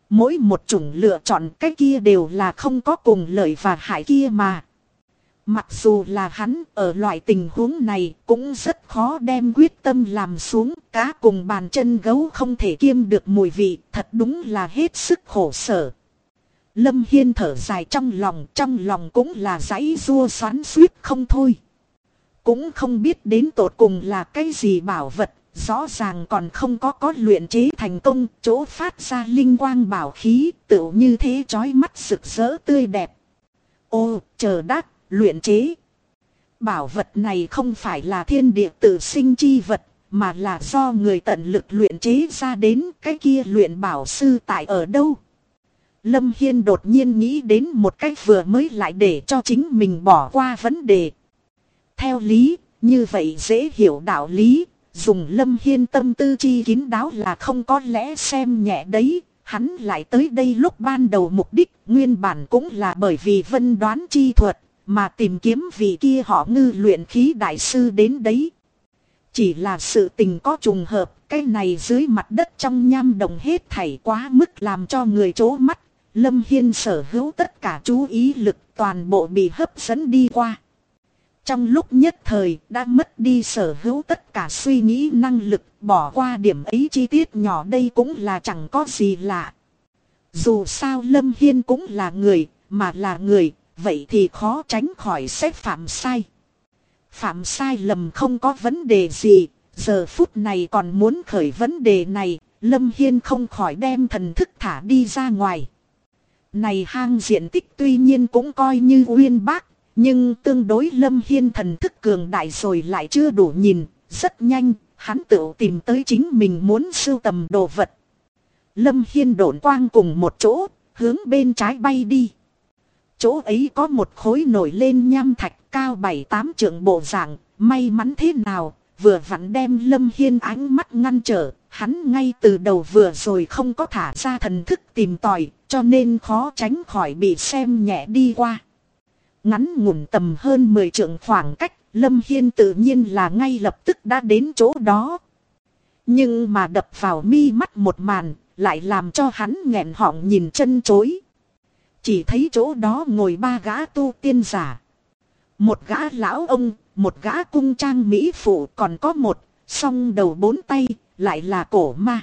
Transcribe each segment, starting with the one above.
Mỗi một chủng lựa chọn cái kia đều là không có cùng lợi và hại kia mà. Mặc dù là hắn ở loại tình huống này cũng rất khó đem quyết tâm làm xuống. Cá cùng bàn chân gấu không thể kiêm được mùi vị, thật đúng là hết sức khổ sở. Lâm Hiên thở dài trong lòng cũng là giãy giụa xoắn xuýt không thôi. Cũng không biết đến tột cùng là cái gì bảo vật, rõ ràng còn không có luyện chế thành công, chỗ phát ra linh quang bảo khí, tựu như thế chói mắt rực rỡ tươi đẹp. Ô, chờ đắc, luyện chế. Bảo vật này không phải là thiên địa tự sinh chi vật, mà là do người tận lực luyện chế ra đến. Cái kia luyện bảo sư tại ở đâu? Lâm Hiên đột nhiên nghĩ đến một cách vừa mới lại để cho chính mình bỏ qua vấn đề. Theo lý, như vậy dễ hiểu đạo lý, dùng Lâm Hiên tâm tư chi kín đáo là không có lẽ xem nhẹ đấy. Hắn lại tới đây lúc ban đầu mục đích nguyên bản cũng là bởi vì vân đoán chi thuật, mà tìm kiếm vị kia họ Ngư luyện khí đại sư đến đấy. Chỉ là sự tình có trùng hợp, cái này dưới mặt đất trong nham đồng hết thảy quá mức làm cho người chố mắt. Lâm Hiên sở hữu tất cả chú ý lực toàn bộ bị hấp dẫn đi qua. Trong lúc nhất thời đã mất đi sở hữu tất cả suy nghĩ năng lực, bỏ qua điểm ấy chi tiết nhỏ đây cũng là chẳng có gì lạ. Dù sao Lâm Hiên cũng là người, mà là người, vậy thì khó tránh khỏi sẽ phạm sai. Phạm sai lầm không có vấn đề gì, giờ phút này còn muốn khởi vấn đề này, Lâm Hiên không khỏi đem thần thức thả đi ra ngoài. Này hang diện tích tuy nhiên cũng coi như uyên bác, nhưng tương đối Lâm Hiên thần thức cường đại rồi lại chưa đủ nhìn, rất nhanh, hắn tự tìm tới chính mình muốn sưu tầm đồ vật. Lâm Hiên độn quang cùng một chỗ, hướng bên trái bay đi. Chỗ ấy có một khối nổi lên nham thạch cao 7-8 trượng bộ dạng, may mắn thế nào, vừa vặn đem Lâm Hiên ánh mắt ngăn trở, hắn ngay từ đầu vừa rồi không có thả ra thần thức tìm tòi, cho nên khó tránh khỏi bị xem nhẹ đi qua. Ngắn ngủn tầm hơn 10 trượng khoảng cách, Lâm Hiên tự nhiên là ngay lập tức đã đến chỗ đó. Nhưng mà đập vào mi mắt một màn, lại làm cho hắn nghẹn họng nhìn chân chối. Chỉ thấy chỗ đó ngồi 3 gã tu tiên giả. Một gã lão ông, một gã cung trang mỹ phụ, còn có một, song đầu 4 tay, lại là cổ ma.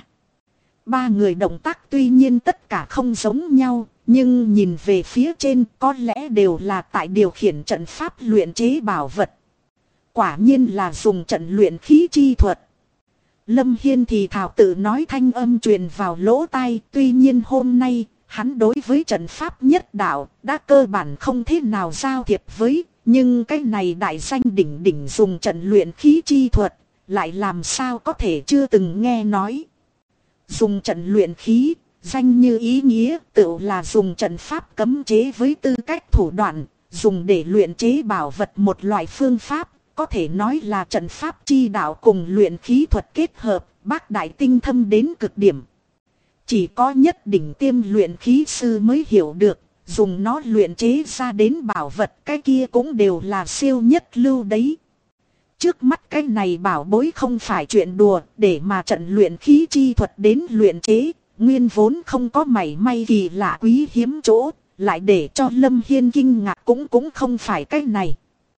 3 người động tác tuy nhiên tất cả không giống nhau, nhưng nhìn về phía trên có lẽ đều là tại điều khiển trận pháp luyện chế bảo vật. Quả nhiên là dùng trận luyện khí chi thuật. Lâm Hiên thì thảo tự nói thanh âm truyền vào lỗ tai, tuy nhiên hôm nay hắn đối với trận pháp nhất đạo đã cơ bản không thế nào giao thiệp với, nhưng cái này đại danh đỉnh đỉnh dùng trận luyện khí chi thuật, lại làm sao có thể chưa từng nghe nói. Dùng trận luyện khí, danh như ý nghĩa, tự là dùng trận pháp cấm chế với tư cách thủ đoạn, dùng để luyện chế bảo vật một loại phương pháp, có thể nói là trận pháp chi đạo cùng luyện khí thuật kết hợp, bác đại tinh thâm đến cực điểm. Chỉ có nhất đỉnh tiêm luyện khí sư mới hiểu được, dùng nó luyện chế ra đến bảo vật cái kia cũng đều là siêu nhất lưu đấy. Trước mắt cái này bảo bối không phải chuyện đùa, để mà trận luyện khí chi thuật đến luyện chế, nguyên vốn không có mảy may kỳ lạ quý hiếm chỗ, lại để cho Lâm Hiên kinh ngạc cũng không phải cái này.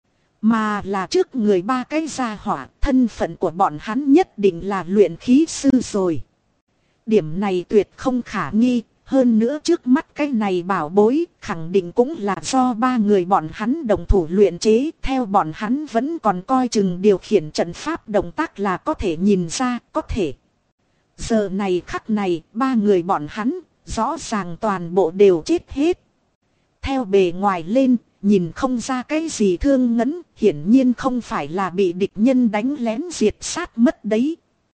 Mà là trước người 3 cái gia hỏa, thân phận của bọn hắn nhất định là luyện khí sư rồi. Điểm này tuyệt không khả nghi, hơn nữa trước mắt cái này bảo bối, khẳng định cũng là do 3 người bọn hắn đồng thủ luyện chế, theo bọn hắn vẫn còn coi chừng điều khiển trận pháp động tác là có thể nhìn ra, có thể. Giờ này khắc này, 3 người bọn hắn, rõ ràng toàn bộ đều chết hết. Theo bề ngoài lên, nhìn không ra cái gì thương ngấn, hiển nhiên không phải là bị địch nhân đánh lén diệt sát mất đấy.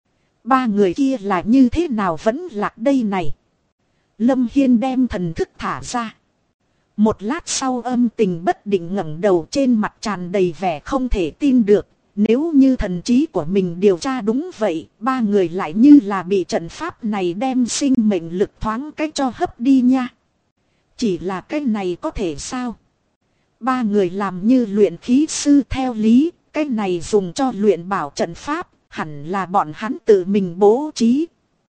3 người kia là như thế nào vẫn lạc đây này? Lâm Hiên đem thần thức thả ra. Một lát sau âm tình bất định ngẩng đầu, trên mặt tràn đầy vẻ không thể tin được. Nếu như thần trí của mình điều tra đúng vậy, 3 người lại như là bị trận pháp này đem sinh mệnh lực thoáng cách cho hấp đi nha. Chỉ là cái này có thể sao? 3 người làm như luyện khí sư theo lý, cái này dùng cho luyện bảo trận pháp, hẳn là bọn hắn tự mình bố trí.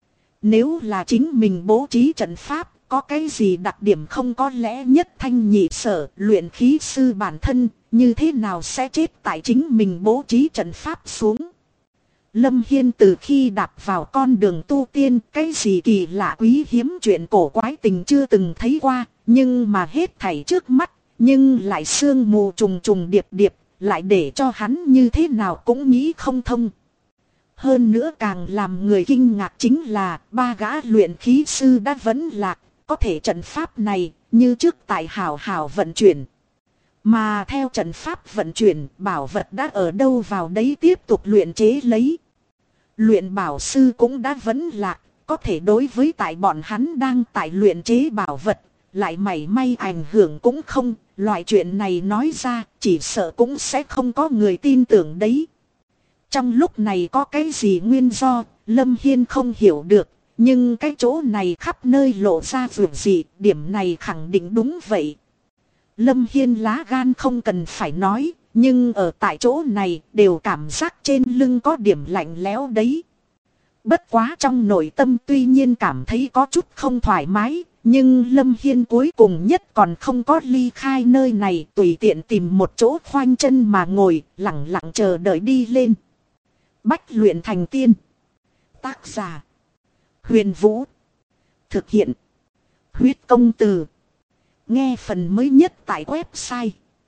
Nếu là chính mình bố trí trận pháp, có cái gì đặc điểm không, có lẽ nhất thanh nhị sở luyện khí sư bản thân, như thế nào sẽ chết tại chính mình bố trí trận pháp xuống. Lâm Hiên từ khi đạp vào con đường tu tiên, cái gì kỳ lạ quý hiếm chuyện cổ quái tình chưa từng thấy qua, nhưng mà hết thảy trước mắt, nhưng lại sương mù trùng trùng điệp điệp, lại để cho hắn như thế nào cũng nghĩ không thông. Hơn nữa càng làm người kinh ngạc chính là 3 gã luyện khí sư đã vẫn lạc, có thể trận pháp này như trước tại hảo hảo vận chuyển. Mà theo trận pháp vận chuyển, bảo vật đã ở đâu vào đấy tiếp tục luyện chế lấy. Luyện bảo sư cũng đã vẫn lạc, có thể đối với tại bọn hắn đang tại luyện chế bảo vật, lại mảy may ảnh hưởng cũng không, loại chuyện này nói ra chỉ sợ cũng sẽ không có người tin tưởng đấy. Trong lúc này có cái gì nguyên do, Lâm Hiên không hiểu được, nhưng cái chỗ này khắp nơi lộ ra vượt gì, điểm này khẳng định đúng vậy. Lâm Hiên lá gan không cần phải nói, nhưng ở tại chỗ này đều cảm giác trên lưng có điểm lạnh lẽo đấy. Bất quá trong nội tâm tuy nhiên cảm thấy có chút không thoải mái, nhưng Lâm Hiên cuối cùng nhất còn không có ly khai nơi này, tùy tiện tìm một chỗ khoanh chân mà ngồi, lặng lặng chờ đợi đi lên. Bách luyện thành tiên. Tác giả: Huyền Vũ. Thực hiện: Huyết Công Từ. Nghe phần mới nhất tại website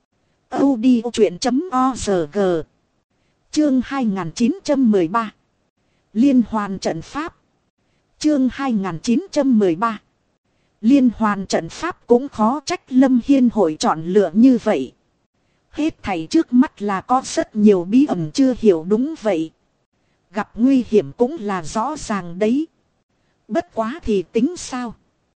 audiochuyện.org. Chương 2913. Liên hoàn trận pháp. Chương 2913. Liên hoàn trận pháp cũng khó trách Lâm Hiên hội chọn lựa như vậy. Hết thảy trước mắt là có rất nhiều bí ẩn chưa hiểu đúng vậy. Gặp nguy hiểm cũng là rõ ràng đấy. Bất quá thì tính sao?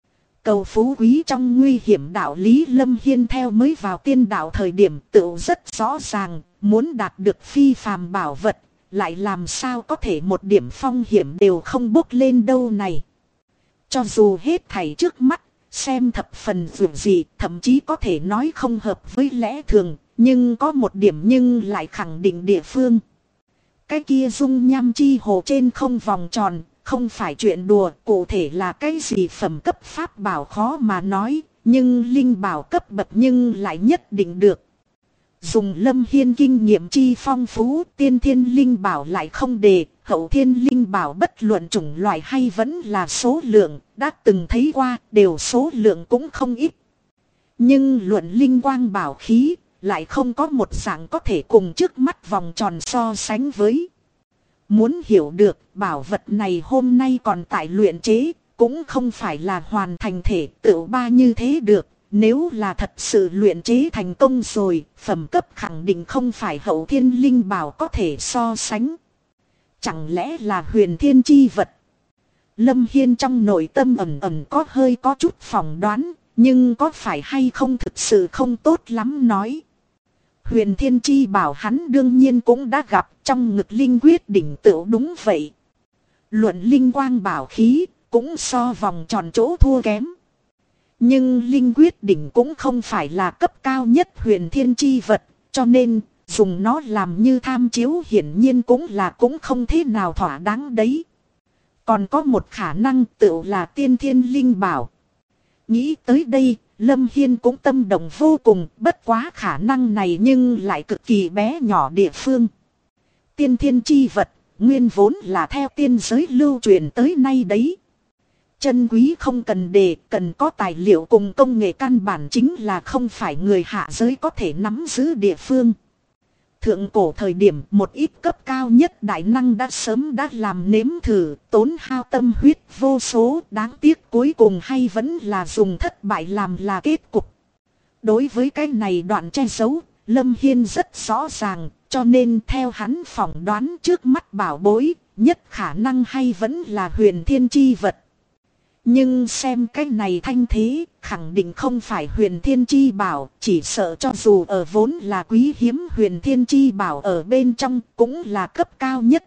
Cầu phú quý trong nguy hiểm, đạo lý Lâm Hiên theo mới vào tiên đạo thời điểm tự rất rõ ràng, muốn đạt được phi phàm bảo vật, lại làm sao có thể một điểm phong hiểm đều không bốc lên đâu này. Cho dù hết thảy trước mắt, xem thập phần vượt dị, thậm chí có thể nói không hợp với lẽ thường, nhưng có một điểm nhưng lại khẳng định địa phương. Cái kia dung nham chi hồ trên không vòng tròn, không phải chuyện đùa, cụ thể là cái gì phẩm cấp pháp bảo khó mà nói, nhưng linh bảo cấp bậc nhưng lại nhất định được. Dùng Lâm Hiên kinh nghiệm chi phong phú, tiên thiên linh bảo lại không đề, hậu thiên linh bảo bất luận chủng loại hay vẫn là số lượng, đã từng thấy qua, đều số lượng cũng không ít. Nhưng luận linh quang bảo khí, lại không có một dạng có thể cùng trước mắt vòng tròn so sánh với. Muốn hiểu được bảo vật này hôm nay còn tại luyện chế, cũng không phải là hoàn thành thể tựu ba như thế được. Nếu là thật sự luyện chế thành công rồi, phẩm cấp khẳng định không phải hậu thiên linh bảo có thể so sánh. Chẳng lẽ là huyền thiên chi vật? Lâm Hiên trong nội tâm ẩn ẩn có chút phỏng đoán, nhưng có phải hay không thực sự không tốt lắm nói. Huyền thiên chi bảo hắn đương nhiên cũng đã gặp, trong ngực linh quyết đỉnh tựu đúng vậy. Luận linh quang bảo khí, cũng so vòng tròn chỗ thua kém. Nhưng linh quyết đỉnh cũng không phải là cấp cao nhất huyền thiên chi vật, cho nên dùng nó làm như tham chiếu hiển nhiên cũng không thế nào thỏa đáng đấy. Còn có một khả năng tựu là tiên thiên linh bảo. Nghĩ tới đây, Lâm Hiên cũng tâm động vô cùng, bất quá khả năng này nhưng lại cực kỳ bé nhỏ địa phương. Tiên thiên chi vật, nguyên vốn là theo tiên giới lưu truyền tới nay đấy. Chân quý không cần đề, cần có tài liệu cùng công nghệ căn bản chính là không phải người hạ giới có thể nắm giữ địa phương. Thượng cổ thời điểm một ít cấp cao nhất đại năng đã sớm đã làm nếm thử, tốn hao tâm huyết vô số, đáng tiếc cuối cùng hay vẫn là dùng thất bại làm là kết cục. Đối với cái này đoạn che giấu, Lâm Hiên rất rõ ràng, cho nên theo hắn phỏng đoán trước mắt bảo bối, nhất khả năng hay vẫn là huyền thiên chi vật. Nhưng xem cái này thanh thế, khẳng định không phải huyền thiên chi bảo, chỉ sợ cho dù ở vốn là quý hiếm huyền thiên chi bảo ở bên trong cũng là cấp cao nhất.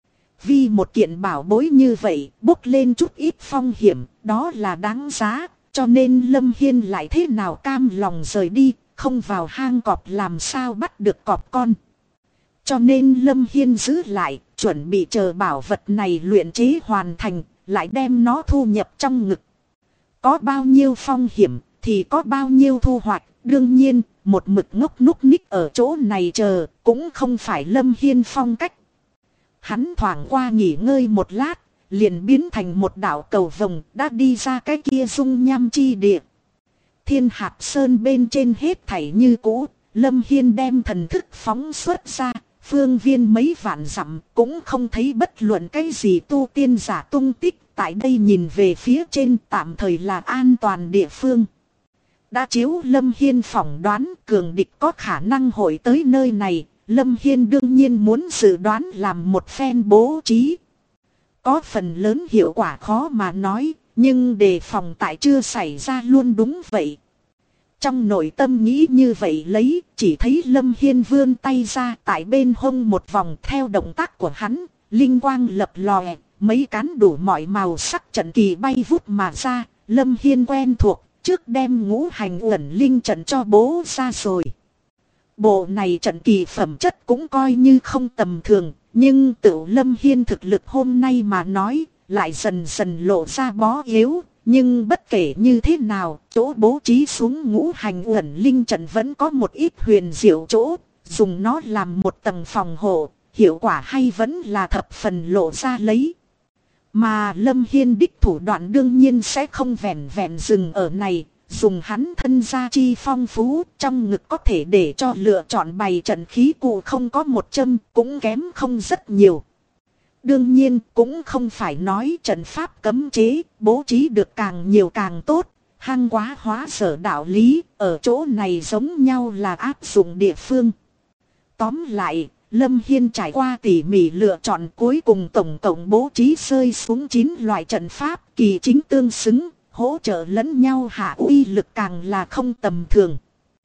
Vì một kiện bảo bối như vậy, bốc lên chút ít phong hiểm, đó là đáng giá, cho nên Lâm Hiên lại thế nào cam lòng rời đi, không vào hang cọp làm sao bắt được cọp con. Cho nên Lâm Hiên giữ lại, chuẩn bị chờ bảo vật này luyện chế hoàn thành, lại đem nó thu nhập trong ngực. Có bao nhiêu phong hiểm thì có bao nhiêu thu hoạch. Đương nhiên, một mực ngốc núc ních ở chỗ này chờ cũng không phải Lâm Hiên phong cách. Hắn thoảng qua nghỉ ngơi một lát, liền biến thành một đạo cầu vồng đã đi ra cái kia dung nham chi địa. Thiên Hạt Sơn bên trên hết thảy như cũ, Lâm Hiên đem thần thức phóng xuất ra, phương viên mấy vạn dặm cũng không thấy bất luận cái gì tu tiên giả tung tích. Tại đây nhìn về phía trên tạm thời là an toàn địa phương. Đã chiếu Lâm Hiên phỏng đoán cường địch có khả năng hội tới nơi này, Lâm Hiên đương nhiên muốn dự đoán làm một phen bố trí. Có phần lớn hiệu quả khó mà nói, nhưng đề phòng tại chưa xảy ra luôn đúng vậy. Trong nội tâm nghĩ như vậy lấy, chỉ thấy Lâm Hiên vươn tay ra tại bên hông một vòng theo động tác của hắn, linh quang lập lòe, mấy cán đủ mọi màu sắc trận kỳ bay vút mà ra, Lâm Hiên quen thuộc, trước đem ngũ hành uẩn linh trận cho bố ra rồi. Bộ này trận kỳ phẩm chất cũng coi như không tầm thường, nhưng tự Lâm Hiên thực lực hôm nay mà nói, lại dần dần lộ ra bó yếu. Nhưng bất kể như thế nào, chỗ bố trí xuống ngũ hành uẩn linh trận vẫn có một ít huyền diệu chỗ, dùng nó làm một tầng phòng hộ, hiệu quả hay vẫn là thập phần lộ ra lấy. Mà Lâm Hiên đích thủ đoạn đương nhiên sẽ không vẹn vẹn dừng ở này, dùng hắn thân gia chi phong phú, trong ngực có thể để cho lựa chọn bày trận khí cụ không có một châm, cũng kém không rất nhiều. Đương nhiên cũng không phải nói trận pháp cấm chế, bố trí được càng nhiều càng tốt, hăng quá hóa sở đạo lý, ở chỗ này giống nhau là áp dụng địa phương. Tóm lại, Lâm Hiên trải qua tỉ mỉ lựa chọn cuối cùng tổng cộng bố trí rơi xuống 9 loại trận pháp kỳ chính tương xứng, hỗ trợ lẫn nhau hạ uy lực càng là không tầm thường.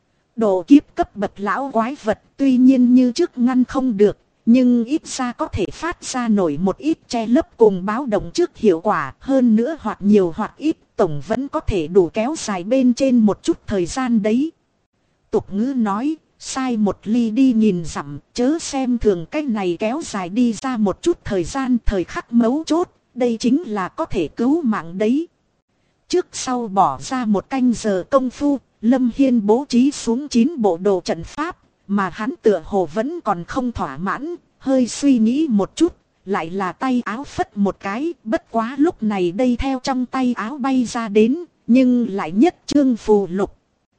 Độ kiếp cấp bậc lão quái vật tuy nhiên như trước ngăn không được, nhưng ít ra có thể phát ra nổi một ít che lấp cùng báo động trước hiệu quả, hơn nữa hoặc nhiều hoặc ít tổng vẫn có thể đủ kéo dài bên trên một chút thời gian đấy. Tục ngữ nói, sai một ly đi nhìn dặm, chớ xem thường cái này kéo dài đi ra một chút thời gian, thời khắc mấu chốt, đây chính là có thể cứu mạng đấy. Trước sau bỏ ra một canh giờ công phu, Lâm Hiên bố trí xuống 9 bộ đồ trận pháp, mà hắn tựa hồ vẫn còn không thỏa mãn, hơi suy nghĩ một chút, lại là tay áo phất một cái, bất quá lúc này đây theo trong tay áo bay ra đến, nhưng lại nhất chương phù lục.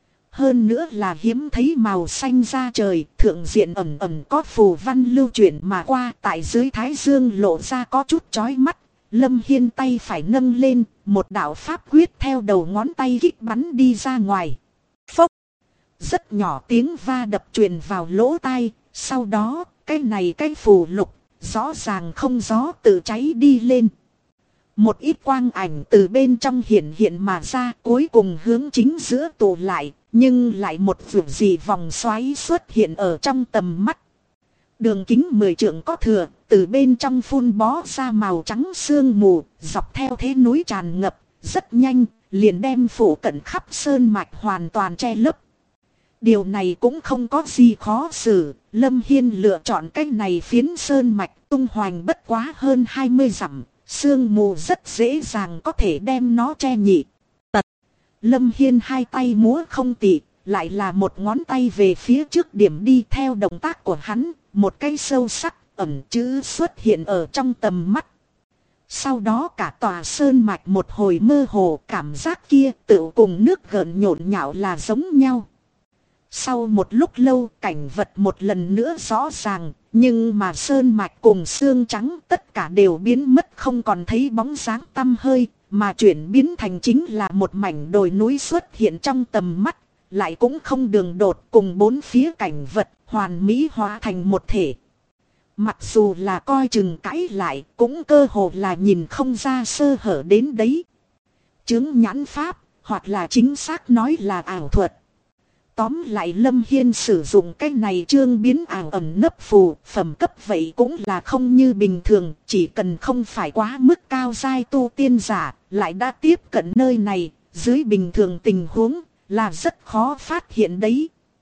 Hơn nữa là hiếm thấy màu xanh da trời, thượng diện ẩn ẩn có phù văn lưu chuyển mà qua, tại dưới thái dương lộ ra có chút chói mắt. Lâm Hiên tay phải nâng lên, một đạo pháp quyết theo đầu ngón tay kích bắn đi ra ngoài. Phốc! Rất nhỏ tiếng va đập truyền vào lỗ tai, sau đó, cái phù lục, rõ ràng không gió tự cháy đi lên. Một ít quang ảnh từ bên trong hiện mà ra, cuối cùng hướng chính giữa tụ lại, nhưng lại một vượt gì vòng xoáy xuất hiện ở trong tầm mắt. Đường kính 10 trượng có thừa, từ bên trong phun bó ra màu trắng sương mù, dọc theo thế núi tràn ngập, rất nhanh, liền đem phủ cận khắp sơn mạch hoàn toàn che lấp. Điều này cũng không có gì khó xử, Lâm Hiên lựa chọn cách này phiến sơn mạch tung hoành bất quá hơn 20 dặm, sương mù rất dễ dàng có thể đem nó che nhị. Tật! Lâm Hiên hai tay múa không tị, lại là một ngón tay về phía trước điểm đi theo động tác của hắn, một cái sâu sắc ẩn chữ xuất hiện ở trong tầm mắt. Sau đó cả tòa sơn mạch một hồi mơ hồ, cảm giác kia tựu cùng nước gợn nhộn nhạo là giống nhau. Sau một lúc lâu cảnh vật một lần nữa rõ ràng, nhưng mà sơn mạch cùng xương trắng tất cả đều biến mất không còn thấy bóng dáng tăm hơi, mà chuyển biến thành chính là một mảnh đồi núi xuất hiện trong tầm mắt, lại cũng không đường đột, cùng bốn phía cảnh vật hoàn mỹ hóa thành một thể. Mặc dù là coi chừng cãi lại, cũng cơ hồ là nhìn không ra sơ hở đến đấy. Chướng nhãn pháp, hoặc là chính xác nói là ảo thuật. Tóm lại Lâm Hiên sử dụng cái này chương biến ảo ẩn nấp phù, phẩm cấp vậy cũng là không như bình thường, chỉ cần không phải quá mức cao giai tu tiên giả, lại đã tiếp cận nơi này, dưới bình thường tình huống, là rất khó phát hiện đấy.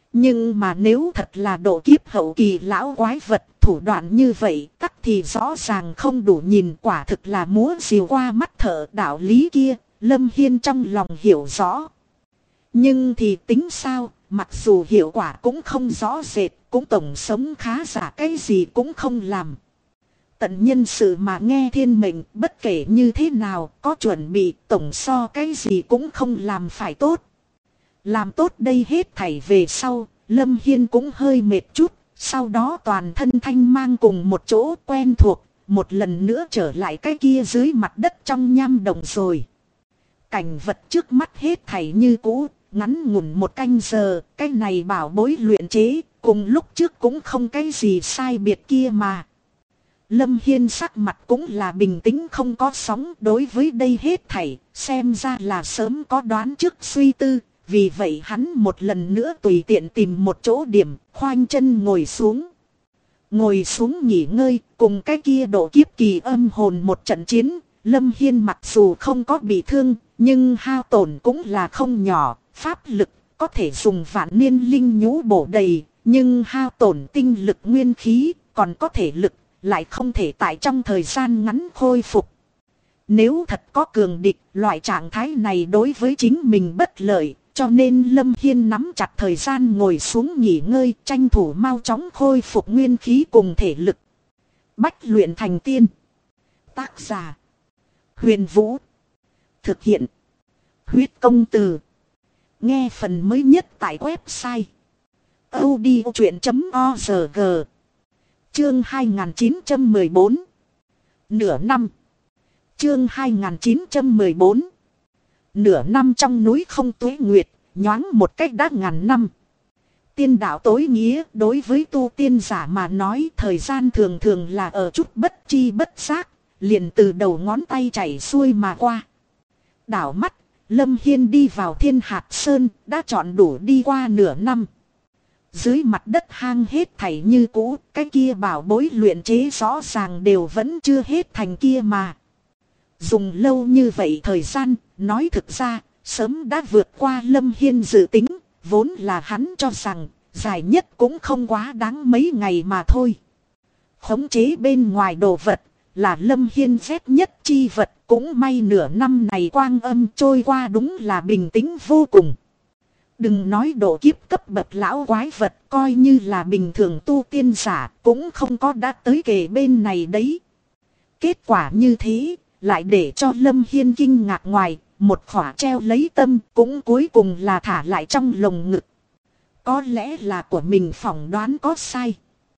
Nhưng mà nếu thật là độ kiếp hậu kỳ lão quái vật, thủ đoạn như vậy tắc thì rõ ràng không đủ nhìn, quả thực là múa rìu qua mắt thợ. Đạo lý kia, Lâm Hiên trong lòng hiểu rõ. Nhưng thì tính sao, mặc dù hiệu quả cũng không rõ rệt, cũng tổng sống khá giả, cái gì cũng không làm. Tận nhân sự mà nghe thiên mệnh, bất kể như thế nào, có chuẩn bị, tổng so cái gì cũng không làm phải tốt. Làm tốt đây hết thảy về sau, Lâm Hiên cũng hơi mệt chút, sau đó toàn thân thanh mang cùng một chỗ quen thuộc, một lần nữa trở lại cái kia dưới mặt đất trong nham đồng rồi. Cảnh vật trước mắt hết thảy như cũ, ngắn ngủn một canh giờ, cái này bảo bối luyện chế, cùng lúc trước cũng không cái gì sai biệt kia mà. Lâm Hiên sắc mặt cũng là bình tĩnh không có sóng, đối với đây hết thảy, xem ra là sớm có đoán trước suy tư, vì vậy hắn một lần nữa tùy tiện tìm một chỗ điểm, khoanh chân ngồi xuống. Ngồi xuống nghỉ ngơi, cùng cái kia độ kiếp kỳ âm hồn một trận chiến, Lâm Hiên mặc dù không có bị thương, nhưng hao tổn cũng là không nhỏ, pháp lực có thể dùng vạn niên linh nhũ bổ đầy, nhưng hao tổn tinh lực nguyên khí, còn có thể lực, lại không thể tại trong thời gian ngắn khôi phục. Nếu thật có cường địch, loại trạng thái này đối với chính mình bất lợi, cho nên Lâm Hiên nắm chặt thời gian ngồi xuống nghỉ ngơi, tranh thủ mau chóng khôi phục nguyên khí cùng thể lực. Bách luyện thành tiên. Tác giả: Huyền Vũ. Thực hiện: Huyết Công Từ. Nghe phần mới nhất tại website audiochuyện.org. Chương 2914. Nửa năm. Chương 2914. Nửa năm trong núi không tuế nguyệt, nhoáng một cách đã ngàn năm. Tiên đạo tối nghĩa, đối với tu tiên giả mà nói, thời gian thường thường là ở chút bất chi bất giác, liền từ đầu ngón tay chảy xuôi mà qua. Đảo mắt, Lâm Hiên đi vào Thiên Hạt Sơn, đã chọn đủ đi qua nửa năm. Dưới mặt đất hang hết thảy như cũ, cái kia bảo bối luyện chế rõ ràng đều vẫn chưa hết thành kia mà. Dùng lâu như vậy thời gian, nói thực ra, sớm đã vượt qua Lâm Hiên dự tính, vốn là hắn cho rằng, dài nhất cũng không quá đáng mấy ngày mà thôi. Khống chế bên ngoài đồ vật, là Lâm Hiên ghét nhất chi vật, cũng may nửa năm này quang âm trôi qua đúng là bình tĩnh vô cùng. Đừng nói độ kiếp cấp bậc lão quái vật, coi như là bình thường tu tiên giả, cũng không có đã tới kề bên này đấy. Kết quả như thế, lại để cho Lâm Hiên kinh ngạc ngoài, một khỏa treo lấy tâm cũng cuối cùng là thả lại trong lồng ngực. Có lẽ là của mình phỏng đoán có sai.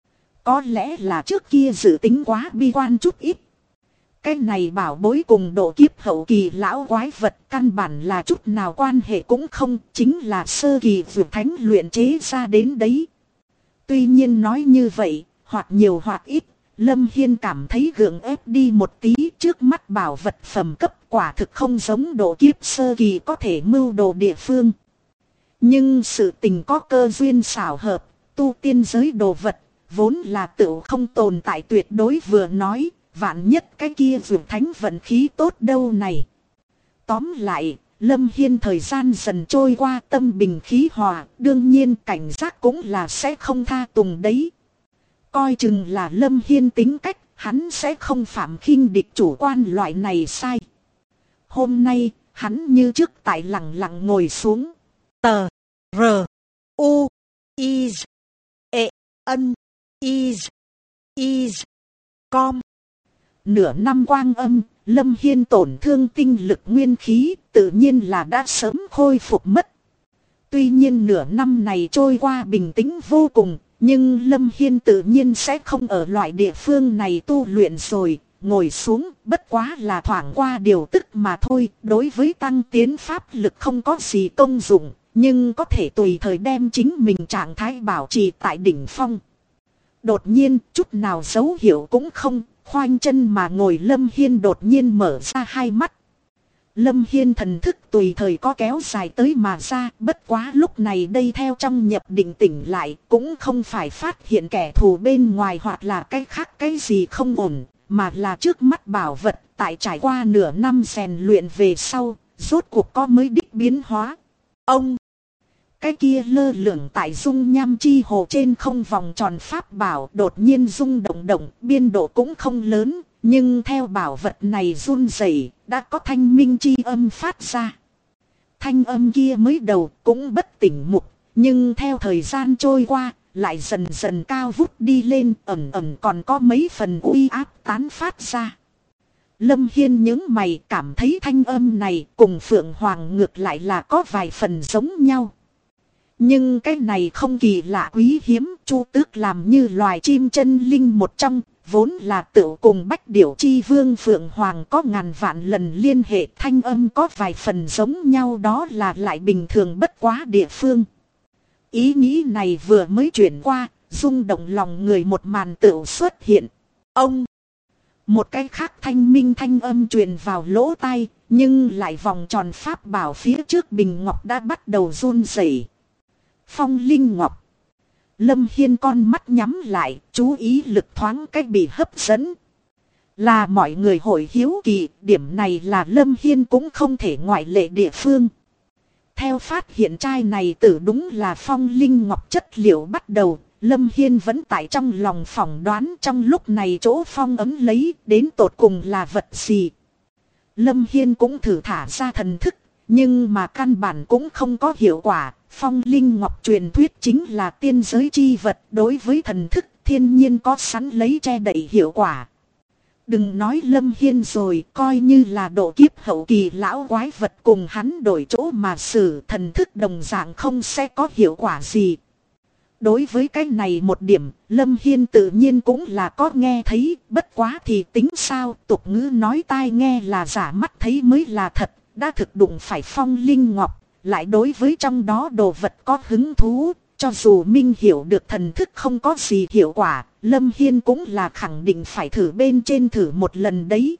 Có lẽ là trước kia dự tính quá bi quan chút ít. Cái này bảo bối cùng độ kiếp hậu kỳ lão quái vật căn bản là chút nào quan hệ cũng không, chính là sơ kỳ vượt thánh luyện chế ra đến đấy. Tuy nhiên nói như vậy, hoặc nhiều hoặc ít, Lâm Hiên cảm thấy gượng ép đi một tí, trước mắt bảo vật phẩm cấp quả thực không giống độ kiếp sơ kỳ có thể mưu đồ địa phương. Nhưng sự tình có cơ duyên xảo hợp, tu tiên giới đồ vật, vốn là tựu không tồn tại tuyệt đối vừa nói, vạn nhất cái kia vượt thánh vận khí tốt đâu này. Tóm lại, Lâm Hiên thời gian dần trôi qua tâm bình khí hòa, đương nhiên cảnh giác cũng là sẽ không tha tùng đấy. Coi chừng là Lâm Hiên tính cách, hắn sẽ không phạm khinh địch chủ quan loại này sai. Hôm nay, hắn như trước tại lặng lặng ngồi xuống. Tờ, R, U, I, E, N, I, I, Com. Nửa năm quang âm, Lâm Hiên tổn thương tinh lực nguyên khí, tự nhiên là đã sớm khôi phục mất. Tuy nhiên nửa năm này trôi qua bình tĩnh vô cùng, nhưng Lâm Hiên tự nhiên sẽ không ở loại địa phương này tu luyện rồi, ngồi xuống bất quá là thoảng qua điều tức mà thôi. Đối với tăng tiến pháp lực không có gì công dụng, nhưng có thể tùy thời đem chính mình trạng thái bảo trì tại đỉnh phong. Đột nhiên chút nào dấu hiệu cũng không, khoanh chân mà ngồi Lâm Hiên đột nhiên mở ra hai mắt. Lâm Hiên thần thức tùy thời có kéo dài tới mà ra, bất quá lúc này đây theo trong nhập định tỉnh lại, cũng không phải phát hiện kẻ thù bên ngoài hoặc là cái khác cái gì không ổn, mà là trước mắt bảo vật tại trải qua nửa năm rèn luyện về sau, rốt cuộc có mới đích biến hóa. Ông! Cái kia lơ lửng tại dung nham chi hồ trên không vòng tròn pháp bảo đột nhiên rung động động, biên độ cũng không lớn, nhưng theo bảo vật này run rẩy, đã có thanh minh chi âm phát ra. Thanh âm kia mới đầu cũng bất tỉnh mục, nhưng theo thời gian trôi qua, lại dần dần cao vút đi lên, ẩn ẩn còn có mấy phần uy áp tán phát ra. Lâm Hiên nhướng mày, cảm thấy thanh âm này cùng Phượng Hoàng ngược lại là có vài phần giống nhau. Nhưng cái này không kỳ lạ quý hiếm, Chu Tước làm như loài chim chân linh một trong, vốn là tựu cùng Bách Điểu Chi Vương Phượng Hoàng có ngàn vạn lần liên hệ, thanh âm có vài phần giống nhau, đó là lại bình thường bất quá địa phương. Ý nghĩ này vừa mới chuyển qua, rung động lòng người một màn tựu xuất hiện. Ông! Một cái khác thanh minh thanh âm truyền vào lỗ tai, nhưng lại vòng tròn pháp bảo phía trước bình ngọc đã bắt đầu run rẩy. Phong linh ngọc. Lâm Hiên con mắt nhắm lại, chú ý lực thoáng cách bị hấp dẫn. Là mọi người hội hiếu kỳ, điểm này là Lâm Hiên cũng không thể ngoại lệ địa phương. Theo phát hiện trai này tử đúng là phong linh ngọc chất liệu bắt đầu, Lâm Hiên vẫn tại trong lòng phỏng đoán trong lúc này chỗ phong ấm lấy đến tột cùng là vật gì. Lâm Hiên cũng thử thả ra thần thức, nhưng mà căn bản cũng không có hiệu quả. Phong linh ngọc truyền thuyết chính là tiên giới chi vật, đối với thần thức thiên nhiên có sẵn lấy che đậy hiệu quả. Đừng nói Lâm Hiên rồi, coi như là độ kiếp hậu kỳ lão quái vật cùng hắn đổi chỗ mà xử, thần thức đồng dạng không sẽ có hiệu quả gì. Đối với cái này một điểm, Lâm Hiên tự nhiên cũng là có nghe thấy, bất quá thì tính sao, tục ngữ nói tai nghe là giả, mắt thấy mới là thật, đã thực đụng phải phong linh ngọc, lại đối với trong đó đồ vật có hứng thú, cho dù minh hiểu được thần thức không có gì hiệu quả, Lâm Hiên cũng là khẳng định phải thử bên trên thử một lần đấy.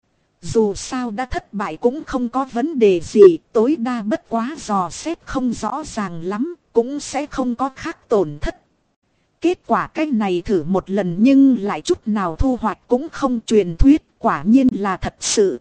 Dù sao đã thất bại cũng không có vấn đề gì, tối đa bất quá dò xét không rõ ràng lắm, cũng sẽ không có khác tổn thất. Kết quả cái này thử một lần nhưng lại chút nào thu hoạch cũng không, truyền thuyết quả nhiên là thật sự.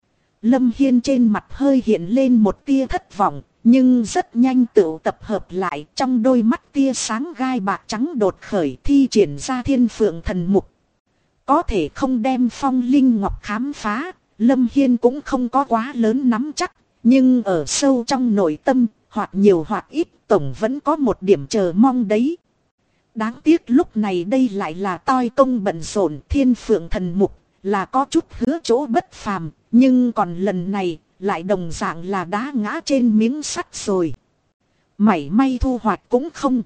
Lâm Hiên trên mặt hơi hiện lên một tia thất vọng, nhưng rất nhanh tựu tập hợp lại, trong đôi mắt tia sáng gai bạc trắng đột khởi, thi triển ra Thiên Phượng Thần Mục. Có thể không đem phong linh ngọc khám phá, Lâm Hiên cũng không có quá lớn nắm chắc, nhưng ở sâu trong nội tâm, hoặc nhiều hoặc ít, tổng vẫn có một điểm chờ mong đấy. Đáng tiếc lúc này đây lại là toi công bận rộn, Thiên Phượng Thần Mục là có chút hứa chỗ bất phàm, nhưng còn lần này lại đồng dạng là đá ngã trên miếng sắt rồi. Mảy may thu hoạch cũng không.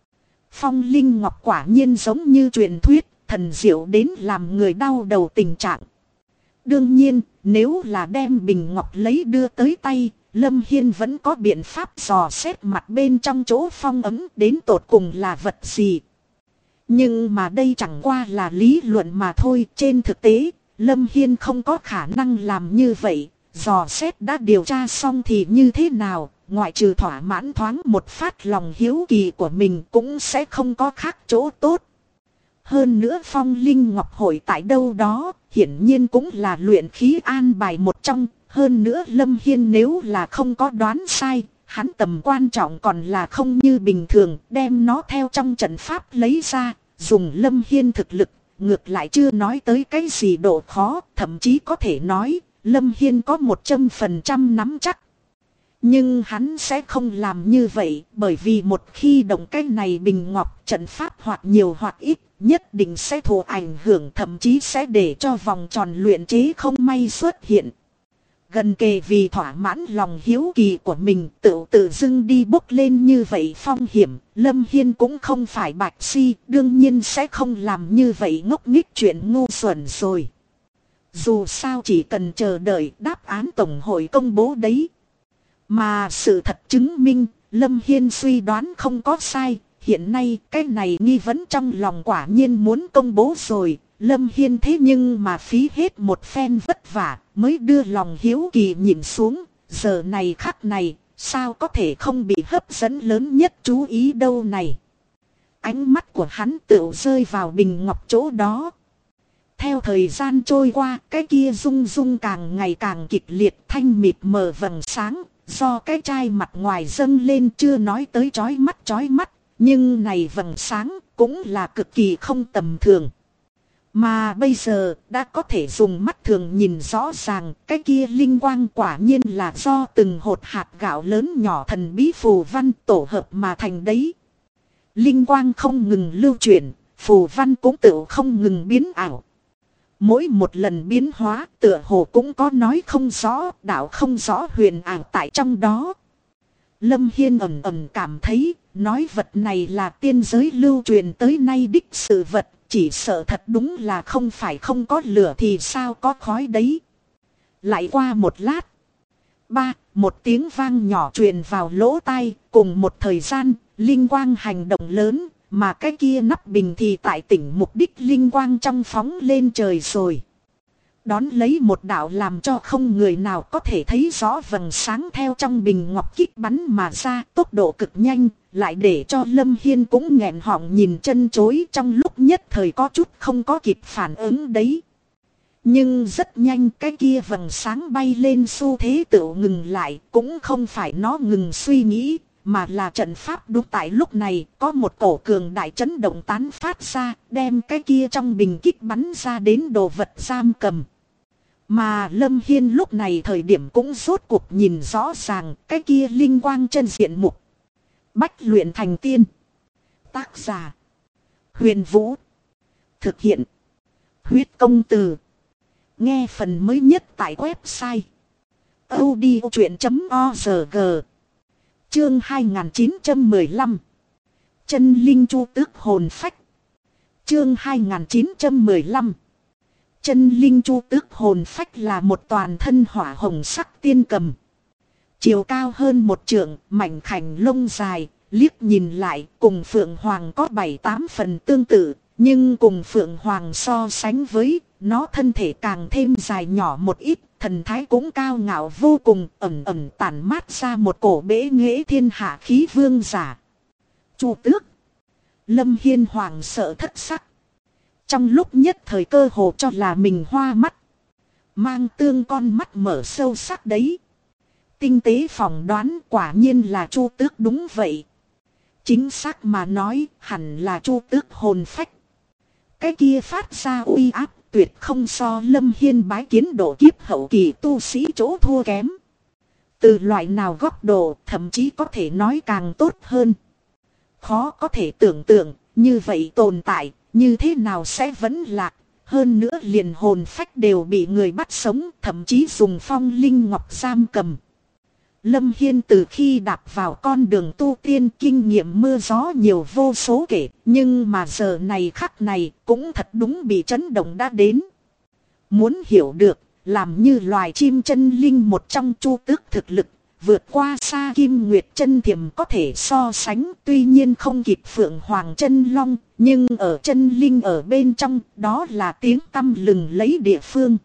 Phong linh ngọc quả nhiên giống như truyền thuyết, thần diệu đến làm người đau đầu tình trạng. Đương nhiên, nếu là đem bình ngọc lấy đưa tới tay, Lâm Hiên vẫn có biện pháp dò xét mặt bên trong chỗ phong ấm đến tột cùng là vật gì. Nhưng mà đây chẳng qua là lý luận mà thôi, trên thực tế, Lâm Hiên không có khả năng làm như vậy. Dò xét đã điều tra xong thì như thế nào, ngoại trừ thỏa mãn thoáng một phát lòng hiếu kỳ của mình cũng sẽ không có khác chỗ tốt. Hơn nữa phong linh ngọc hội tại đâu đó, hiển nhiên cũng là luyện khí an bài một trong. Hơn nữa Lâm Hiên nếu là không có đoán sai, hắn tầm quan trọng còn là không như bình thường, đem nó theo trong trận pháp lấy ra, dùng Lâm Hiên thực lực, ngược lại chưa nói tới cái gì độ khó, thậm chí có thể nói, Lâm Hiên có 100% nắm chắc. Nhưng hắn sẽ không làm như vậy, bởi vì một khi động cái này bình ngọc, trận pháp hoặc nhiều hoặc ít, nhất định sẽ thụ ảnh hưởng, thậm chí sẽ để cho vòng tròn luyện chế không may xuất hiện. Gần kề vì thỏa mãn lòng hiếu kỳ của mình, tự dưng đi bốc lên như vậy phong hiểm, Lâm Hiên cũng không phải bạch si, đương nhiên sẽ không làm như vậy ngốc nghếch chuyện ngu xuẩn rồi. Dù sao chỉ cần chờ đợi đáp án tổng hội công bố đấy. Mà sự thật chứng minh, Lâm Hiên suy đoán không có sai, hiện nay cái này nghi vấn trong lòng quả nhiên muốn công bố rồi. Lâm Hiên thế nhưng mà phí hết một phen vất vả mới đưa lòng hiếu kỳ nhìn xuống, giờ này khắc này, sao có thể không bị hấp dẫn lớn nhất chú ý đâu này. Ánh mắt của hắn tựu rơi vào bình ngọc chỗ đó. Theo thời gian trôi qua, cái kia rung rung càng ngày càng kịch liệt, thanh mịt mờ vầng sáng, do cái chai mặt ngoài dâng lên chưa nói tới chói mắt, nhưng này vầng sáng cũng là cực kỳ không tầm thường. Mà bây giờ đã có thể dùng mắt thường nhìn rõ ràng cái kia linh quang quả nhiên là do từng hột hạt gạo lớn nhỏ thần bí phù văn tổ hợp mà thành đấy. Linh quang không ngừng lưu chuyển, phù văn cũng tự không ngừng biến ảo. Mỗi một lần biến hóa tựa hồ cũng có nói không rõ, đạo không rõ huyền ảo tại trong đó. Lâm Hiên ẩn ẩn cảm thấy, nói vật này là tiên giới lưu truyền tới nay đích sự vật, chỉ sợ thật đúng là không phải không có lửa thì sao có khói đấy. Lại qua một lát. Một tiếng vang nhỏ truyền vào lỗ tai, cùng một thời gian, linh quang hành động lớn, mà cái kia nắp bình thì tại tỉnh mục đích linh quang trong phóng lên trời rồi. Đón lấy một đạo làm cho không người nào có thể thấy rõ vầng sáng theo trong bình ngọc kích bắn mà ra, tốc độ cực nhanh, lại để cho Lâm Hiên cũng nghẹn họng nhìn chân chối, trong lúc nhất thời có chút không có kịp phản ứng đấy. Nhưng rất nhanh cái kia vầng sáng bay lên xu thế tự ngừng lại, cũng không phải nó ngừng suy nghĩ, mà là trận pháp đúng tại lúc này có một cổ cường đại chấn động tán phát ra, đem cái kia trong bình kích bắn ra đến đồ vật giam cầm. Mà Lâm Hiên lúc này thời điểm cũng rốt cuộc nhìn rõ ràng cái kia linh quang chân diện mục. Bách luyện thành tiên. Tác giả: Huyền Vũ. Thực hiện: Huyết Công Từ. Nghe phần mới nhất tại website audiochuyện.org. Chương 2915. Chân linh chu tước hồn phách. Chương 2915. Chân linh chu tước hồn phách là một toàn thân hỏa hồng sắc tiên cầm. Chiều cao hơn 1 trượng, mảnh khảnh lông dài, liếc nhìn lại cùng Phượng Hoàng có 7-8 phần tương tự, nhưng cùng Phượng Hoàng so sánh với, nó thân thể càng thêm dài nhỏ một ít, thần thái cũng cao ngạo vô cùng, ẩn ẩn tản mát ra một cổ bế nghệ thiên hạ khí vương giả. Chu tước. Lâm Hiên hoàng sợ thất sắc. Trong lúc nhất thời cơ hồ cho là mình hoa mắt. Mang tương con mắt mở sâu sắc đấy. Tinh tế phỏng đoán quả nhiên là chu tước đúng vậy. Chính xác mà nói hẳn là chu tước hồn phách. Cái kia phát ra uy áp tuyệt không so Lâm Hiên bái kiến độ kiếp hậu kỳ tu sĩ chỗ thua kém. Từ loại nào góc độ thậm chí có thể nói càng tốt hơn. Khó có thể tưởng tượng như vậy tồn tại như thế nào sẽ vẫn lạc. Hơn nữa liền hồn phách đều bị người bắt sống, thậm chí dùng phong linh ngọc giam cầm. Lâm Hiên từ khi đạp vào con đường tu tiên kinh nghiệm mưa gió nhiều vô số kể, nhưng mà giờ này khắc này cũng thật đúng bị chấn động đã đến. Muốn hiểu được, làm như loài chim chân linh một trong chu tước thực lực, vượt qua xa Kim Nguyệt chân thiềm có thể so sánh, tuy nhiên không kịp Phượng Hoàng chân long, nhưng ở chân linh ở bên trong, đó là tiếng tăm lừng lấy địa phương.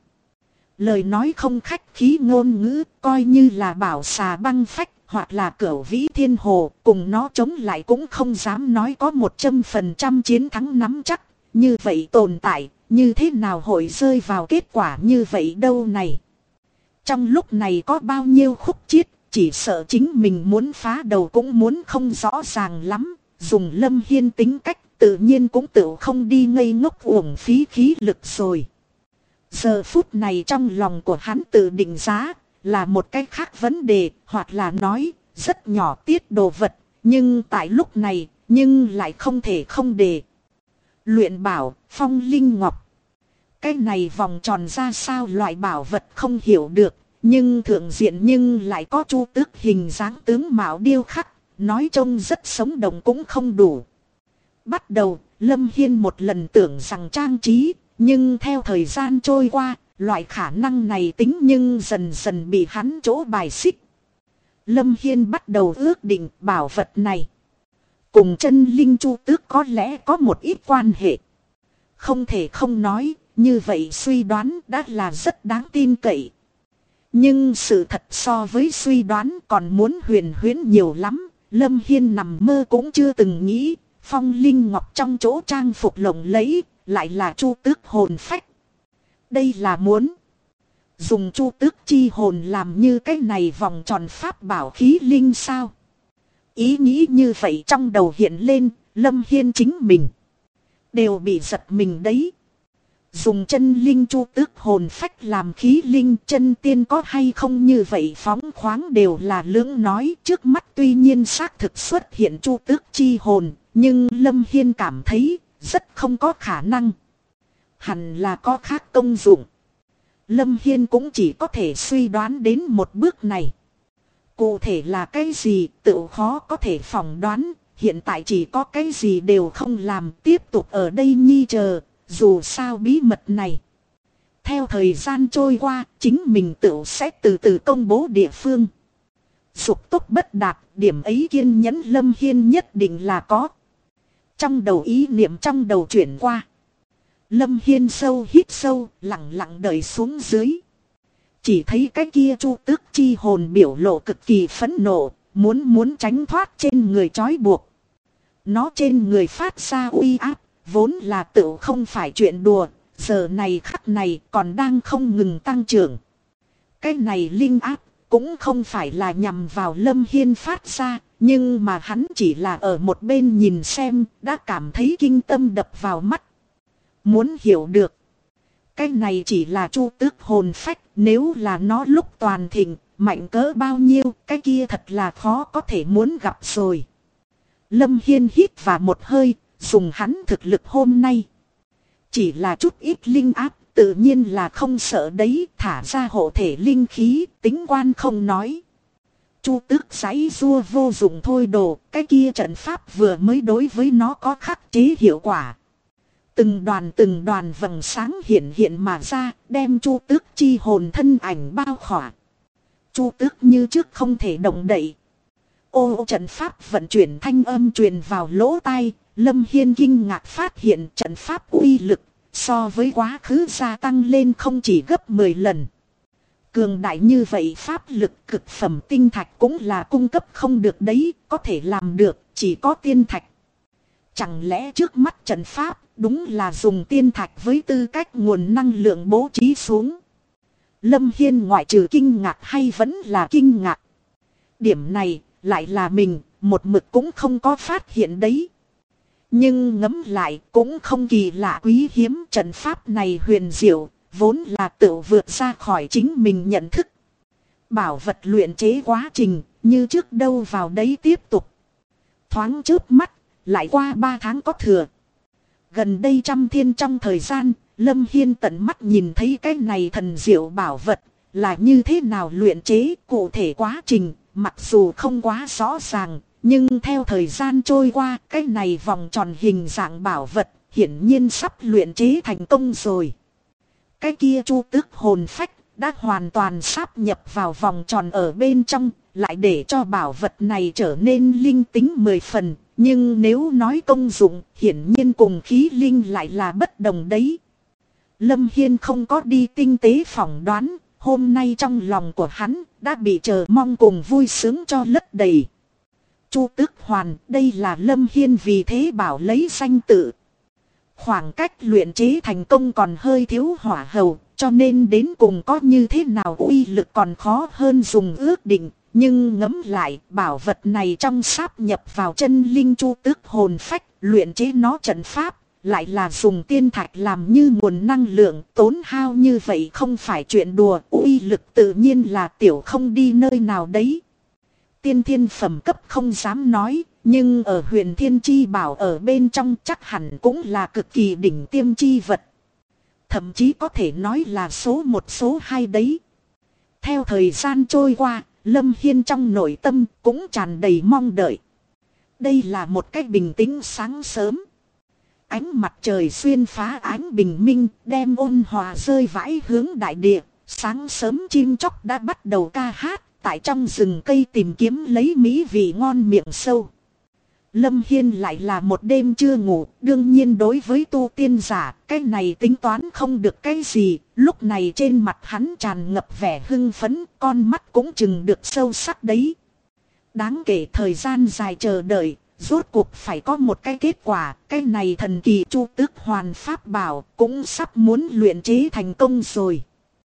Lời nói không khách khí ngôn ngữ, coi như là bảo xà băng phách, hoặc là cửu vĩ thiên hồ, cùng nó chống lại cũng không dám nói có 100% chiến thắng nắm chắc. Như vậy tồn tại, như thế nào hội rơi vào kết quả như vậy đâu này. Trong lúc này có bao nhiêu khúc chiết, chỉ sợ chính mình muốn phá đầu cũng muốn không rõ ràng lắm. Dùng Lâm Hiên tính cách tự nhiên cũng tự không đi ngây ngốc uổng phí khí lực rồi. Giờ phút này trong lòng của hắn tự định giá là một cái khác vấn đề, hoặc là nói rất nhỏ tiết đồ vật, nhưng tại lúc này nhưng lại không thể không đề. Luyện bảo phong linh ngọc. Cái này vòng tròn ra sao loại bảo vật không hiểu được, nhưng thượng diện nhưng lại có chu tước hình dáng tướng mạo điêu khắc, nói trông rất sống động cũng không đủ. Bắt đầu Lâm Hiên một lần tưởng rằng trang trí, nhưng theo thời gian trôi qua, loại khả năng này tính nhưng dần dần bị hắn chỗ bài xích. Lâm Hiên bắt đầu ước định bảo vật này cùng chân linh chu tước có lẽ có một ít quan hệ. Không thể không nói, như vậy suy đoán đã là rất đáng tin cậy. Nhưng sự thật so với suy đoán còn muốn huyền huyễn nhiều lắm. Lâm Hiên nằm mơ cũng chưa từng nghĩ, phong linh ngọc trong chỗ trang phục lộng lẫy lại là chu tước hồn phách. Đây là muốn Dùng chu tước chi hồn làm như cái này vòng tròn pháp bảo khí linh sao? Ý nghĩ như vậy trong đầu hiện lên, Lâm Hiên chính mình đều bị giật mình đấy. Dùng chân linh chu tước hồn phách làm khí linh, chân tiên có hay không như vậy phóng khoáng đều là lưỡng nói. Trước mắt tuy nhiên xác thực xuất hiện chu tước chi hồn, nhưng Lâm Hiên cảm thấy rất không có khả năng. Hẳn là có khác công dụng. Lâm Hiên cũng chỉ có thể suy đoán đến một bước này. Cụ thể là cái gì tự khó có thể phỏng đoán. Hiện tại chỉ có cái gì đều không làm, tiếp tục ở đây nhi chờ. Dù sao bí mật này, theo thời gian trôi qua, chính mình tự sẽ từ từ công bố địa phương. Dục tốc bất đạt, điểm ấy kiên nhẫn Lâm Hiên nhất định là có. Trong đầu ý niệm trong đầu chuyển qua. Lâm Hiên sâu hít sâu, lặng lặng đợi xuống dưới. Chỉ thấy cái kia chu tước chi hồn biểu lộ cực kỳ phẫn nộ, muốn tránh thoát trên người trói buộc. Nó trên người phát ra uy áp, vốn là tự không phải chuyện đùa, giờ này khắc này còn đang không ngừng tăng trưởng. Cái này linh áp cũng không phải là nhằm vào Lâm Hiên phát ra, nhưng mà hắn chỉ là ở một bên nhìn xem, đã cảm thấy kinh tâm đập vào mắt. Muốn hiểu được, cái này chỉ là chu tước hồn phách, nếu là nó lúc toàn thịnh, mạnh cỡ bao nhiêu, cái kia thật là khó có thể muốn gặp rồi. Lâm Hiên hít vào một hơi, dùng hắn thực lực hôm nay. Chỉ là chút ít linh áp, tự nhiên là không sợ đấy, thả ra hộ thể linh khí, tính quan không nói. Chu tước giãy rua vô dụng thôi đồ, cái kia trận pháp vừa mới đối với nó có khắc chế hiệu quả. Từng đoàn vầng sáng hiện mà ra, đem chu tước chi hồn thân ảnh bao khỏa. Chu tước như trước không thể động đậy. Ô trận pháp vận chuyển thanh âm truyền vào lỗ tai, Lâm Hiên kinh ngạc phát hiện trận pháp uy lực so với quá khứ gia tăng lên không chỉ gấp 10 lần. Cường đại như vậy pháp lực cực phẩm tinh thạch cũng là cung cấp không được đấy, có thể làm được chỉ có tiên thạch. Chẳng lẽ trước mắt trận pháp đúng là dùng tiên thạch với tư cách nguồn năng lượng bố trí xuống? Lâm Hiên ngoại trừ kinh ngạc hay vẫn là kinh ngạc. Điểm này lại là mình một mực cũng không có phát hiện đấy. Nhưng ngẫm lại cũng không kỳ lạ quý hiếm, trận pháp này huyền diệu, vốn là tự vượt ra khỏi chính mình nhận thức. Bảo vật luyện chế quá trình, như trước đâu vào đấy tiếp tục. Thoáng chớp mắt, lại qua 3 tháng có thừa. Gần đây trăm thiên trong thời gian, Lâm Hiên tận mắt nhìn thấy cái này thần diệu bảo vật, là như thế nào luyện chế, cụ thể quá trình, mặc dù không quá rõ ràng. Nhưng theo thời gian trôi qua, cái này vòng tròn hình dạng bảo vật, hiển nhiên sắp luyện chế thành công rồi. Cái kia chu tước hồn phách, đã hoàn toàn sáp nhập vào vòng tròn ở bên trong, lại để cho bảo vật này trở nên linh tính 10 phần. Nhưng nếu nói công dụng, hiển nhiên cùng khí linh lại là bất đồng đấy. Lâm Hiên không có đi tinh tế phỏng đoán, hôm nay trong lòng của hắn, đã bị chờ mong cùng vui sướng cho lấp đầy. Chu tước hoàn, đây là Lâm Hiên vì thế bảo lấy danh tự. Khoảng cách luyện chế thành công còn hơi thiếu hỏa hầu, cho nên đến cùng có như thế nào uy lực còn khó hơn dùng ước định. Nhưng ngẫm lại, bảo vật này trong sáp nhập vào chân linh chu tước hồn phách, luyện chế nó trận pháp, lại là dùng tiên thạch làm như nguồn năng lượng, tốn hao như vậy không phải chuyện đùa, uy lực tự nhiên là tiểu không đi nơi nào đấy. Tiên thiên phẩm cấp không dám nói, nhưng ở huyền thiên chi bảo ở bên trong chắc hẳn cũng là cực kỳ đỉnh tiêm chi vật. Thậm chí có thể nói là số 1 số 2 đấy. Theo thời gian trôi qua, Lâm Hiên trong nội tâm cũng tràn đầy mong đợi. Đây là một cách bình tĩnh sáng sớm. Ánh mặt trời xuyên phá ánh bình minh, đem ôn hòa rơi vãi hướng đại địa. Sáng sớm chim chóc đã bắt đầu ca hát. Tại trong rừng cây tìm kiếm lấy mỹ vị ngon miệng sâu. Lâm Hiên lại là một đêm chưa ngủ. Đương nhiên đối với tu tiên giả, cái này tính toán không được cái gì. Lúc này trên mặt hắn tràn ngập vẻ hưng phấn, con mắt cũng chừng được sâu sắc đấy. Đáng kể thời gian dài chờ đợi, rốt cuộc phải có một cái kết quả. Cái này thần kỳ chu tước hoàn pháp bảo cũng sắp muốn luyện chế thành công rồi.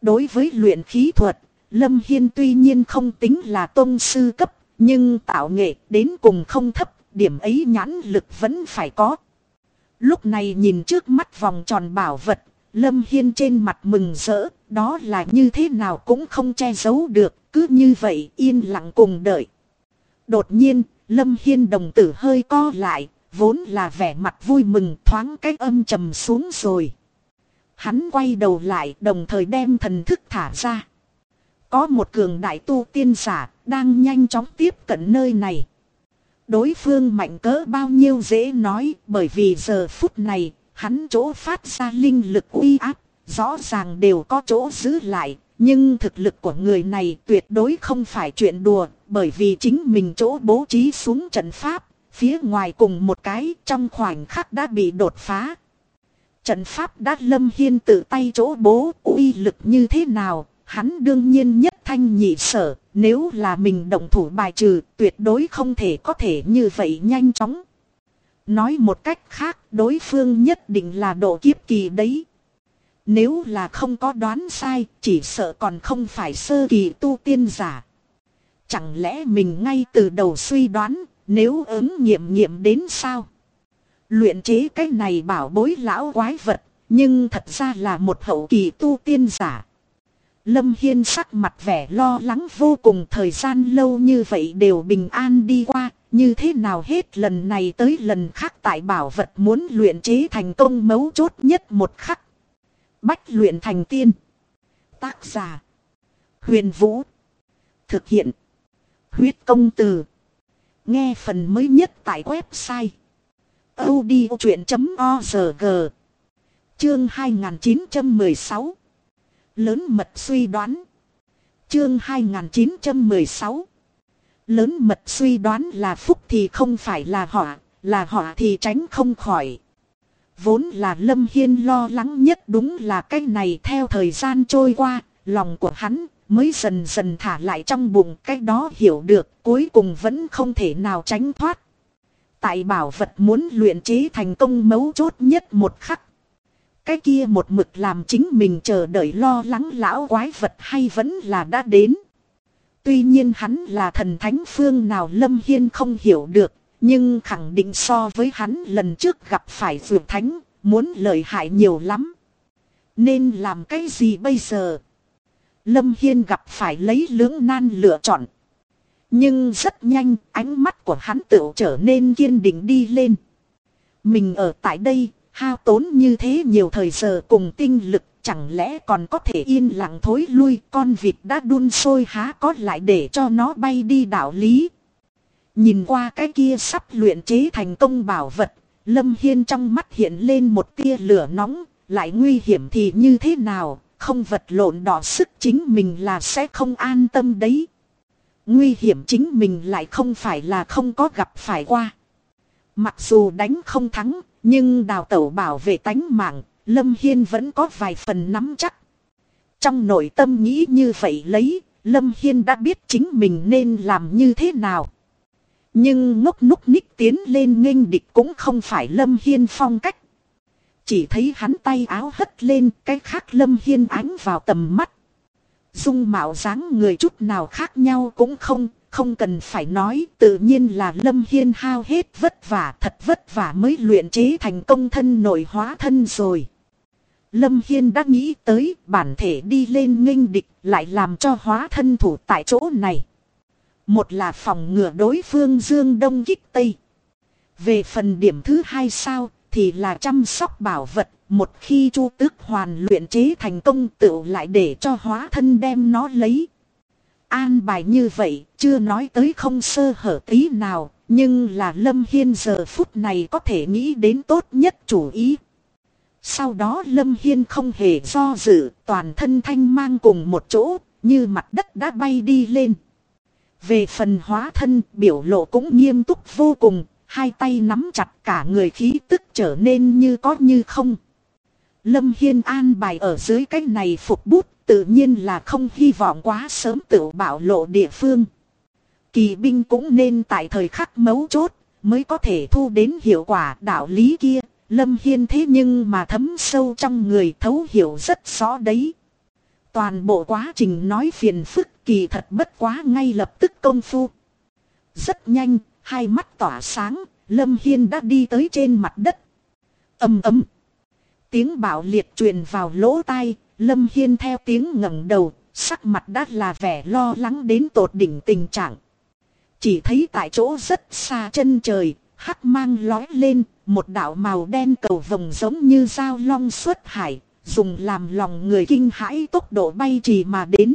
Đối với luyện khí thuật, Lâm Hiên tuy nhiên không tính là tông sư cấp, nhưng tạo nghệ đến cùng không thấp, điểm ấy nhãn lực vẫn phải có. Lúc này nhìn trước mắt vòng tròn bảo vật, Lâm Hiên trên mặt mừng rỡ, đó là như thế nào cũng không che giấu được, cứ như vậy yên lặng cùng đợi. Đột nhiên, Lâm Hiên đồng tử hơi co lại, vốn là vẻ mặt vui mừng thoáng cái âm trầm xuống rồi. Hắn quay đầu lại đồng thời đem thần thức thả ra. Có một cường đại tu tiên giả đang nhanh chóng tiếp cận nơi này. Đối phương mạnh cỡ bao nhiêu dễ nói, bởi vì giờ phút này hắn chỗ phát ra linh lực uy áp, rõ ràng đều có chỗ giữ lại. Nhưng thực lực của người này tuyệt đối không phải chuyện đùa, bởi vì chính mình chỗ bố trí xuống trận pháp, phía ngoài cùng một cái trong khoảnh khắc đã bị đột phá. Trận pháp đã Lâm Hiên tự tay chỗ bố, uy lực như thế nào, hắn đương nhiên nhất thanh nhị sở, nếu là mình động thủ bài trừ, tuyệt đối không thể như vậy nhanh chóng. Nói một cách khác, đối phương nhất định là độ kiếp kỳ đấy. Nếu là không có đoán sai, chỉ sợ còn không phải sơ kỳ tu tiên giả. Chẳng lẽ mình ngay từ đầu suy đoán, nếu ứng nghiệm đến sao? Luyện chế cái này bảo bối lão quái vật, nhưng thật ra là một hậu kỳ tu tiên giả. Lâm Hiên sắc mặt vẻ lo lắng vô cùng, thời gian lâu như vậy đều bình an đi qua, như thế nào hết lần này tới lần khác tại bảo vật muốn luyện chế thành công mấu chốt nhất một khắc. Bách luyện thành tiên. Tác giả: Huyền Vũ. Thực hiện: Huyết Công Từ. Nghe phần mới nhất tại website audiochuyện.org. Chương 2916. Lớn mật suy đoán. Chương 2916. Lớn mật suy đoán là phúc thì không phải là họa thì tránh không khỏi. Vốn là Lâm Hiên lo lắng nhất đúng là cái này, theo thời gian trôi qua, lòng của hắn mới dần dần thả lại trong bụng, cái đó hiểu được cuối cùng vẫn không thể nào tránh thoát. Tại bảo vật muốn luyện chế thành công mấu chốt nhất một khắc. Cái kia một mực làm chính mình chờ đợi lo lắng lão quái vật hay vẫn là đã đến. Tuy nhiên hắn là thần thánh phương nào Lâm Hiên không hiểu được, nhưng khẳng định so với hắn lần trước gặp phải vượt thánh, muốn lợi hại nhiều lắm. Nên làm cái gì bây giờ? Lâm Hiên gặp phải lấy lưỡng nan lựa chọn. Nhưng rất nhanh, ánh mắt của hắn tự trở nên kiên định đi lên. Mình ở tại đây, hao tốn như thế nhiều thời giờ cùng tinh lực, chẳng lẽ còn có thể yên lặng thối lui, con vịt đã đun sôi há có lại để cho nó bay đi đạo lý. Nhìn qua cái kia sắp luyện chế thành công bảo vật, Lâm Hiên trong mắt hiện lên một tia lửa nóng, lại nguy hiểm thì như thế nào, không vật lộn đỏ sức chính mình là sẽ không an tâm đấy. Nguy hiểm chính mình lại không phải là không có gặp phải qua. Mặc dù đánh không thắng, nhưng đào tẩu bảo vệ tánh mạng, Lâm Hiên vẫn có vài phần nắm chắc. Trong nội tâm nghĩ như vậy lấy, Lâm Hiên đã biết chính mình nên làm như thế nào. Nhưng ngốc núc ních tiến lên nghênh địch cũng không phải Lâm Hiên phong cách. Chỉ thấy hắn tay áo hất lên, cái khác Lâm Hiên ánh vào tầm mắt. Dung mạo dáng người chút nào khác nhau cũng không cần phải nói, tự nhiên là Lâm Hiên hao hết vất vả, thật vất vả mới luyện chế thành công thân nội hóa thân rồi. Lâm Hiên đã nghĩ tới bản thể đi lên nghênh địch, lại làm cho hóa thân thủ tại chỗ này. Một là phòng ngừa đối phương dương đông kích tây. Về phần điểm thứ hai sao, thì là chăm sóc bảo vật. Một khi Chu Tước Hoàn luyện chế thành công tựu lại để cho hóa thân đem nó lấy. An bài như vậy, chưa nói tới không sơ hở tí nào, nhưng là Lâm Hiên giờ phút này có thể nghĩ đến tốt nhất chủ ý. Sau đó Lâm Hiên không hề do dự, toàn thân thanh mang cùng một chỗ, như mặt đất đã bay đi lên. Về phần hóa thân, biểu lộ cũng nghiêm túc vô cùng, hai tay nắm chặt, cả người khí tức trở nên như có như không. Lâm Hiên an bài ở dưới cái này phục bút, tự nhiên là không hy vọng quá sớm tự bạo lộ địa phương. Kỳ binh cũng nên tại thời khắc mấu chốt, mới có thể thu đến hiệu quả đạo lý kia. Lâm Hiên thế nhưng mà thấm sâu trong người, thấu hiểu rất rõ đấy. Toàn bộ quá trình nói phiền phức kỳ thật bất quá ngay lập tức công phu. Rất nhanh, hai mắt tỏa sáng, Lâm Hiên đã đi tới trên mặt đất. Ầm ầm. Tiếng bạo liệt truyền vào lỗ tai, Lâm Hiên theo tiếng ngẩng đầu, sắc mặt đã là vẻ lo lắng đến tột đỉnh tình trạng. Chỉ thấy tại chỗ rất xa chân trời, hắc mang lói lên, một đạo màu đen cầu vồng giống như dao long xuất hải, dùng làm lòng người kinh hãi tốc độ bay trì mà đến.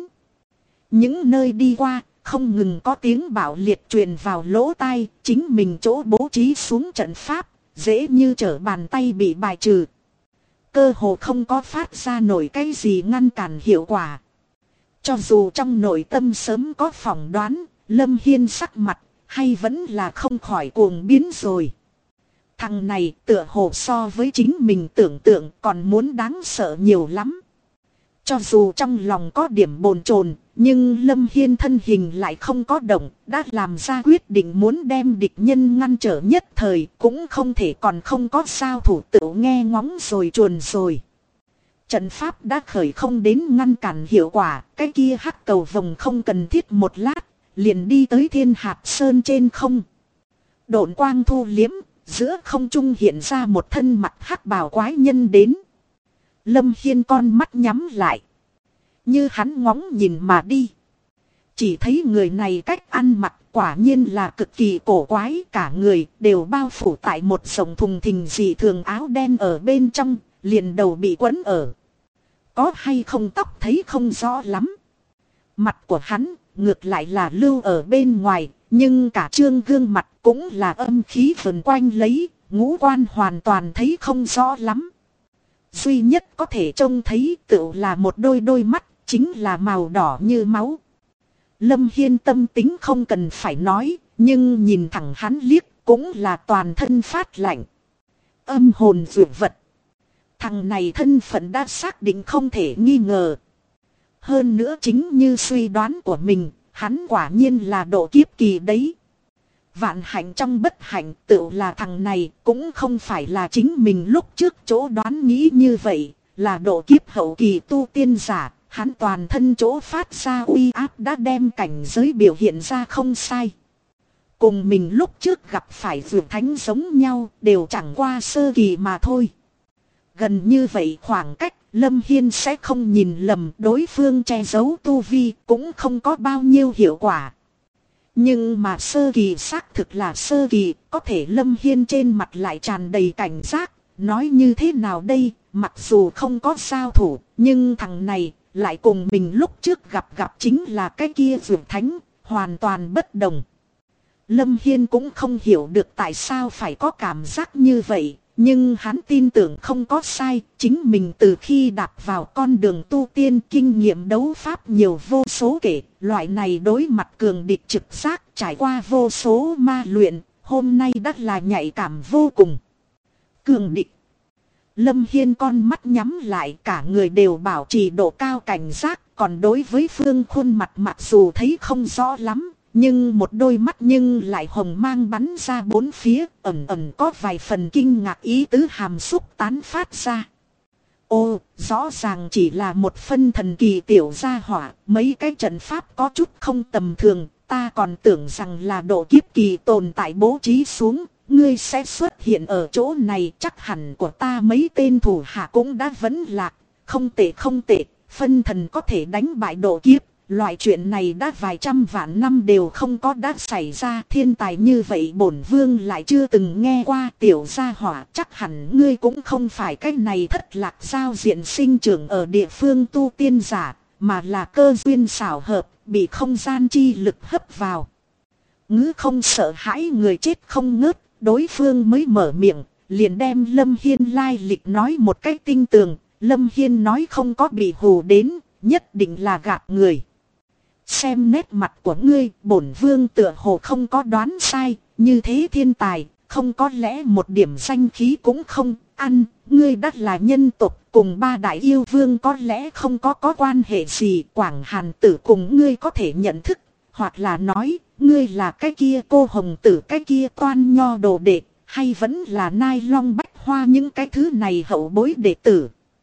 Những nơi đi qua, không ngừng có tiếng bạo liệt truyền vào lỗ tai, chính mình chỗ bố trí xuống trận pháp, dễ như trở bàn tay bị bài trừ. Cơ hồ không có phát ra nổi cái gì ngăn cản hiệu quả. Cho dù trong nội tâm sớm có phỏng đoán, Lâm Hiên sắc mặt, hay vẫn là không khỏi cuồng biến rồi. Thằng này tựa hồ so với chính mình tưởng tượng còn muốn đáng sợ nhiều lắm. Cho dù trong lòng có điểm bồn chồn, nhưng Lâm Hiên thân hình lại không có động, đã làm ra quyết định muốn đem địch nhân ngăn trở nhất thời, cũng không thể còn không có sao thủ tự nghe ngóng rồi chuồn rồi. Trận pháp đã khởi không đến ngăn cản hiệu quả, cái kia hắc cầu vồng không cần thiết một lát, liền đi tới Thiên Hạt Sơn trên không. Độn quang thu liếm, giữa không trung hiện ra một thân mặt hắc bào quái nhân đến. Lâm Hiên con mắt nhắm lại. Như hắn ngóng nhìn mà đi. Chỉ thấy người này cách ăn mặc quả nhiên là cực kỳ cổ quái. Cả người đều bao phủ tại một dòng thùng thình dị thường áo đen ở bên trong. Liền đầu bị quấn ở. Có hay không tóc thấy không rõ lắm. Mặt của hắn ngược lại là lưu ở bên ngoài. Nhưng cả trương gương mặt cũng là âm khí vần quanh lấy. Ngũ quan hoàn toàn thấy không rõ lắm. Duy nhất có thể trông thấy tựu là một đôi mắt, chính là màu đỏ như máu. Lâm Hiên tâm tính không cần phải nói, nhưng nhìn thẳng hắn liếc cũng là toàn thân phát lạnh. Âm hồn dụ vật. Thằng này thân phận đã xác định không thể nghi ngờ. Hơn nữa chính như suy đoán của mình, hắn quả nhiên là độ kiếp kỳ đấy. Vạn hạnh trong bất hạnh tự là thằng này cũng không phải là chính mình lúc trước chỗ đoán nghĩ như vậy, là độ kiếp hậu kỳ tu tiên giả, hắn toàn thân chỗ phát ra uy áp đã đem cảnh giới biểu hiện ra không sai. Cùng mình lúc trước gặp phải vượt thánh giống nhau đều chẳng qua sơ kỳ mà thôi. Gần như vậy khoảng cách Lâm Hiên sẽ không nhìn lầm đối phương che giấu tu vi cũng không có bao nhiêu hiệu quả. Nhưng mà sơ kỳ xác thực là sơ kỳ, có thể Lâm Hiên trên mặt lại tràn đầy cảnh giác, nói như thế nào đây, mặc dù không có sao thủ, nhưng thằng này lại cùng mình lúc trước gặp chính là cái kia vượt thánh, hoàn toàn bất đồng. Lâm Hiên cũng không hiểu được tại sao phải có cảm giác như vậy, nhưng hắn tin tưởng không có sai, chính mình từ khi đạp vào con đường tu tiên kinh nghiệm đấu pháp nhiều vô số kể, loại này đối mặt cường địch trực giác trải qua vô số ma luyện, hôm nay đã là nhạy cảm vô cùng. Cường địch. Lâm Hiên con mắt nhắm lại, cả người đều bảo trì độ cao cảnh giác, còn đối với phương khuôn mặt mặc dù thấy không rõ lắm. Nhưng một đôi mắt nhưng lại hồng mang bắn ra bốn phía, ẩn ẩn có vài phần kinh ngạc ý tứ hàm xúc tán phát ra. Ô, rõ ràng chỉ là một phân thần kỳ tiểu gia hỏa, mấy cái trận pháp có chút không tầm thường, ta còn tưởng rằng là độ kiếp kỳ tồn tại bố trí xuống, ngươi sẽ xuất hiện ở chỗ này, chắc hẳn của ta mấy tên thủ hạ cũng đã vấn lạc, không tệ không tệ, phân thần có thể đánh bại độ kiếp. Loại chuyện này đã vài trăm vạn năm đều không có đã xảy ra, thiên tài như vậy bổn vương lại chưa từng nghe qua. Tiểu gia hỏa, chắc hẳn ngươi cũng không phải cái này thất lạc giao diện sinh trưởng ở địa phương tu tiên giả, mà là cơ duyên xảo hợp, bị không gian chi lực hấp vào. Ngữ không sợ hãi người chết không ngớt, đối phương mới mở miệng, liền đem Lâm Hiên lai lịch nói một cách tinh tường. Lâm Hiên nói không có bị hù đến, nhất định là gạt người. Xem nét mặt của ngươi, bổn vương tựa hồ không có đoán sai, như thế thiên tài, không có lẽ một điểm danh khí cũng không, ăn, ngươi đắt là nhân tộc, cùng ba đại yêu vương có lẽ không có quan hệ gì, Quảng Hàn Tử cùng ngươi có thể nhận thức, hoặc là nói, ngươi là cái kia cô hồng tử cái kia toan nho đồ đệ, hay vẫn là nai long bách hoa những cái thứ này hậu bối đệ tử.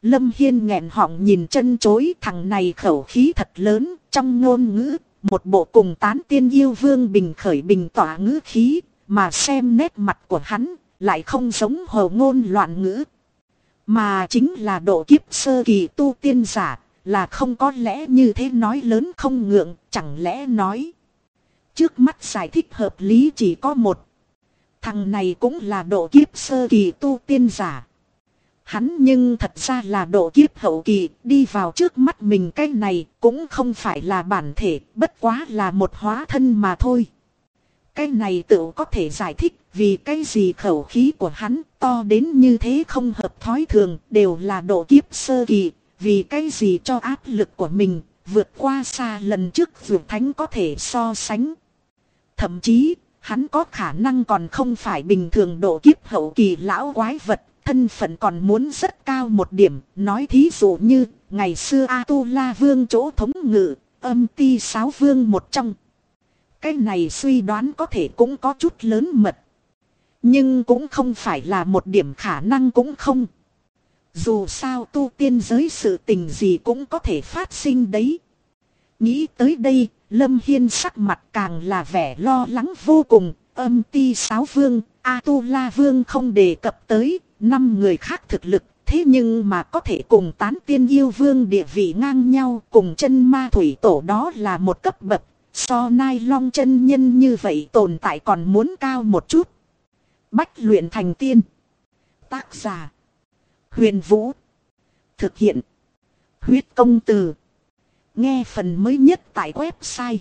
Lâm Hiên nghẹn họng nhìn chân chối, thằng này khẩu khí thật lớn, trong ngôn ngữ, một bộ cùng tán tiên yêu vương bình khởi bình tỏa ngữ khí, mà xem nét mặt của hắn, lại không giống hồ ngôn loạn ngữ. Mà chính là độ kiếp sơ kỳ tu tiên giả, là không có lẽ như thế nói lớn không ngượng, chẳng lẽ nói. Trước mắt giải thích hợp lý chỉ có một. Thằng này cũng là độ kiếp sơ kỳ tu tiên giả. Hắn nhưng thật ra là độ kiếp hậu kỳ, đi vào trước mắt mình cái này cũng không phải là bản thể, bất quá là một hóa thân mà thôi. Cái này tự có thể giải thích vì cái gì khẩu khí của hắn to đến như thế không hợp thói thường, đều là độ kiếp sơ kỳ, vì cái gì cho áp lực của mình vượt qua xa lần trước vượt thánh có thể so sánh. Thậm chí, hắn có khả năng còn không phải bình thường độ kiếp hậu kỳ lão quái vật, thân phận còn muốn rất cao một điểm, nói thí dụ như, ngày xưa A-tu-la vương chỗ thống ngự, âm ti sáo vương một trong. Cái này suy đoán có thể cũng có chút lớn mật. Nhưng cũng không phải là một điểm khả năng cũng không. Dù sao tu tiên giới sự tình gì cũng có thể phát sinh đấy. Nghĩ tới đây, Lâm Hiên sắc mặt càng là vẻ lo lắng vô cùng. Âm ti sáo vương, A-tu-la vương không đề cập tới 5 người khác thực lực. Thế nhưng mà có thể cùng tán tiên yêu vương địa vị ngang nhau, cùng chân ma thủy tổ đó là một cấp bậc. So Nai Long chân nhân như vậy tồn tại còn muốn cao một chút. Bách luyện thành tiên. Tác giả: Huyền Vũ. Thực hiện: Huyết Công Từ. Nghe phần mới nhất tại website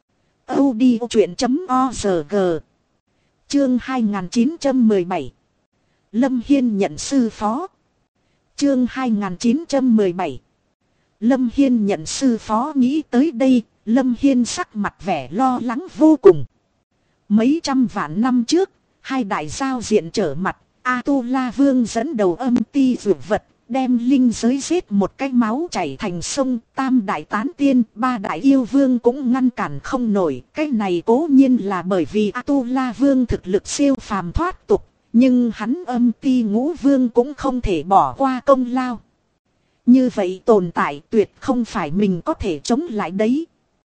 audiochuyện.org. Chương 2917. Lâm Hiên nhận sư phó. Chương 2917. Lâm Hiên nhận sư phó. Nghĩ tới đây, Lâm Hiên sắc mặt vẻ lo lắng vô cùng. Mấy trăm vạn năm trước, hai đại giao diện trở mặt, A-tu-la vương dẫn đầu âm ti dược vật, đem linh giới giết một cái máu chảy thành sông. Tam đại tán tiên, ba đại yêu vương cũng ngăn cản không nổi. Cái này cố nhiên là bởi vì A-tu-la vương thực lực siêu phàm thoát tục, nhưng hắn âm ti ngũ vương cũng không thể bỏ qua công lao. Như vậy tồn tại tuyệt không phải mình có thể chống lại đấy.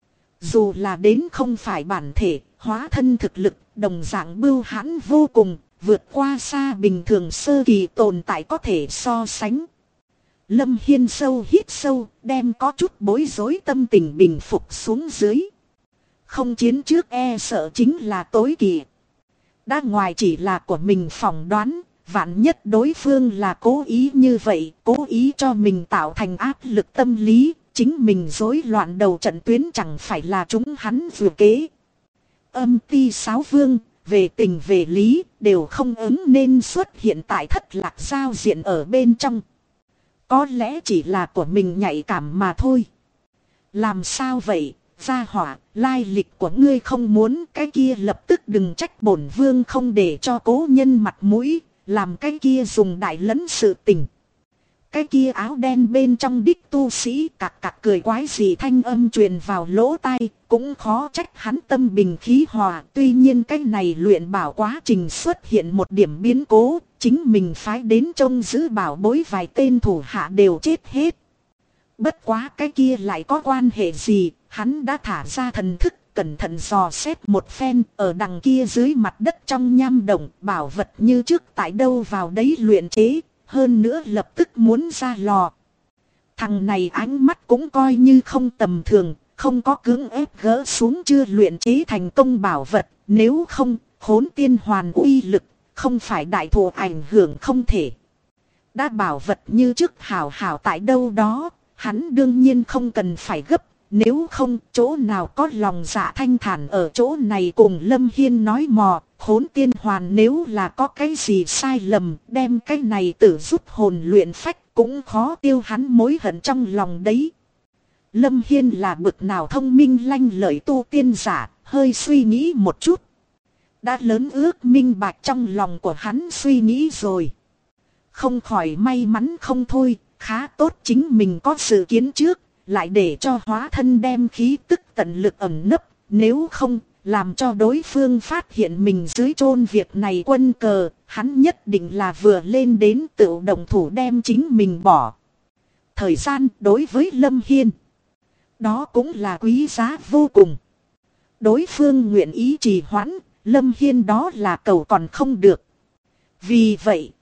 Dù là đến không phải bản thể, hóa thân thực lực, đồng dạng bưu hãn vô cùng, vượt qua xa bình thường sơ kỳ tồn tại có thể so sánh. Lâm Hiên sâu hít sâu, đem có chút bối rối tâm tình bình phục xuống dưới. Không chiến trước e sợ chính là tối kỵ. Đã ngoài chỉ là của mình phỏng đoán, vạn nhất đối phương là cố ý như vậy, cố ý cho mình tạo thành áp lực tâm lý, chính mình rối loạn đầu trận tuyến chẳng phải là chúng hắn vừa kế. Âm ti sáo vương, về tình về lý, đều không ứng nên xuất hiện tại thất lạc giao diện ở bên trong. Có lẽ chỉ là của mình nhạy cảm mà thôi. Làm sao vậy, gia hỏa, lai lịch của ngươi không muốn, cái kia lập tức đừng trách bổn vương không để cho cố nhân mặt mũi, làm cái kia dùng đại lẫn sự tình. Cái kia áo đen bên trong đích tu sĩ cặc cặc cười quái gì thanh âm truyền vào lỗ tai, cũng khó trách hắn tâm bình khí hòa. Tuy nhiên cái này luyện bảo quá trình xuất hiện một điểm biến cố, chính mình phái đến trông giữ bảo bối vài tên thủ hạ đều chết hết. Bất quá cái kia lại có quan hệ gì, hắn đã thả ra thần thức, cẩn thận dò xét một phen, ở đằng kia dưới mặt đất trong nham động, bảo vật như trước tại đâu vào đấy luyện chế. Hơn nữa lập tức muốn ra lò. Thằng này ánh mắt cũng coi như không tầm thường, không có cưỡng ép gỡ xuống chưa luyện chế thành công bảo vật. Nếu không, Khốn tiên hoàn uy lực, không phải đại thù ảnh hưởng không thể. Đã bảo vật như trước hảo hảo tại đâu đó, hắn đương nhiên không cần phải gấp. Nếu không, chỗ nào có lòng dạ thanh thản ở chỗ này cùng Lâm Hiên nói mò. Khốn tiên hoàn nếu là có cái gì sai lầm, đem cái này tự giúp hồn luyện phách, cũng khó tiêu hắn mối hận trong lòng đấy. Lâm Hiên là bực nào thông minh lanh lợi tu tiên giả, hơi suy nghĩ một chút. Đã lớn ước minh bạch trong lòng của hắn suy nghĩ rồi. Không khỏi may mắn không thôi, khá tốt chính mình có dự kiến trước, lại để cho hóa thân đem khí tức tận lực ẩn nấp, nếu không, làm cho đối phương phát hiện mình dưới chôn việc này quân cờ, hắn nhất định là vừa lên đến tự động thủ đem chính mình bỏ. thời gian đối với Lâm Hiên. Đó cũng là quý giá vô cùng. Đối phương nguyện ý trì hoãn, Lâm Hiên đó là cầu còn không được. Vì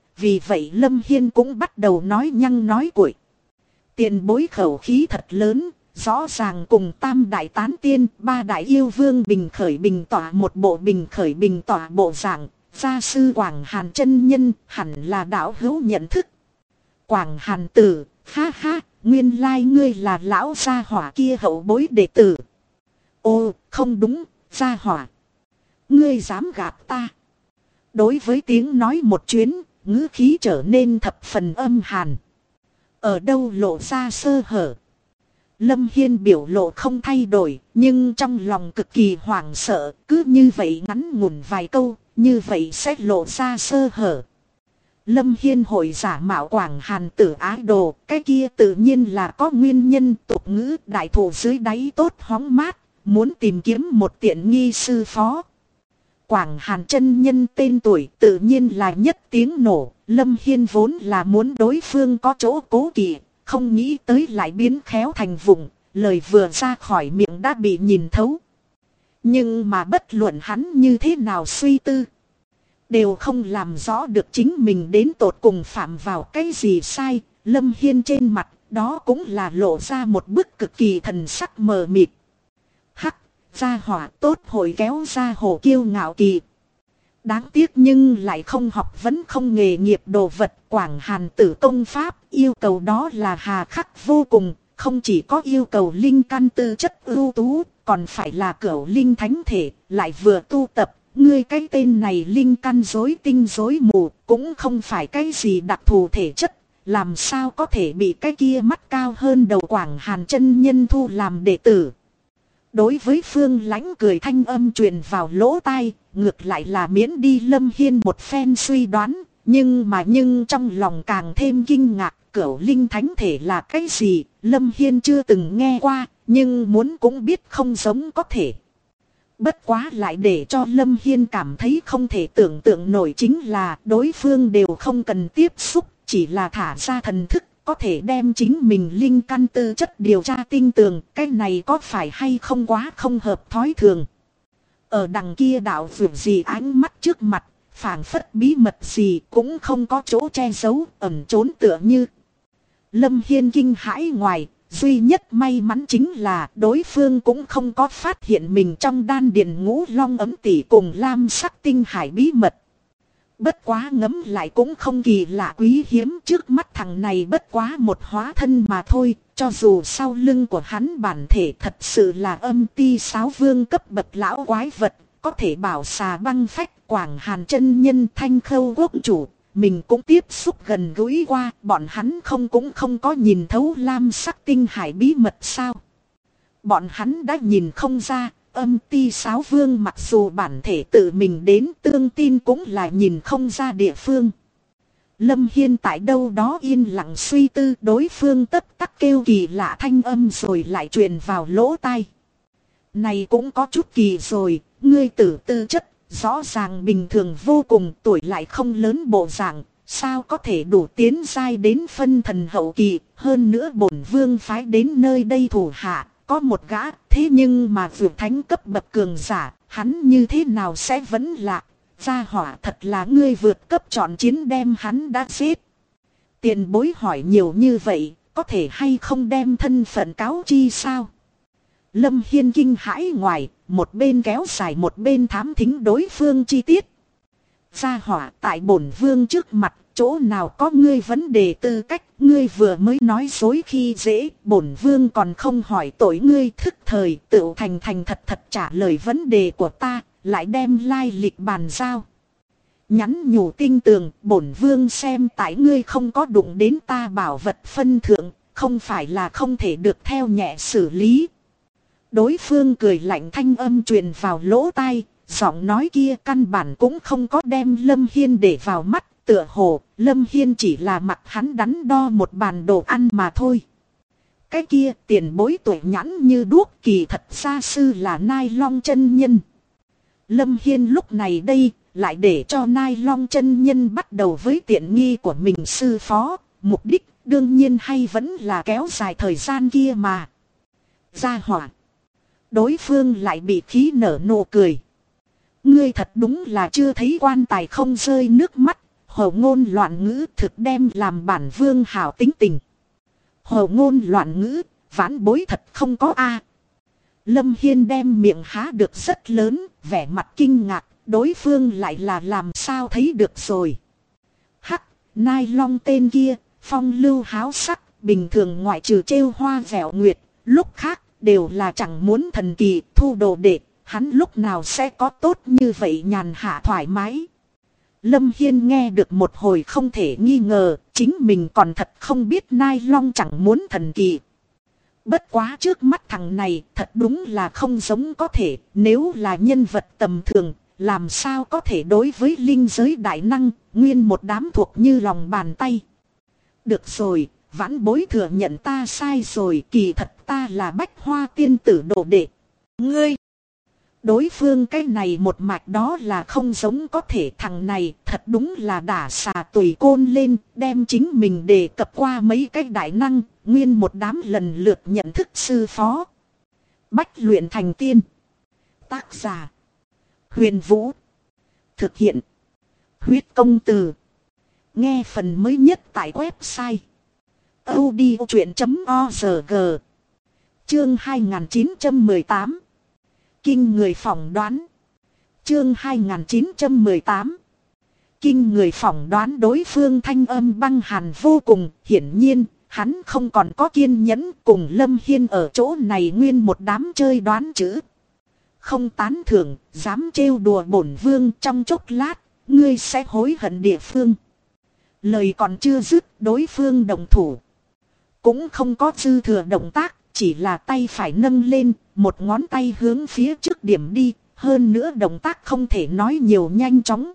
vậy Lâm Hiên cũng bắt đầu nói nhăng nói cuội. Tiền bối khẩu khí thật lớn, rõ ràng cùng tam đại tán tiên, ba đại yêu vương bình khởi bình tỏa một bộ bình khởi bình tỏa bộ dạng. Gia sư Quảng Hàn chân nhân hẳn là đạo hữu nhận thức. Quảng Hàn tử, ha ha, nguyên lai ngươi là lão gia hỏa kia hậu bối đệ tử. Ô, không đúng, gia hỏa. Ngươi dám gạt ta. Đối với tiếng nói một chuyến, ngữ khí trở nên thập phần âm hàn. Ở đâu lộ ra sơ hở. Lâm Hiên biểu lộ không thay đổi, nhưng trong lòng cực kỳ hoảng sợ, cứ như vậy ngắn ngủn vài câu, như vậy sẽ lộ ra sơ hở. Lâm Hiên hội giả mạo Quảng Hàn tử ái đồ, cái kia tự nhiên là có nguyên nhân. Tục ngữ đại thủ dưới đáy tốt hóng mát, muốn tìm kiếm một tiện nghi sư phó. Quảng Hàn chân nhân tên tuổi tự nhiên là nhất tiếng nổ. Lâm Hiên vốn là muốn đối phương có chỗ cố kỵ, không nghĩ tới lại biến khéo thành vụng, lời vừa ra khỏi miệng đã bị nhìn thấu. Nhưng mà bất luận hắn như thế nào suy tư, đều không làm rõ được chính mình đến tột cùng phạm vào cái gì sai. Lâm Hiên trên mặt đó cũng là lộ ra một bức cực kỳ thần sắc mờ mịt. Hắc, gia hỏa tốt hội kéo ra hồ kiêu ngạo kỳ. Đáng tiếc nhưng lại không học vẫn không nghề nghiệp đồ vật. Quảng Hàn tử công pháp yêu cầu đó là hà khắc vô cùng. Không chỉ có yêu cầu linh căn tư chất ưu tú, còn phải là cửu linh thánh thể, lại vừa tu tập. Ngươi cái tên này linh căn rối tinh rối mù, cũng không phải cái gì đặc thù thể chất. Làm sao có thể bị cái kia mắt cao hơn đầu Quảng Hàn chân nhân thu làm đệ tử. Đối với Phương Lãnh cười thanh âm truyền vào lỗ tai, ngược lại là miễn đi Lâm Hiên một phen suy đoán. Nhưng trong lòng càng thêm kinh ngạc, cửu linh thánh thể là cái gì, Lâm Hiên chưa từng nghe qua, nhưng muốn cũng biết không giống có thể. Bất quá lại để cho Lâm Hiên cảm thấy không thể tưởng tượng nổi chính là đối phương đều không cần tiếp xúc, chỉ là thả ra thần thức, có thể đem chính mình linh căn tư chất điều tra tinh tường, cái này có phải hay không quá không hợp thói thường. Ở đằng kia đạo vượt gì ánh mắt trước mặt, phảng phất bí mật gì cũng không có chỗ che giấu, ẩn trốn tựa như. Lâm Hiên kinh hãi ngoài, duy nhất may mắn chính là đối phương cũng không có phát hiện mình trong đan điền ngũ long ấm tỷ cùng lam sắc tinh hải bí mật. Bất quá ngấm lại cũng không kỳ lạ quý hiếm, trước mắt thằng này bất quá một hóa thân mà thôi, cho dù sau lưng của hắn bản thể thật sự là âm ti sáo vương cấp bậc lão quái vật, có thể bảo xà băng phách Quảng Hàn chân nhân Thanh Khâu quốc chủ. Mình cũng tiếp xúc gần gũi qua, bọn hắn cũng không có nhìn thấu lam sắc tinh hải bí mật sao. Bọn hắn đã nhìn không ra, âm ti sáo vương mặc dù bản thể tự mình đến tương tin cũng là nhìn không ra địa phương. Lâm Hiên tại đâu đó yên lặng suy tư, đối phương tất tắc kêu kỳ lạ thanh âm rồi lại truyền vào lỗ tai. Này cũng có chút kỳ rồi, ngươi tử tư chất. Rõ ràng bình thường vô cùng, tuổi lại không lớn bộ dạng, sao có thể đủ tiến giai đến phân thần hậu kỳ. Hơn nữa bổn vương phái đến nơi đây thủ hạ, có một gã, thế nhưng mà vượt thánh cấp bậc cường giả, hắn như thế nào sẽ vẫn lạc. Gia hỏa thật là ngươi vượt cấp chọn chiến đem hắn đã giết. Tiền bối hỏi nhiều như vậy, có thể hay không đem thân phận cáo chi sao? Lâm Hiên kinh hãi ngoài, một bên kéo dài một bên thám thính đối phương chi tiết. Gia hỏa tại bổn vương trước mặt, chỗ nào có ngươi vấn đề tư cách, ngươi vừa mới nói dối khi dễ, bổn vương còn không hỏi tội ngươi, thức thời tự thành thật trả lời vấn đề của ta, lại đem lai lịch bàn giao. Nhắn nhủ tinh tường, bổn vương xem tại ngươi không có đụng đến ta bảo vật phân thượng, không phải là không thể được theo nhẹ xử lý. Đối phương cười lạnh thanh âm truyền vào lỗ tai, giọng nói kia căn bản cũng không có đem Lâm Hiên để vào mắt, tựa hồ Lâm Hiên chỉ là mặc hắn đắn đo một bàn đồ ăn mà thôi. Cái kia tiền bối tuổi nhãn như đuốc, kỳ thật gia sư là Nai Long chân nhân. Lâm Hiên lúc này đây lại để cho Nai Long chân nhân bắt đầu với tiện nghi của mình sư phó, mục đích đương nhiên hay vẫn là kéo dài thời gian kia mà. Gia hỏa. Đối phương lại bị khí nở nụ cười. Ngươi thật đúng là chưa thấy quan tài không rơi nước mắt. Hồ ngôn loạn ngữ thực đem làm bản vương hảo tính tình. Hồ ngôn loạn ngữ, vãn bối thật không có a. Lâm Hiên đem miệng há được rất lớn, vẻ mặt kinh ngạc, đối phương lại là làm sao thấy được rồi. Hắc, Nai Long tên kia, phong lưu háo sắc, bình thường ngoại trừ trêu hoa vẻo nguyệt, lúc khác đều là chẳng muốn thần kỳ thu đồ đệ, hắn lúc nào sẽ có tốt như vậy nhàn hạ thoải mái. Lâm Hiên nghe được một hồi không thể nghi ngờ, chính mình còn thật không biết Nai Long chẳng muốn thần kỳ. Bất quá trước mắt thằng này thật đúng là không giống có thể, nếu là nhân vật tầm thường, làm sao có thể đối với linh giới đại năng, nguyên một đám thuộc như lòng bàn tay. Được rồi, vãn bối thừa nhận ta sai rồi, kỳ thật ta là Bách Hoa tiên tử đồ đệ. Ngươi! Đối phương cái này một mạch đó là không giống có thể, thằng này thật đúng là đả xà tùy côn lên, đem chính mình đề cập qua mấy cái đại năng, nguyên một đám lần lượt nhận thức sư phó. Bách luyện thành tiên. Tác giả. Huyền Vũ. Thực hiện. Huyết công từ. Nghe phần mới nhất tại website audiochuyện.org. Chương 2918. Kinh người phỏng đoán. Chương 2918. Kinh người phỏng đoán. Đối phương thanh âm băng hàn vô cùng, hiển nhiên hắn không còn có kiên nhẫn cùng Lâm Hiên ở chỗ này nguyên một đám chơi đoán chữ. Không tán thưởng, dám trêu đùa bổn vương, trong chốc lát ngươi sẽ hối hận địa phương. Lời còn chưa dứt, đối phương động thủ. Cũng không có dư thừa động tác, chỉ là tay phải nâng lên, một ngón tay hướng phía trước điểm đi, hơn nữa động tác không thể nói nhiều, nhanh chóng.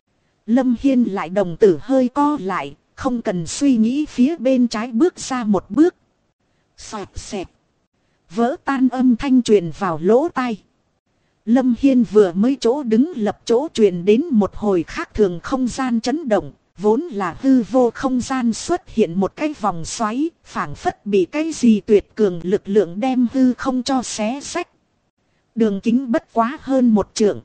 Lâm Hiên lại đồng tử hơi co lại, không cần suy nghĩ phía bên trái bước ra một bước. Xoẹt xẹt. Vỡ tan âm thanh truyền vào lỗ tai. Lâm Hiên vừa mới chỗ đứng lập chỗ truyền đến một hồi khác thường không gian chấn động. Vốn là hư vô không gian xuất hiện một cái vòng xoáy, phảng phất bị cái gì tuyệt cường lực lượng đem hư không cho xé xách. Đường kính bất quá hơn 1 trượng.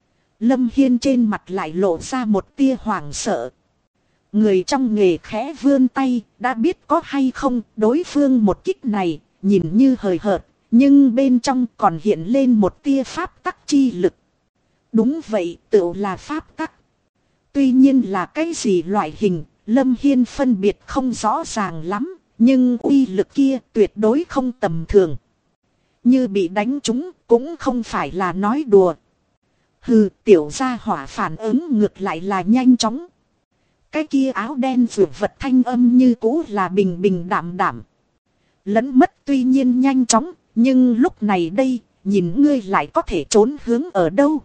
Lâm Hiên trên mặt lại lộ ra một tia hoảng sợ. Người trong nghề khẽ vươn tay, đã biết có hay không, đối phương một kích này, nhìn như hời hợt, nhưng bên trong còn hiện lên một tia pháp tắc chi lực. Đúng vậy, tựu là pháp tắc. Tuy nhiên là cái gì loại hình, Lâm Hiên phân biệt không rõ ràng lắm, nhưng uy lực kia tuyệt đối không tầm thường. Như bị đánh trúng cũng không phải là nói đùa. Hừ, tiểu gia hỏa phản ứng ngược lại là nhanh chóng. Cái kia áo đen vượt vật thanh âm như cũ là bình bình đạm đạm. Lẫn mất tuy nhiên nhanh chóng, nhưng lúc này đây, nhìn ngươi lại có thể trốn hướng ở đâu.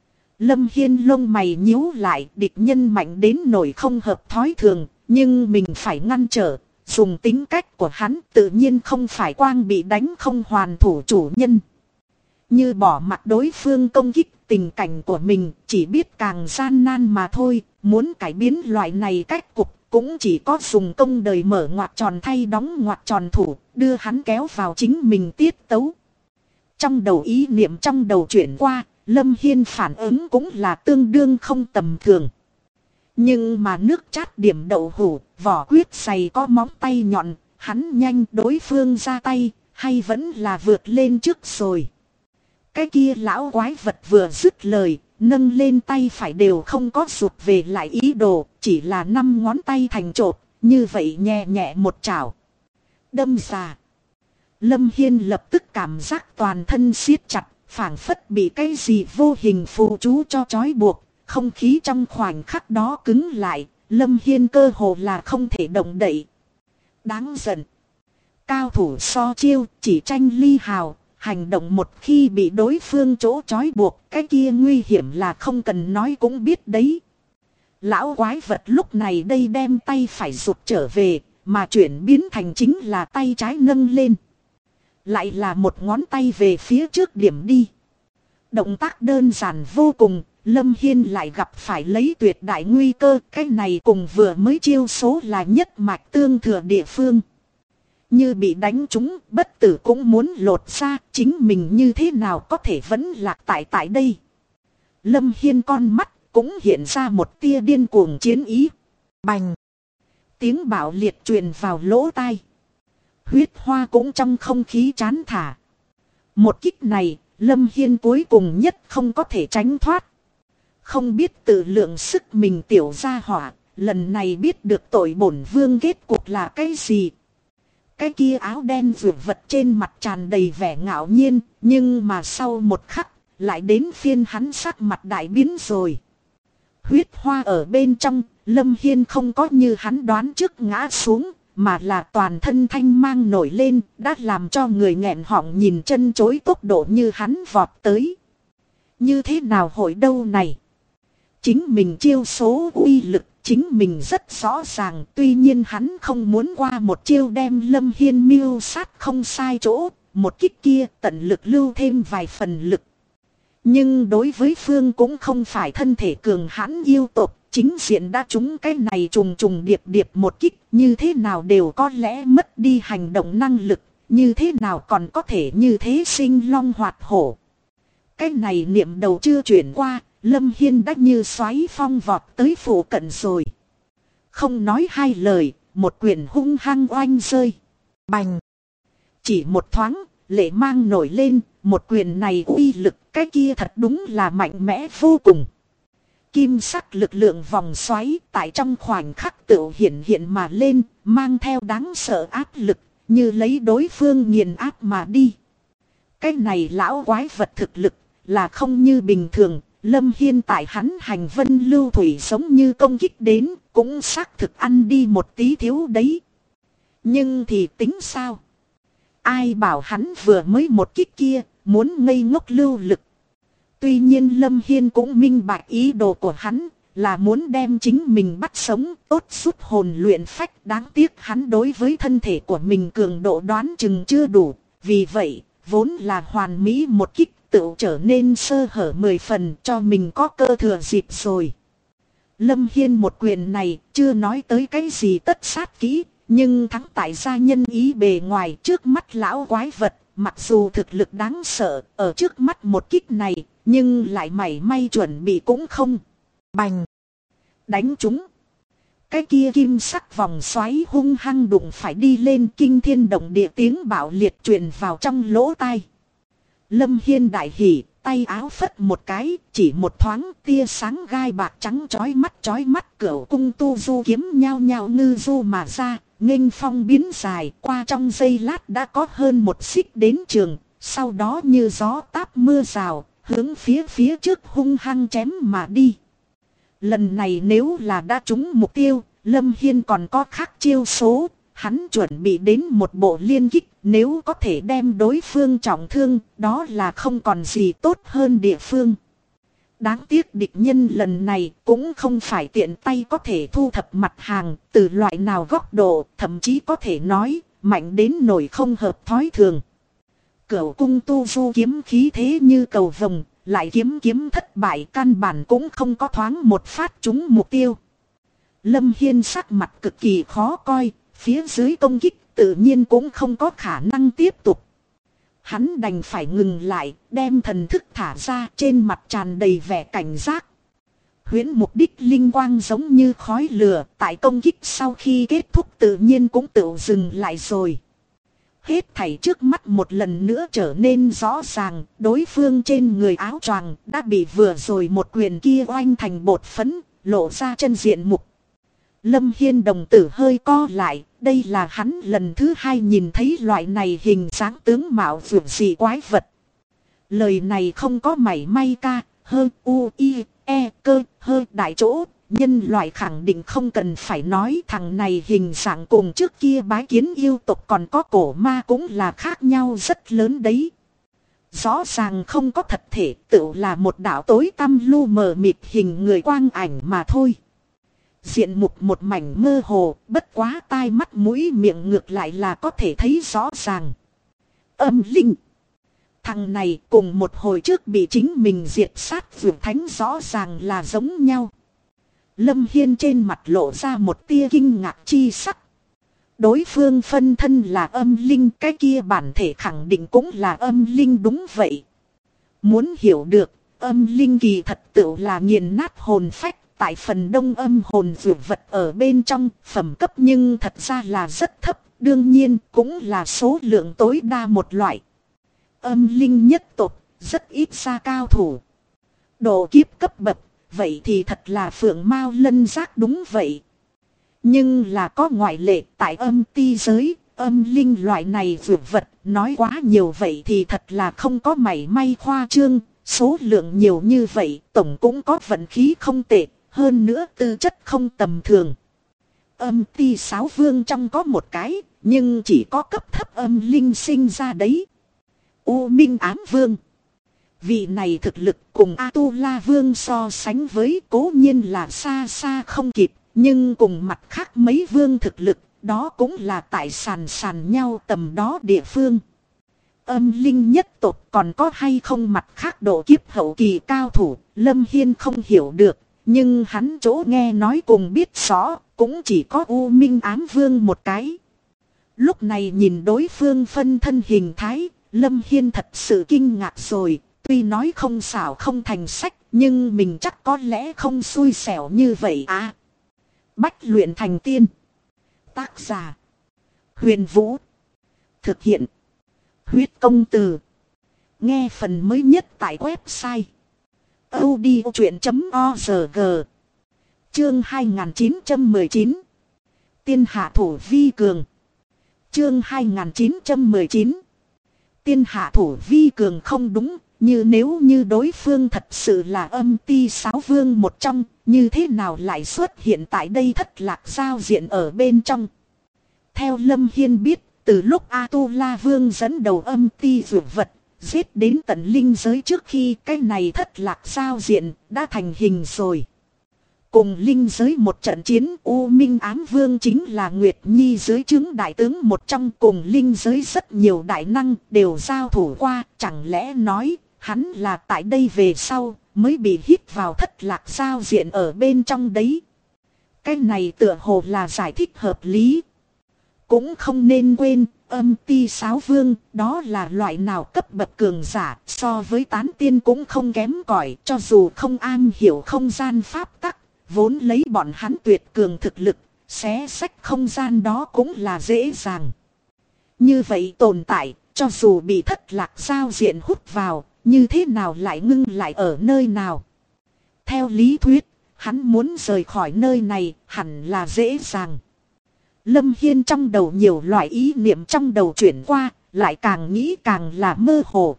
Lâm Hiên lông mày nhíu lại, địch nhân mạnh đến nỗi không hợp thói thường, nhưng mình phải ngăn trở. Dùng tính cách của hắn tự nhiên không phải quang bị đánh không hoàn thủ chủ nhân. Như bỏ mặt đối phương công kích, tình cảnh của mình chỉ biết càng gian nan mà thôi. Muốn cải biến loại này cách cục cũng chỉ có dùng công đời mở ngoặc tròn thay đóng ngoặc tròn thủ, đưa hắn kéo vào chính mình tiết tấu. Trong đầu ý niệm trong đầu chuyển qua, Lâm Hiên phản ứng cũng là tương đương không tầm thường. Nhưng mà nước chát điểm đậu hũ, vỏ quyết dày có móng tay nhọn, hắn nhanh đối phương ra tay, hay vẫn là vượt lên trước rồi. Cái kia lão quái vật vừa dứt lời, nâng lên tay phải đều không có rụt về lại ý đồ, chỉ là 5 ngón tay thành chộp, như vậy nhẹ nhẹ một chảo. Đâm ra. Lâm Hiên lập tức cảm giác toàn thân siết chặt, phảng phất bị cái gì vô hình phù chú cho trói buộc, không khí trong khoảnh khắc đó cứng lại, Lâm Hiên cơ hồ là không thể động đậy. Đáng giận. Cao thủ so chiêu, chỉ tranh ly hào, hành động một khi bị đối phương chỗ trói buộc, cái kia nguy hiểm là không cần nói cũng biết đấy. Lão quái vật lúc này đây đem tay phải rụt trở về, mà chuyển biến thành chính là tay trái nâng lên. Lại là một ngón tay về phía trước điểm đi. Động tác đơn giản vô cùng, Lâm Hiên lại gặp phải lấy tuyệt đại nguy cơ. Cái này cùng vừa mới chiêu số là nhất mạch tương thừa địa phương. Như bị đánh trúng, bất tử cũng muốn lột ra, chính mình như thế nào có thể vẫn lạc tại đây. Lâm Hiên con mắt cũng hiện ra một tia điên cuồng chiến ý. Bành! Tiếng bạo liệt truyền vào lỗ tai. Huyết hoa cũng trong không khí chán thả. Một kích này, Lâm Hiên cuối cùng nhất không có thể tránh thoát. Không biết tự lượng sức mình tiểu gia hỏa, lần này biết được tội bổn vương kết cục là cái gì. Cái kia áo đen vượt vật trên mặt tràn đầy vẻ ngạo nhiên, nhưng mà sau một khắc, lại đến phiên hắn sắc mặt đại biến rồi. Huyết hoa ở bên trong, Lâm Hiên không có như hắn đoán trước ngã xuống, mà là toàn thân thanh mang nổi lên, đã làm cho người nghẹn họng nhìn chân chối tốc độ như hắn vọt tới. Như thế nào hội đâu này? Chính mình chiêu số uy lực, chính mình rất rõ ràng, tuy nhiên hắn không muốn qua một chiêu đem Lâm Hiên mưu sát không sai chỗ, một kích kia tận lực lưu thêm vài phần lực. Nhưng đối với Phương cũng không phải thân thể cường hãn yêu tộc, chính diện đã trúng cái này trùng trùng điệp điệp một kích, như thế nào đều có lẽ mất đi hành động năng lực, như thế nào còn có thể như thế sinh long hoạt hổ. Cái này niệm đầu chưa chuyển qua, Lâm Hiên đã như xoáy phong vọt tới phủ cận rồi. Không nói hai lời, một quyền hung hăng oanh rơi. Bành! Chỉ một thoáng, lệ mang nổi lên, một quyền này uy lực, cái kia thật đúng là mạnh mẽ vô cùng. Kim sắc lực lượng vòng xoáy tại trong khoảnh khắc tự hiện mà lên, mang theo đáng sợ áp lực, như lấy đối phương nghiền áp mà đi. Cái này lão quái vật thực lực, là không như bình thường. Lâm Hiên tại hắn hành vân lưu thủy giống như công kích đến, cũng xác thực ăn đi một tí thiếu đấy. Nhưng thì tính sao? Ai bảo hắn vừa mới một kích kia, muốn ngây ngốc lưu lực. Tuy nhiên Lâm Hiên cũng minh bạch ý đồ của hắn, là muốn đem chính mình bắt sống, tốt giúp hồn luyện phách. Đáng tiếc hắn đối với thân thể của mình cường độ đoán chừng chưa đủ, vì vậy, vốn là hoàn mỹ một kích. Tự trở nên sơ hở 10 phần cho mình có cơ thừa dịp rồi. Lâm Hiên một quyền này chưa nói tới cái gì tất sát kỹ, nhưng thắng tại gia nhân ý bề ngoài trước mắt lão quái vật, mặc dù thực lực đáng sợ ở trước mắt một kích này, nhưng lại mảy may chuẩn bị cũng không. Bành! Đánh chúng! Cái kia kim sắc vòng xoáy hung hăng đụng phải đi lên, kinh thiên động địa tiếng bạo liệt truyền vào trong lỗ tai. Lâm Hiên đại hỉ, tay áo phất một cái, chỉ một thoáng tia sáng gai bạc trắng chói mắt cửu cung tu du kiếm nhao nhao ngư du mà ra, nghênh phong biến dài, qua trong giây lát đã có hơn một xích đến trường, sau đó như gió táp mưa rào, hướng phía trước hung hăng chém mà đi. Lần này nếu là đã trúng mục tiêu, Lâm Hiên còn có khác chiêu số. Hắn chuẩn bị đến một bộ liên kích, nếu có thể đem đối phương trọng thương, đó là không còn gì tốt hơn địa phương. Đáng tiếc địch nhân lần này cũng không phải tiện tay có thể thu thập mặt hàng, từ loại nào góc độ, thậm chí có thể nói, mạnh đến nỗi không hợp thói thường. Cửu cung tu du kiếm khí thế như cầu vồng, lại kiếm thất bại, căn bản cũng không có thoáng một phát trúng mục tiêu. Lâm Hiên sắc mặt cực kỳ khó coi. Phía dưới công kích tự nhiên cũng không có khả năng tiếp tục. Hắn đành phải ngừng lại, đem thần thức thả ra, trên mặt tràn đầy vẻ cảnh giác. Huyễn mục đích linh quang giống như khói lửa, tại công kích sau khi kết thúc tự nhiên cũng tự dừng lại rồi. Hết thảy trước mắt một lần nữa trở nên rõ ràng, đối phương trên người áo choàng đã bị vừa rồi một quyền kia oanh thành bột phấn, lộ ra chân diện mục. Lâm Hiên đồng tử hơi co lại, đây là hắn lần thứ hai nhìn thấy loại này hình dáng tướng mạo vượt dị quái vật. Lời này không có mảy may ca, hơ u i e cơ hơ đại chỗ, nhân loại khẳng định không cần phải nói thằng này hình dạng cùng trước kia bái kiến yêu tộc còn có cổ ma cũng là khác nhau rất lớn đấy. Rõ ràng không có thật thể, tự là một đạo tối tăm lu mờ mịt hình người quang ảnh mà thôi. Diện mục một mảnh mơ hồ, bất quá tai mắt mũi miệng ngược lại là có thể thấy rõ ràng. Âm linh. Thằng này cùng một hồi trước bị chính mình diệt sát vượt thánh rõ ràng là giống nhau. Lâm Hiên trên mặt lộ ra một tia kinh ngạc chi sắc. Đối phương phân thân là âm linh, cái kia bản thể khẳng định cũng là âm linh đúng vậy. Muốn hiểu được, âm linh kỳ thật tựu là nghiền nát hồn phách. Tại phần đông âm hồn vượt vật ở bên trong phẩm cấp nhưng thật ra là rất thấp, đương nhiên cũng là số lượng tối đa một loại. Âm linh nhất tộc, rất ít ra cao thủ. Độ kiếp cấp bậc, vậy thì thật là phượng mao lân giác đúng vậy. Nhưng là có ngoại lệ tại âm ti giới, âm linh loại này vượt vật, nói quá nhiều vậy thì thật là không có mảy may khoa trương. Số lượng nhiều như vậy, tổng cũng có vận khí không tệ. Hơn nữa tư chất không tầm thường. Âm ti 6 vương trong có một cái, nhưng chỉ có cấp thấp âm linh sinh ra đấy. U Minh Ám Vương. Vị này thực lực cùng A-tu-la Vương so sánh với cố nhiên là xa xa không kịp. Nhưng cùng mặt khác mấy vương thực lực, đó cũng là tại sàn nhau tầm đó địa phương. Âm linh nhất tộc còn có hay không mặt khác độ kiếp hậu kỳ cao thủ, Lâm Hiên không hiểu được. Nhưng hắn chỗ nghe nói cùng biết rõ, cũng chỉ có U Minh Ám Vương một cái. Lúc này nhìn đối phương phân thân hình thái, Lâm Hiên thật sự kinh ngạc rồi. Tuy nói không xảo không thành sách, nhưng mình chắc có lẽ không xui xẻo như vậy à. Bách luyện thành tiên. Tác giả: Huyền Vũ. Thực hiện: Huyết Công Từ. Nghe phần mới nhất tại website audiochuyện.org. Chương 2919. Tiên hạ thủ vi cường. Chương 2919. Tiên hạ thủ vi cường không đúng, như nếu như đối phương thật sự là âm ti 6 vương một trong, như thế nào lại xuất hiện tại đây thất lạc giao diện ở bên trong. Theo Lâm Hiên biết, từ lúc A-tu-la Vương dẫn đầu âm ti vượt vật, giết đến tận linh giới trước khi cái này thất lạc giao diện đã thành hình rồi. Cùng linh giới một trận chiến, U Minh Ám Vương chính là Nguyệt Nhi dưới trướng đại tướng một trong, cùng linh giới rất nhiều đại năng đều giao thủ qua. Chẳng lẽ nói hắn là tại đây về sau mới bị hít vào thất lạc giao diện ở bên trong đấy. Cái này tựa hồ là giải thích hợp lý. Cũng không nên quên, âm ti 6 vương, đó là loại nào cấp bậc cường giả, so với tán tiên cũng không kém cỏi, cho dù không an hiểu không gian pháp tắc, vốn lấy bọn hắn tuyệt cường thực lực, xé xách không gian đó cũng là dễ dàng. Như vậy tồn tại, cho dù bị thất lạc giao diện hút vào, như thế nào lại ngưng lại ở nơi nào. Theo lý thuyết, hắn muốn rời khỏi nơi này, hẳn là dễ dàng. Lâm Hiên trong đầu nhiều loại ý niệm trong đầu chuyển qua, lại càng nghĩ càng là mơ hồ.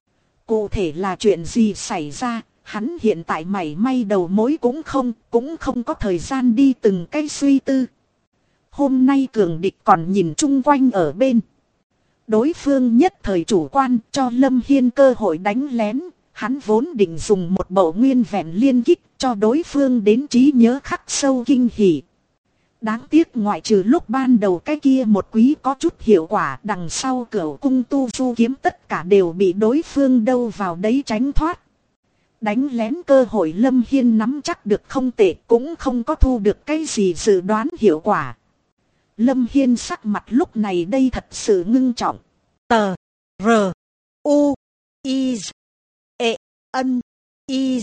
Cụ thể là chuyện gì xảy ra, hắn hiện tại mảy may đầu mối cũng không có thời gian đi từng cái suy tư. Hôm nay cường địch còn nhìn chung quanh ở bên. Đối phương nhất thời chủ quan cho Lâm Hiên cơ hội đánh lén, hắn vốn định dùng một bộ nguyên vẹn liên kích cho đối phương đến trí nhớ khắc sâu kinh hỉ. Đáng tiếc ngoại trừ lúc ban đầu cái kia một quý có chút hiệu quả, đằng sau Cửu cung tu du kiếm tất cả đều bị đối phương đâu vào đấy tránh thoát. Đánh lén cơ hội Lâm Hiên nắm chắc được không tệ, cũng không có thu được cái gì dự đoán hiệu quả. Lâm Hiên sắc mặt lúc này đây thật sự ngưng trọng. Tờ R U I E N I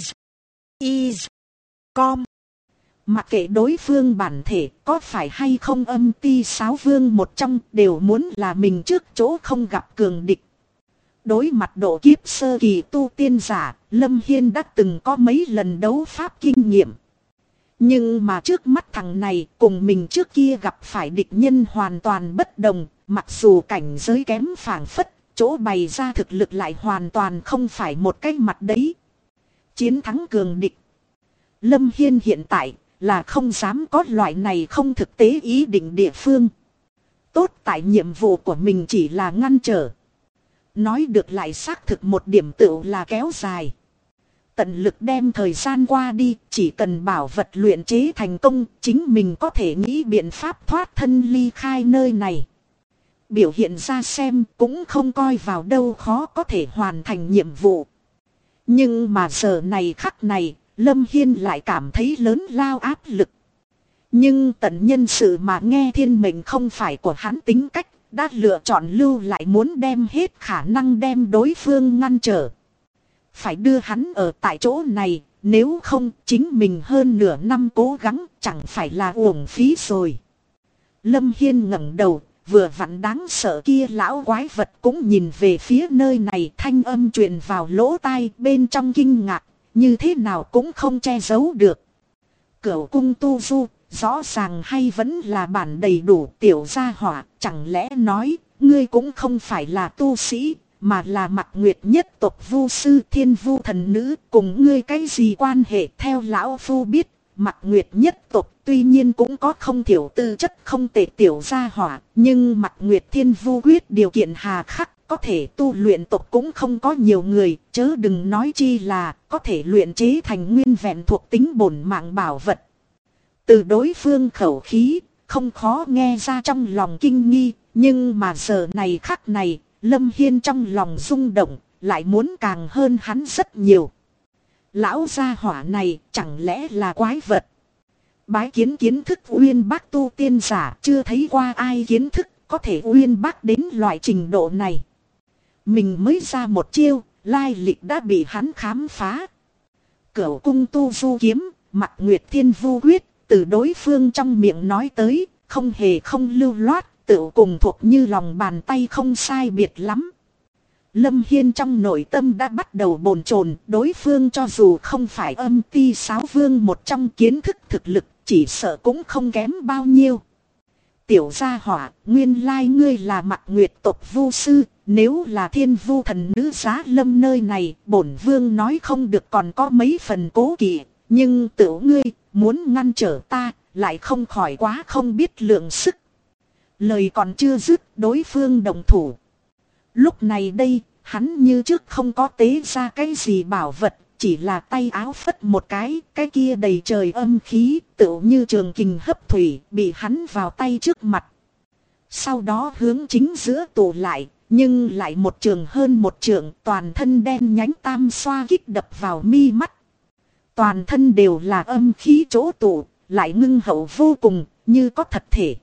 I Com. Mặc kệ đối phương bản thể có phải hay không âm ti 6 vương một trong, đều muốn là mình trước chỗ không gặp cường địch. Đối mặt độ kiếp sơ kỳ tu tiên giả, Lâm Hiên đã từng có mấy lần đấu pháp kinh nghiệm. Nhưng mà trước mắt thằng này cùng mình trước kia gặp phải địch nhân hoàn toàn bất đồng, mặc dù cảnh giới kém phảng phất, chỗ bày ra thực lực lại hoàn toàn không phải một cái mặt đấy. Chiến thắng cường địch. Lâm Hiên hiện tại là không dám có loại này không thực tế ý định địa phương. Tốt tại nhiệm vụ của mình chỉ là ngăn trở. Nói được lại xác thực một điểm tựu là kéo dài. Tận lực đem thời gian qua đi, chỉ cần bảo vật luyện chế thành công, chính mình có thể nghĩ biện pháp thoát thân ly khai nơi này. biểu hiện ra xem cũng không coi vào đâu khó có thể hoàn thành nhiệm vụ. Nhưng mà giờ này khắc này, Lâm Hiên lại cảm thấy lớn lao áp lực. Nhưng tận nhân sự mà nghe thiên mệnh không phải của hắn tính cách, đã lựa chọn lưu lại muốn đem hết khả năng đem đối phương ngăn trở. Phải đưa hắn ở tại chỗ này, nếu không chính mình hơn nửa năm cố gắng chẳng phải là uổng phí rồi. Lâm Hiên ngẩng đầu, vừa vặn đáng sợ kia lão quái vật cũng nhìn về phía nơi này, thanh âm truyền vào lỗ tai bên trong kinh ngạc, như thế nào cũng không che giấu được. Cửu cung tu du, rõ ràng hay vẫn là bản đầy đủ tiểu gia hỏa, chẳng lẽ nói, ngươi cũng không phải là tu sĩ, mà là Mặc Nguyệt nhất tộc vu sư thiên vu thần nữ, cùng ngươi cái gì quan hệ? Theo lão phu biết, Mặc Nguyệt nhất tộc tuy nhiên cũng có không thiểu tư chất không tệ tiểu gia hỏa, nhưng Mặc Nguyệt thiên vu quyết điều kiện hà khắc, có thể tu luyện tộc cũng không có nhiều người, chớ đừng nói chi là có thể luyện chế thành nguyên vẹn thuộc tính bổn mạng bảo vật. Từ đối phương khẩu khí, không khó nghe ra trong lòng kinh nghi, nhưng mà giờ này khắc này, Lâm Hiên trong lòng rung động, lại muốn càng hơn hắn rất nhiều. Lão gia hỏa này chẳng lẽ là quái vật? Bái kiến kiến thức uyên bác tu tiên giả, chưa thấy qua ai kiến thức có thể uyên bác đến loại trình độ này. Mình mới ra một chiêu, lai lịch đã bị hắn khám phá. Cửu cung tu du kiếm, Mặc Nguyệt thiên vu quyết, từ đối phương trong miệng nói tới, không hề không lưu loát, tự cùng thuộc như lòng bàn tay không sai biệt lắm. Lâm Hiên trong nội tâm đã bắt đầu bồn chồn, đối phương cho dù không phải âm ti sáo vương một trong kiến thức thực lực, chỉ sợ cũng không kém bao nhiêu. Tiểu gia hỏa, nguyên lai ngươi là Mặc Nguyệt tộc vu sư, nếu là thiên vu thần nữ giá lâm nơi này, bổn vương nói không được còn có mấy phần cố kỵ, nhưng tiểu ngươi muốn ngăn trở ta, lại không khỏi quá không biết lượng sức. Lời còn chưa dứt, đối phương đồng thủ. Lúc này đây, hắn như trước không có tế ra cái gì bảo vật, chỉ là tay áo phất một cái kia đầy trời âm khí, tựu như trường kình hấp thủy, bị hắn vào tay trước mặt. Sau đó hướng chính giữa tụ lại, nhưng lại một trường hơn một trường, toàn thân đen nhánh tam xoa kích đập vào mi mắt. Toàn thân đều là âm khí chỗ tụ, lại ngưng hậu vô cùng, như có thật thể.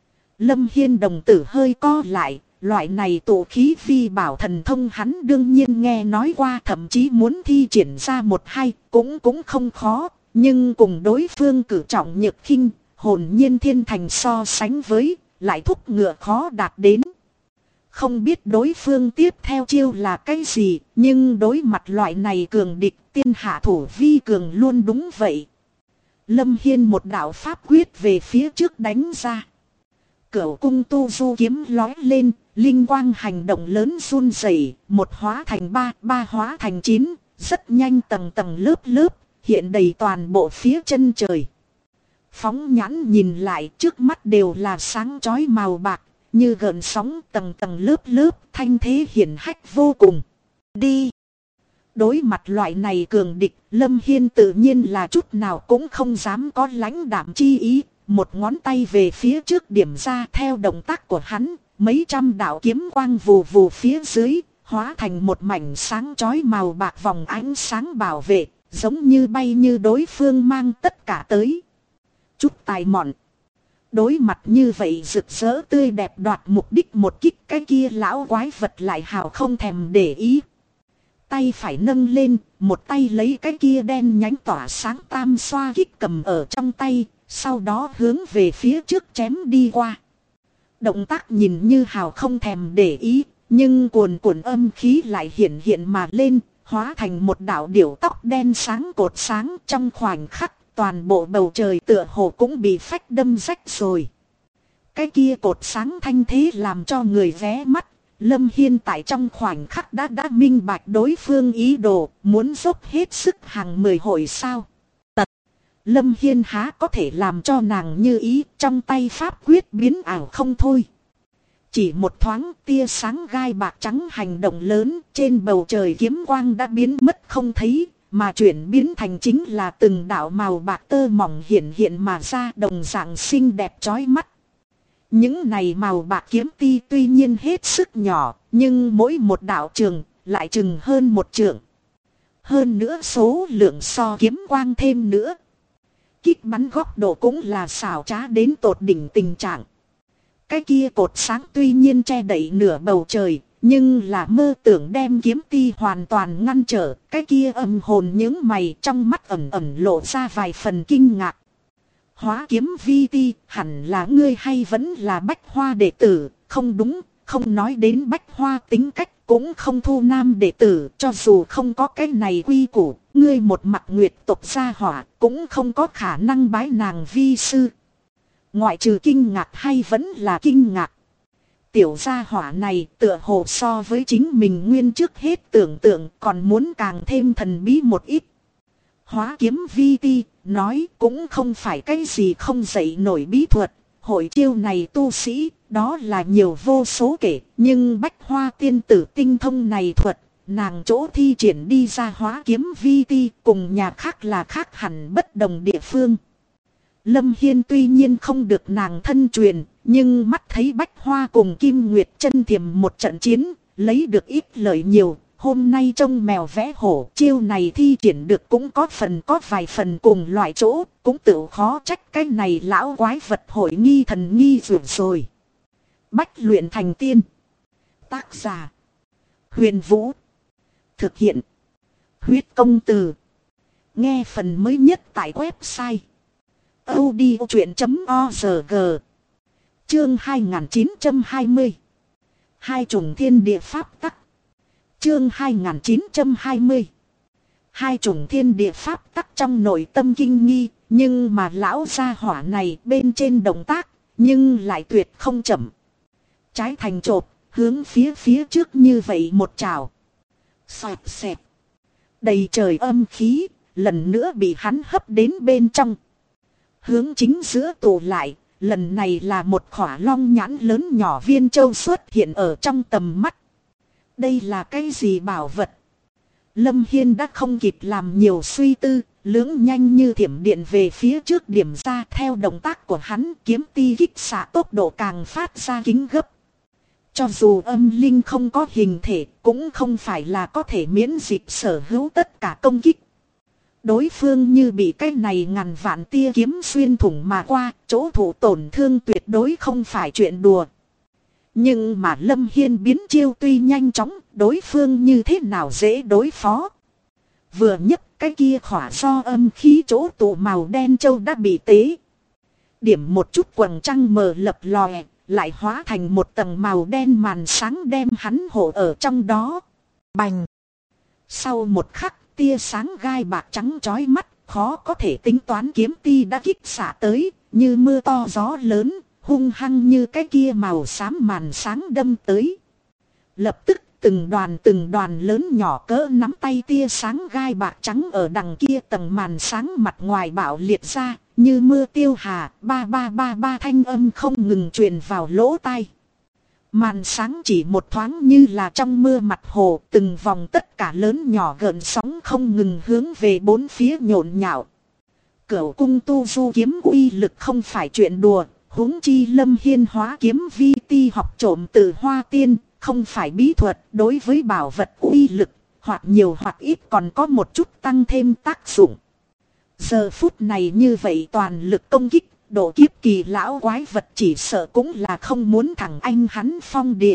Lâm Hiên đồng tử hơi co lại, loại này tụ khí vi bảo thần thông hắn đương nhiên nghe nói qua, thậm chí muốn thi triển ra một hai, cũng không khó, nhưng cùng đối phương cử trọng nhược khinh, hồn nhiên thiên thành so sánh với, lại thúc ngựa khó đạt đến. Không biết đối phương tiếp theo chiêu là cái gì, nhưng đối mặt loại này cường địch, tiên hạ thủ vi cường luôn đúng vậy. Lâm Hiên một đạo pháp quyết về phía trước đánh ra. Cửu cung tu du kiếm lói lên, linh quang hành động lớn run rẩy, một hóa thành ba, ba hóa thành 9, rất nhanh tầng tầng lớp lớp, hiện đầy toàn bộ phía chân trời. Phóng nhãn nhìn lại, trước mắt đều là sáng chói màu bạc, như gợn sóng tầng tầng lớp lớp, thanh thế hiển hách vô cùng. Đi! Đối mặt loại này cường địch, Lâm Hiên tự nhiên là chút nào cũng không dám có lãnh đạm chi ý. Một ngón tay về phía trước điểm ra, theo động tác của hắn, mấy trăm đạo kiếm quang vù vù phía dưới, hóa thành một mảnh sáng chói màu bạc vòng ánh sáng bảo vệ, giống như bay như đối phương mang tất cả tới. Chút tài mọn. Đối mặt như vậy rực rỡ tươi đẹp đoạt mục đích một kích, cái kia lão quái vật lại hào không thèm để ý. Tay phải nâng lên, một tay lấy cái kia đen nhánh tỏa sáng tam xoa kích cầm ở trong tay, sau đó hướng về phía trước chém đi qua. Động tác nhìn như hào không thèm để ý, nhưng cuồn cuộn âm khí lại hiện hiện mà lên, hóa thành một đạo điểu tóc đen sáng cột sáng. Trong khoảnh khắc, toàn bộ bầu trời tựa hồ cũng bị phách đâm rách rồi. Cái kia cột sáng thanh thế làm cho người vé mắt. Lâm Hiên tại trong khoảnh khắc đã minh bạch đối phương ý đồ, muốn dốc hết sức hàng 10 hội sao. Lâm Hiên há có thể làm cho nàng như ý, trong tay pháp quyết biến ảo không thôi. Chỉ một thoáng, tia sáng gai bạc trắng hành động lớn, trên bầu trời kiếm quang đã biến mất không thấy, mà chuyển biến thành chính là từng đạo màu bạc tơ mỏng hiện mà ra, đồng dạng xinh đẹp chói mắt. Những này màu bạc kiếm ti tuy nhiên hết sức nhỏ, nhưng mỗi một đạo trường lại chừng hơn một trượng. Hơn nữa số lượng so kiếm quang thêm nữa. Kích bắn góc độ cũng là xảo trá đến tột đỉnh tình trạng. Cái kia cột sáng tuy nhiên che đậy nửa bầu trời, nhưng là mơ tưởng đem kiếm ti hoàn toàn ngăn trở. Cái kia âm hồn những mày trong mắt ẩn ẩn lộ ra vài phần kinh ngạc. Hóa kiếm vi ti, hẳn là ngươi hay vẫn là Bách Hoa đệ tử? Không đúng, không nói đến Bách Hoa tính cách, cũng không thu nam đệ tử. Cho dù không có cái này quy củ, ngươi một mặt nguyệt tộc gia hỏa, cũng không có khả năng bái nàng vi sư. Ngoại trừ kinh ngạc hay vẫn là kinh ngạc. Tiểu gia hỏa này tựa hồ so với chính mình nguyên trước hết tưởng tượng còn muốn càng thêm thần bí một ít. Hóa kiếm vi ti, nói cũng không phải cái gì không dậy nổi bí thuật. Hội chiêu này tu sĩ, đó là nhiều vô số kể. Nhưng Bách Hoa tiên tử tinh thông này thuật, nàng chỗ thi triển đi ra hóa kiếm vi ti cùng nhà khác là khác hẳn bất đồng địa phương. Lâm Hiên tuy nhiên không được nàng thân truyền, nhưng mắt thấy Bách Hoa cùng Kim Nguyệt chân thiềm một trận chiến, lấy được ít lợi nhiều. Hôm nay trông mèo vẽ hổ, chiêu này thi triển được cũng có vài phần cùng loại chỗ, cũng tự khó trách cái này lão quái vật hội nghi thần nghi dường rồi. Bách luyện thành tiên. Tác giả: Huyền Vũ. Thực hiện: Huyết Công Từ. Nghe phần mới nhất tại website audiochuyện.org. Chương 2920. Hai chủng thiên địa pháp tắc. Chương 2920. Hai chủng thiên địa pháp tắc trong nội tâm kinh nghi, nhưng mà lão gia hỏa này bên trên động tác, nhưng lại tuyệt không chậm. Trái thành chộp, hướng phía trước như vậy một trào. Xoẹt xẹt. Đầy trời âm khí, lần nữa bị hắn hấp đến bên trong. Hướng chính giữa tụ lại, lần này là một khỏa long nhãn lớn nhỏ viên châu xuất hiện ở trong tầm mắt. Đây là cái gì bảo vật? Lâm Hiên đã không kịp làm nhiều suy tư, lưỡng nhanh như thiểm điện về phía trước điểm ra. Theo động tác của hắn, kiếm ti kích xạ tốc độ càng phát ra kính gấp. Cho dù âm linh không có hình thể, cũng không phải là có thể miễn dịch sở hữu tất cả công kích. Đối phương như bị cái này ngàn vạn tia kiếm xuyên thủng mà qua, chỗ thụ tổn thương tuyệt đối không phải chuyện đùa. Nhưng mà Lâm Hiên biến chiêu tuy nhanh chóng, đối phương như thế nào dễ đối phó. Vừa nhấc cái kia khỏa do âm khí chỗ tụ màu đen châu đã bị tế. Điểm một chút quầng trăng mờ lập lòe, lại hóa thành một tầng màu đen màn sáng đem hắn hộ ở trong đó. Bành! Sau một khắc, tia sáng gai bạc trắng chói mắt, khó có thể tính toán kiếm ti đã kích xạ tới, như mưa to gió lớn, hung hăng như cái kia màu xám màn sáng đâm tới. Lập tức từng đoàn lớn nhỏ cỡ nắm tay tia sáng gai bạc trắng ở đằng kia tầng màn sáng mặt ngoài bạo liệt ra, như mưa tiêu hà, ba ba ba ba thanh âm không ngừng truyền vào lỗ tai. Màn sáng chỉ một thoáng như là trong mưa mặt hồ, từng vòng tất cả lớn nhỏ gợn sóng không ngừng hướng về bốn phía nhộn nhạo. Cửu cung tu du kiếm uy lực không phải chuyện đùa, huống chi Lâm Hiên hóa kiếm vi ti học trộm từ Hoa Tiên, không phải bí thuật, đối với bảo vật uy lực, hoặc nhiều hoặc ít còn có một chút tăng thêm tác dụng. Giờ phút này như vậy toàn lực công kích, độ kiếp kỳ lão quái vật chỉ sợ cũng là không muốn thẳng anh hắn phong địa.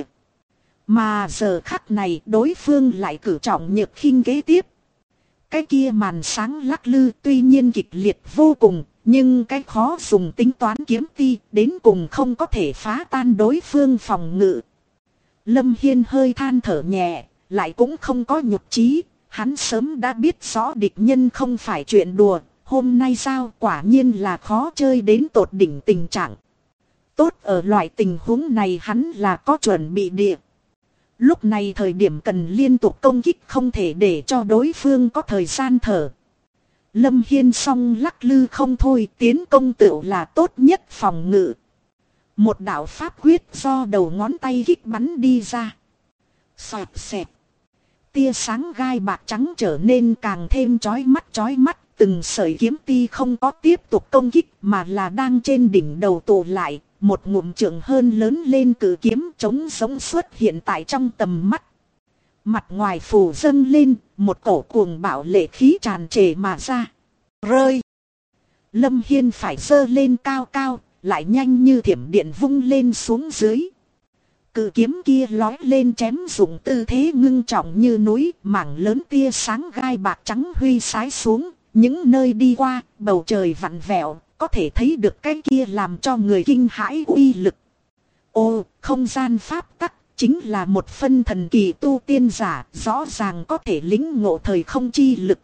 Mà giờ khắc này đối phương lại cử trọng nhược khinh kế tiếp. Cái kia màn sáng lắc lư tuy nhiên kịch liệt vô cùng, nhưng cái khó dùng tính toán kiếm ti đến cùng không có thể phá tan đối phương phòng ngự. Lâm Hiên hơi than thở nhẹ, lại cũng không có nhục chí, hắn sớm đã biết rõ địch nhân không phải chuyện đùa. Hôm nay sao quả nhiên là khó chơi đến tột đỉnh tình trạng. Tốt ở loại tình huống này hắn là có chuẩn bị địa. Lúc này thời điểm cần liên tục công kích không thể để cho đối phương có thời gian thở. Lâm Hiên song lắc lư không thôi, tiến công tựu là tốt nhất phòng ngự. Một đạo pháp quyết do đầu ngón tay kích bắn đi ra. Xoẹt xẹt. Tia sáng gai bạc trắng trở nên càng thêm chói mắt chói mắt. Từng sợi kiếm ti không có tiếp tục công kích mà là đang trên đỉnh đầu tụ lại, một ngụm trượng hơn lớn lên cự kiếm trống sống xuất hiện tại trong tầm mắt. Mặt ngoài phủ dâng lên, một cổ cuồng bạo lệ khí tràn trề mà ra. Rơi! Lâm Hiên phải giơ lên cao cao, lại nhanh như thiểm điện vung lên xuống dưới. Cự kiếm kia lói lên chém dụng tư thế ngưng trọng như núi, mảng lớn tia sáng gai bạc trắng huy sái xuống. Những nơi đi qua, bầu trời vặn vẹo, có thể thấy được cái kia làm cho người kinh hãi uy lực. Ồ, không gian pháp tắc, chính là một phân thần kỳ tu tiên giả, rõ ràng có thể lĩnh ngộ thời không chi lực.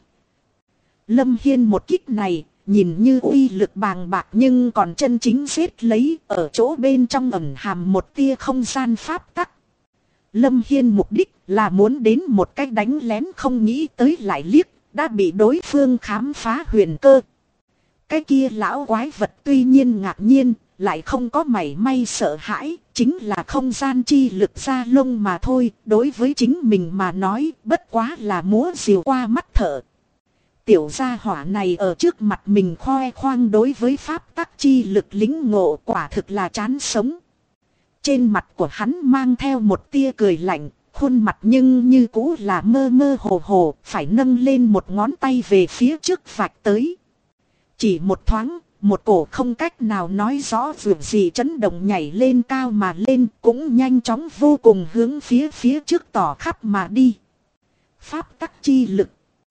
Lâm Hiên một kích này, nhìn như uy lực bàng bạc nhưng còn chân chính giết lấy, ở chỗ bên trong ẩn hàm một tia không gian pháp tắc. Lâm Hiên mục đích là muốn đến một cách đánh lén, không nghĩ tới lại liếc, đã bị đối phương khám phá huyền cơ. Cái kia lão quái vật tuy nhiên ngạc nhiên, lại không có mảy may sợ hãi, chính là không gian chi lực ra lông mà thôi, đối với chính mình mà nói, bất quá là múa rìu qua mắt thợ. Tiểu gia hỏa này ở trước mặt mình khoe khoang đối với pháp tắc chi lực lĩnh ngộ, quả thực là chán sống. Trên mặt của hắn mang theo một tia cười lạnh, khuôn mặt nhưng như cũ là mơ mơ hồ hồ, phải nâng lên một ngón tay về phía trước vạch tới. Chỉ một thoáng, một cổ không cách nào nói rõ việc gì chấn động nhảy lên cao mà lên, cũng nhanh chóng vô cùng hướng phía trước tỏ khắp mà đi. Pháp tắc chi lực.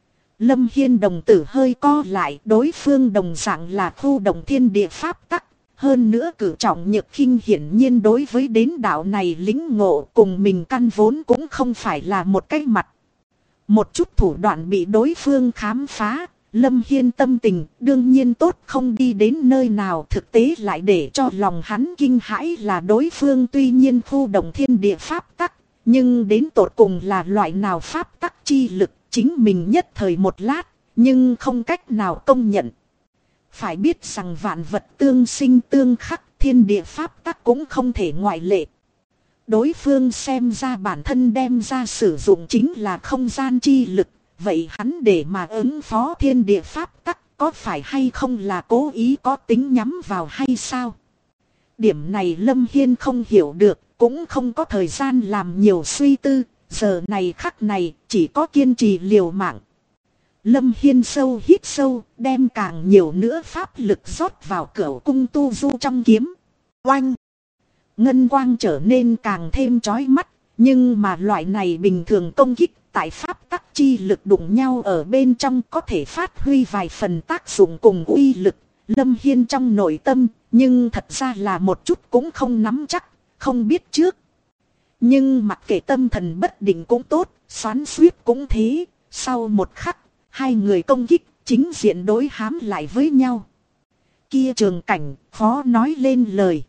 Lâm Hiên đồng tử hơi co lại, đối phương đồng dạng là khu động thiên địa pháp tắc. Hơn nữa cử trọng nhược khinh hiển nhiên đối với đến đạo này lĩnh ngộ cùng mình căn vốn cũng không phải là một cái mặt. Một chút thủ đoạn bị đối phương khám phá, Lâm Hiên tâm tình đương nhiên tốt không đi đến nơi nào, thực tế lại để cho lòng hắn kinh hãi là đối phương tuy nhiên khu động thiên địa pháp tắc, nhưng đến tột cùng là loại nào pháp tắc chi lực, chính mình nhất thời một lát, nhưng không cách nào công nhận. Phải biết rằng vạn vật tương sinh tương khắc, thiên địa pháp tắc cũng không thể ngoại lệ. Đối phương xem ra bản thân đem ra sử dụng chính là không gian chi lực, vậy hắn để mà ứng phó thiên địa pháp tắc có phải hay không là cố ý có tính nhắm vào hay sao? Điểm này Lâm Hiên không hiểu được, cũng không có thời gian làm nhiều suy tư, giờ này khắc này chỉ có kiên trì liều mạng. Lâm Hiên sâu hít sâu, đem càng nhiều nữa pháp lực rót vào cửu cung tu du trong kiếm. Oanh! Ngân quang trở nên càng thêm chói mắt, nhưng mà loại này bình thường công kích tại pháp tắc chi lực đụng nhau ở bên trong có thể phát huy vài phần tác dụng cùng uy lực. Lâm Hiên trong nội tâm, nhưng thật ra là một chút cũng không nắm chắc, không biết trước. Nhưng mặc kệ tâm thần bất định cũng tốt, xoắn xuýt cũng thế, sau một khắc, hai người công kích chính diện đối hám lại với nhau. Kia trường cảnh khó nói lên lời.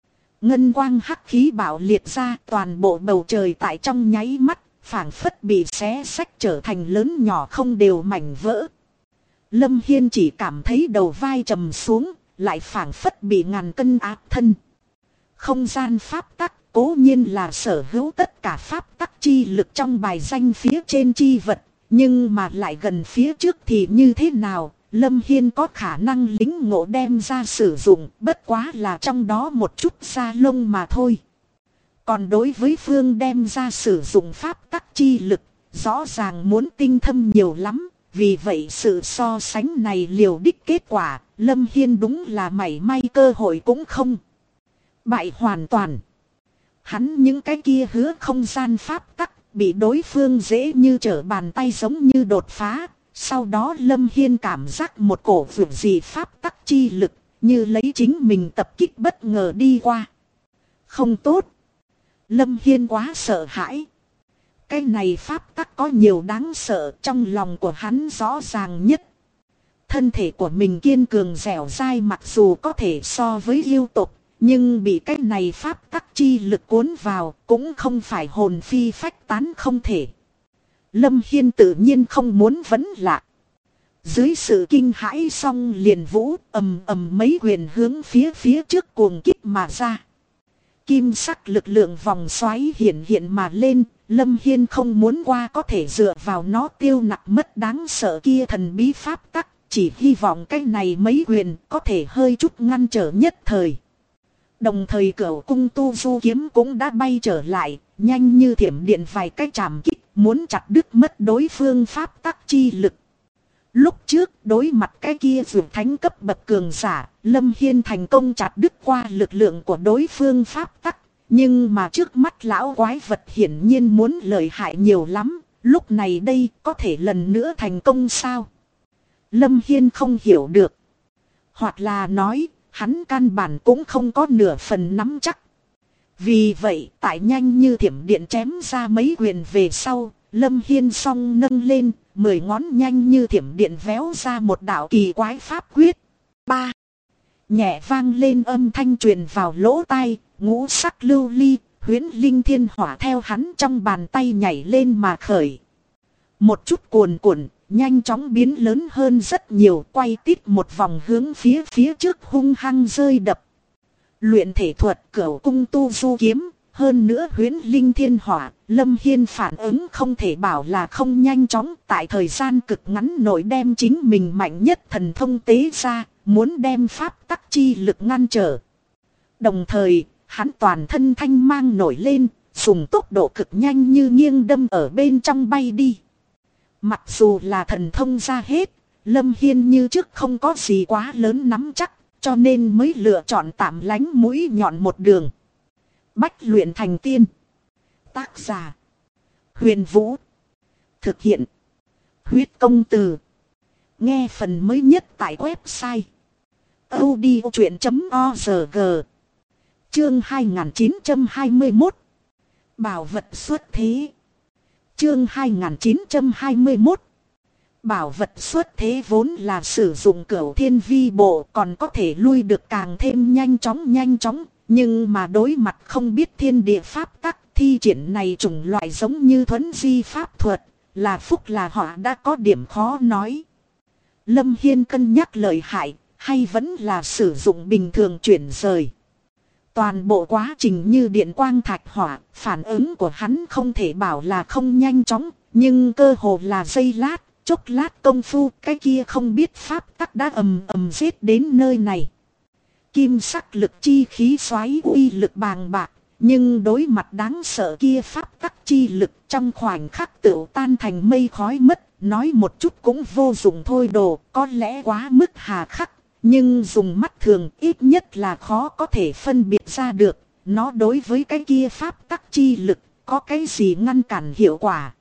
Ngân quang hắc khí bạo liệt ra, toàn bộ bầu trời tại trong nháy mắt phảng phất bị xé xách trở thành lớn nhỏ không đều mảnh vỡ. Lâm Hiên chỉ cảm thấy đầu vai trầm xuống, lại phảng phất bị ngàn cân áp thân. Không gian pháp tắc cố nhiên là sở hữu tất cả pháp tắc chi lực trong bài danh phía trên chi vật, nhưng mà lại gần phía trước thì như thế nào? Lâm Hiên có khả năng lĩnh ngộ đem ra sử dụng, bất quá là trong đó một chút da lông mà thôi. Còn đối với phương đem ra sử dụng pháp tắc chi lực, rõ ràng muốn tinh thâm nhiều lắm, vì vậy sự so sánh này liều đích kết quả, Lâm Hiên đúng là mảy may cơ hội cũng không. Bại hoàn toàn. Hắn những cái kia hứa không gian pháp tắc, bị đối phương dễ như trở bàn tay giống như đột phá. Sau đó Lâm Hiên cảm giác một cổ vượt gì pháp tắc chi lực, như lấy chính mình tập kích bất ngờ đi qua. Không tốt. Lâm Hiên quá sợ hãi. Cái này pháp tắc có nhiều đáng sợ, trong lòng của hắn rõ ràng nhất. Thân thể của mình kiên cường dẻo dai, mặc dù có thể so với yêu tộc, nhưng bị cái này pháp tắc chi lực cuốn vào cũng không phải hồn phi phách tán không thể. Lâm Hiên tự nhiên không muốn vấn lạ. Dưới sự kinh hãi xong liền vũ ầm ầm mấy quyền hướng phía trước cuồng kích mà ra. Kim sắc lực lượng vòng xoáy hiện mà lên, Lâm Hiên không muốn qua có thể dựa vào nó tiêu nặc mất đáng sợ kia thần bí pháp tắc, chỉ hy vọng cái này mấy quyền có thể hơi chút ngăn trở nhất thời. Đồng thời Cửu cung tu du kiếm cũng đã bay trở lại, nhanh như thiểm điện vài cái chạm kích, muốn chặt đứt mất đối phương pháp tắc chi lực. Lúc trước đối mặt cái kia vượt thánh cấp bậc cường giả, Lâm Hiên thành công chặt đứt qua lực lượng của đối phương pháp tắc. Nhưng mà trước mắt lão quái vật hiển nhiên muốn lợi hại nhiều lắm, lúc này đây có thể lần nữa thành công sao? Lâm Hiên không hiểu được. Hoặc là nói, hắn căn bản cũng không có nửa phần nắm chắc. Vì vậy, tại nhanh như thiểm điện chém ra mấy quyền về sau, Lâm Hiên song nâng lên, 10 ngón nhanh như thiểm điện véo ra một đạo kỳ quái pháp quyết. Ba. Nhẹ vang lên âm thanh truyền vào lỗ tai, ngũ sắc lưu ly, huyễn linh thiên hỏa theo hắn trong bàn tay nhảy lên mà khởi. Một chút cuồn cuộn, nhanh chóng biến lớn hơn rất nhiều, quay tít một vòng hướng phía trước hung hăng rơi đập. Luyện thể thuật Cửu cung tu du kiếm, hơn nữa huyễn linh thiên hỏa, Lâm Hiên phản ứng không thể bảo là không nhanh chóng, tại thời gian cực ngắn nội đem chính mình mạnh nhất thần thông tế ra, muốn đem pháp tắc chi lực ngăn trở. Đồng thời, hắn toàn thân thanh mang nổi lên, dùng tốc độ cực nhanh như nghiêng đâm ở bên trong bay đi. Mặc dù là thần thông ra hết, Lâm Hiên như trước không có gì quá lớn nắm chắc, cho nên mới lựa chọn tạm lánh mũi nhọn một đường. Bách luyện thành tiên. Tác giả: Huyền Vũ. Thực hiện: Huyết Công Từ. Nghe phần mới nhất tại website audiochuyện.org. Chương 2921. Bảo vật xuất thế. Chương 2921. Bảo vật xuất thế vốn là sử dụng Cửu Thiên Vi Bộ, còn có thể lui được càng thêm nhanh chóng. Nhưng mà đối mặt không biết thiên địa pháp tắc, thi triển này chủng loại giống như thuấn di pháp thuật, là phúc là họa đã có điểm khó nói. Lâm Hiên cân nhắc lợi hại, hay vẫn là sử dụng bình thường chuyển rời. Toàn bộ quá trình như điện quang thạch hỏa, phản ứng của hắn không thể bảo là không nhanh chóng, nhưng cơ hồ là giây lát, chốc lát công phu, cái kia không biết pháp tắc đã ầm giết đến nơi này. Kim sắc lực chi khí xoáy uy lực bàng bạc, nhưng đối mặt đáng sợ kia pháp tắc chi lực trong khoảnh khắc tựu tan thành mây khói mất, nói một chút cũng vô dụng thôi đồ, có lẽ quá mức hà khắc, nhưng dùng mắt thường ít nhất là khó có thể phân biệt ra được, nó đối với cái kia pháp tắc chi lực có cái gì ngăn cản hiệu quả.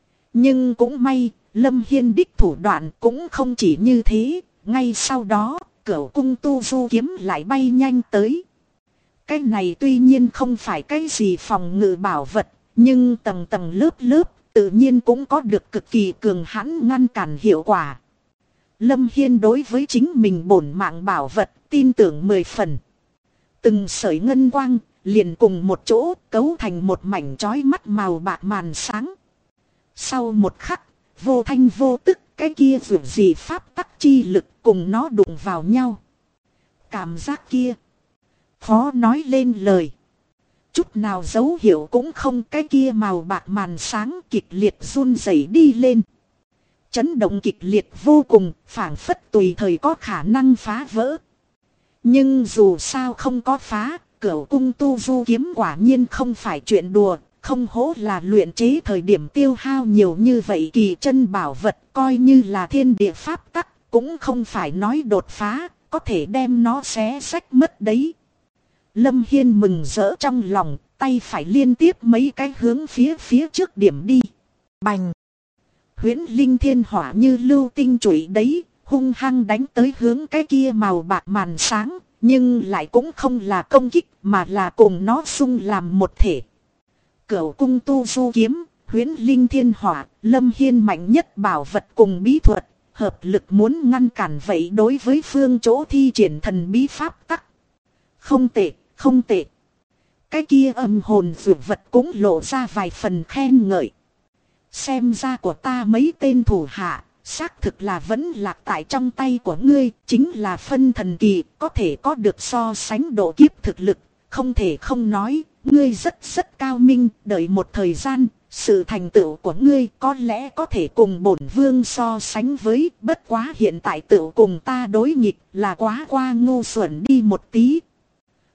Nhưng cũng may, Lâm Hiên đích thủ đoạn cũng không chỉ như thế, ngay sau đó, Cửu cung tu du kiếm lại bay nhanh tới. Cái này tuy nhiên không phải cái gì phòng ngự bảo vật, nhưng tầng tầng lớp lớp, tự nhiên cũng có được cực kỳ cường hãn ngăn cản hiệu quả. Lâm Hiên đối với chính mình bổn mạng bảo vật, tin tưởng 10 phần. Từng sợi ngân quang, liền cùng một chỗ, cấu thành một mảnh chói mắt màu bạc màn sáng. Sau một khắc, vô thanh vô tức, cái kia dù gì pháp tắc chi lực cùng nó đụng vào nhau. Cảm giác kia khó nói lên lời. Chút nào dấu hiệu cũng không, cái kia màu bạc màn sáng kịch liệt run rẩy đi lên. Chấn động kịch liệt vô cùng, phảng phất tùy thời có khả năng phá vỡ. Nhưng dù sao không có phá, Cửu cung tu du kiếm quả nhiên không phải chuyện đùa. Không hổ là luyện chế thời điểm tiêu hao nhiều như vậy kỳ chân bảo vật, coi như là thiên địa pháp tắc, cũng không phải nói đột phá, có thể đem nó xé rách mất đấy. Lâm Hiên mừng rỡ trong lòng, tay phải liên tiếp mấy cái hướng phía trước điểm đi. Bành! Huyễn linh thiên hỏa như lưu tinh chủy đấy, hung hăng đánh tới hướng cái kia màu bạc màn sáng, nhưng lại cũng không là công kích mà là cùng nó xung làm một thể. Cửu cung tu du kiếm, huyễn linh thiên hỏa, Lâm Hiên mạnh nhất bảo vật cùng bí thuật, hợp lực muốn ngăn cản vậy đối với phương chỗ thi triển thần bí pháp tắc. Không tệ, không tệ. Cái kia âm hồn dược vật cũng lộ ra vài phần khen ngợi. Xem ra của ta mấy tên thủ hạ, xác thực là vẫn lạc tại trong tay của ngươi, chính là phân thần kỳ, có thể có được so sánh độ kiếp thực lực, không thể không nói. Ngươi rất cao minh, đợi một thời gian, sự thành tựu của ngươi có lẽ có thể cùng bổn vương so sánh với, bất quá hiện tại tựu cùng ta đối nghịch là quá qua ngu xuẩn đi một tí.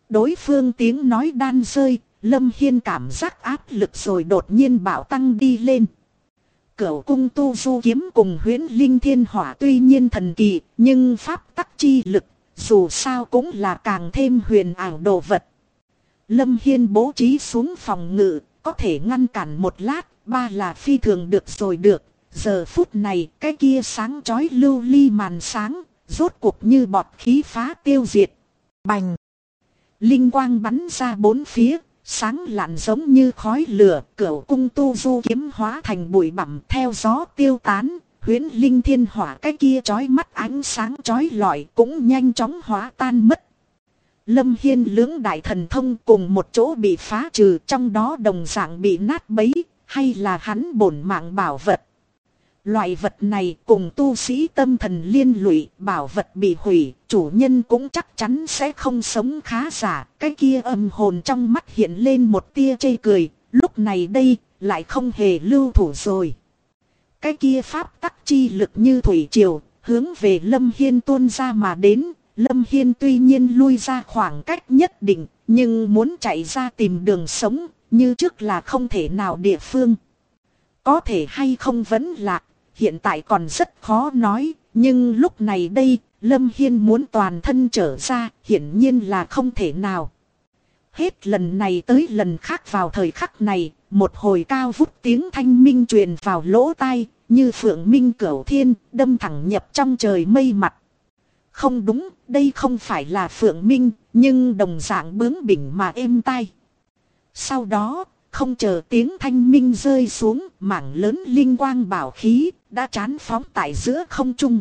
Đối phương tiếng nói đan rơi, Lâm Hiên cảm giác áp lực rồi đột nhiên bạo tăng đi lên. Cửu cung tu du kiếm cùng huyễn linh thiên hỏa tuy nhiên thần kỳ, nhưng pháp tắc chi lực, dù sao cũng là càng thêm huyền ảo đồ vật. Lâm Hiên bố trí xuống phòng ngự, có thể ngăn cản một lát, ba là phi thường được rồi được. Giờ phút này, cái kia sáng chói lưu ly màn sáng, rốt cuộc như bọt khí phá tiêu diệt. Bành! Linh quang bắn ra bốn phía, sáng lạn giống như khói lửa, cửu cung tu du kiếm hóa thành bụi bặm theo gió tiêu tán. Huyễn linh thiên hỏa cái kia chói mắt ánh sáng chói lọi cũng nhanh chóng hóa tan mất. Lâm Hiên lưỡng đại thần thông cùng một chỗ bị phá trừ, trong đó đồng dạng bị nát bấy, hay là hắn bổn mạng bảo vật. Loại vật này cùng tu sĩ tâm thần liên lụy, bảo vật bị hủy, chủ nhân cũng chắc chắn sẽ không sống khá giả. Cái kia âm hồn trong mắt hiện lên một tia chê cười, lúc này đây lại không hề lưu thủ rồi. Cái kia pháp tắc chi lực như thủy triều, hướng về Lâm Hiên tuôn ra mà đến. Lâm Hiên tuy nhiên lui ra khoảng cách nhất định, nhưng muốn chạy ra tìm đường sống, như trước là không thể nào địa phương. Có thể hay không vẫn lạc, hiện tại còn rất khó nói, nhưng lúc này đây, Lâm Hiên muốn toàn thân trở ra, hiển nhiên là không thể nào. Hết lần này tới lần khác vào thời khắc này, một hồi cao vút tiếng thanh minh truyền vào lỗ tai, như phượng minh cửu thiên, đâm thẳng nhập trong trời mây mặt. Không đúng, đây không phải là phượng minh, nhưng đồng dạng bướng bỉnh mà êm tai. Sau đó, không chờ tiếng thanh minh rơi xuống, mảng lớn linh quang bảo khí, đã trán phóng tại giữa không trung.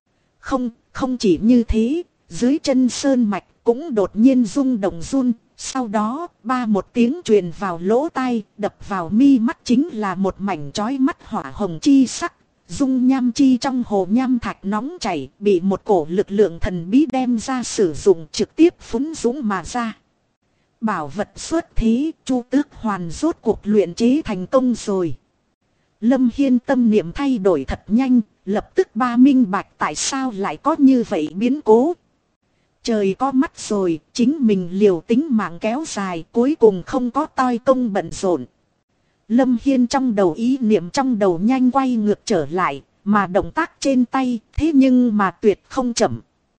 Không chỉ như thế, dưới chân sơn mạch cũng đột nhiên rung động run. Sau đó, ba một tiếng truyền vào lỗ tai, đập vào mi mắt chính là một mảnh chói mắt hỏa hồng chi sắc. Dung nham chi trong hồ nham thạch nóng chảy, bị một cổ lực lượng thần bí đem ra sử dụng trực tiếp phúng dũng mà ra. Bảo vật xuất thế, Chu Tước Hoàn rốt cuộc luyện chế thành công rồi. Lâm Hiên tâm niệm thay đổi thật nhanh, lập tức minh bạch tại sao lại có như vậy biến cố. Trời có mắt rồi, chính mình liều tính mạng kéo dài, cuối cùng không có toi công bận rộn. Lâm Hiên trong đầu ý niệm trong đầu nhanh quay ngược trở lại, mà động tác trên tay, thế nhưng mà tuyệt không chậm.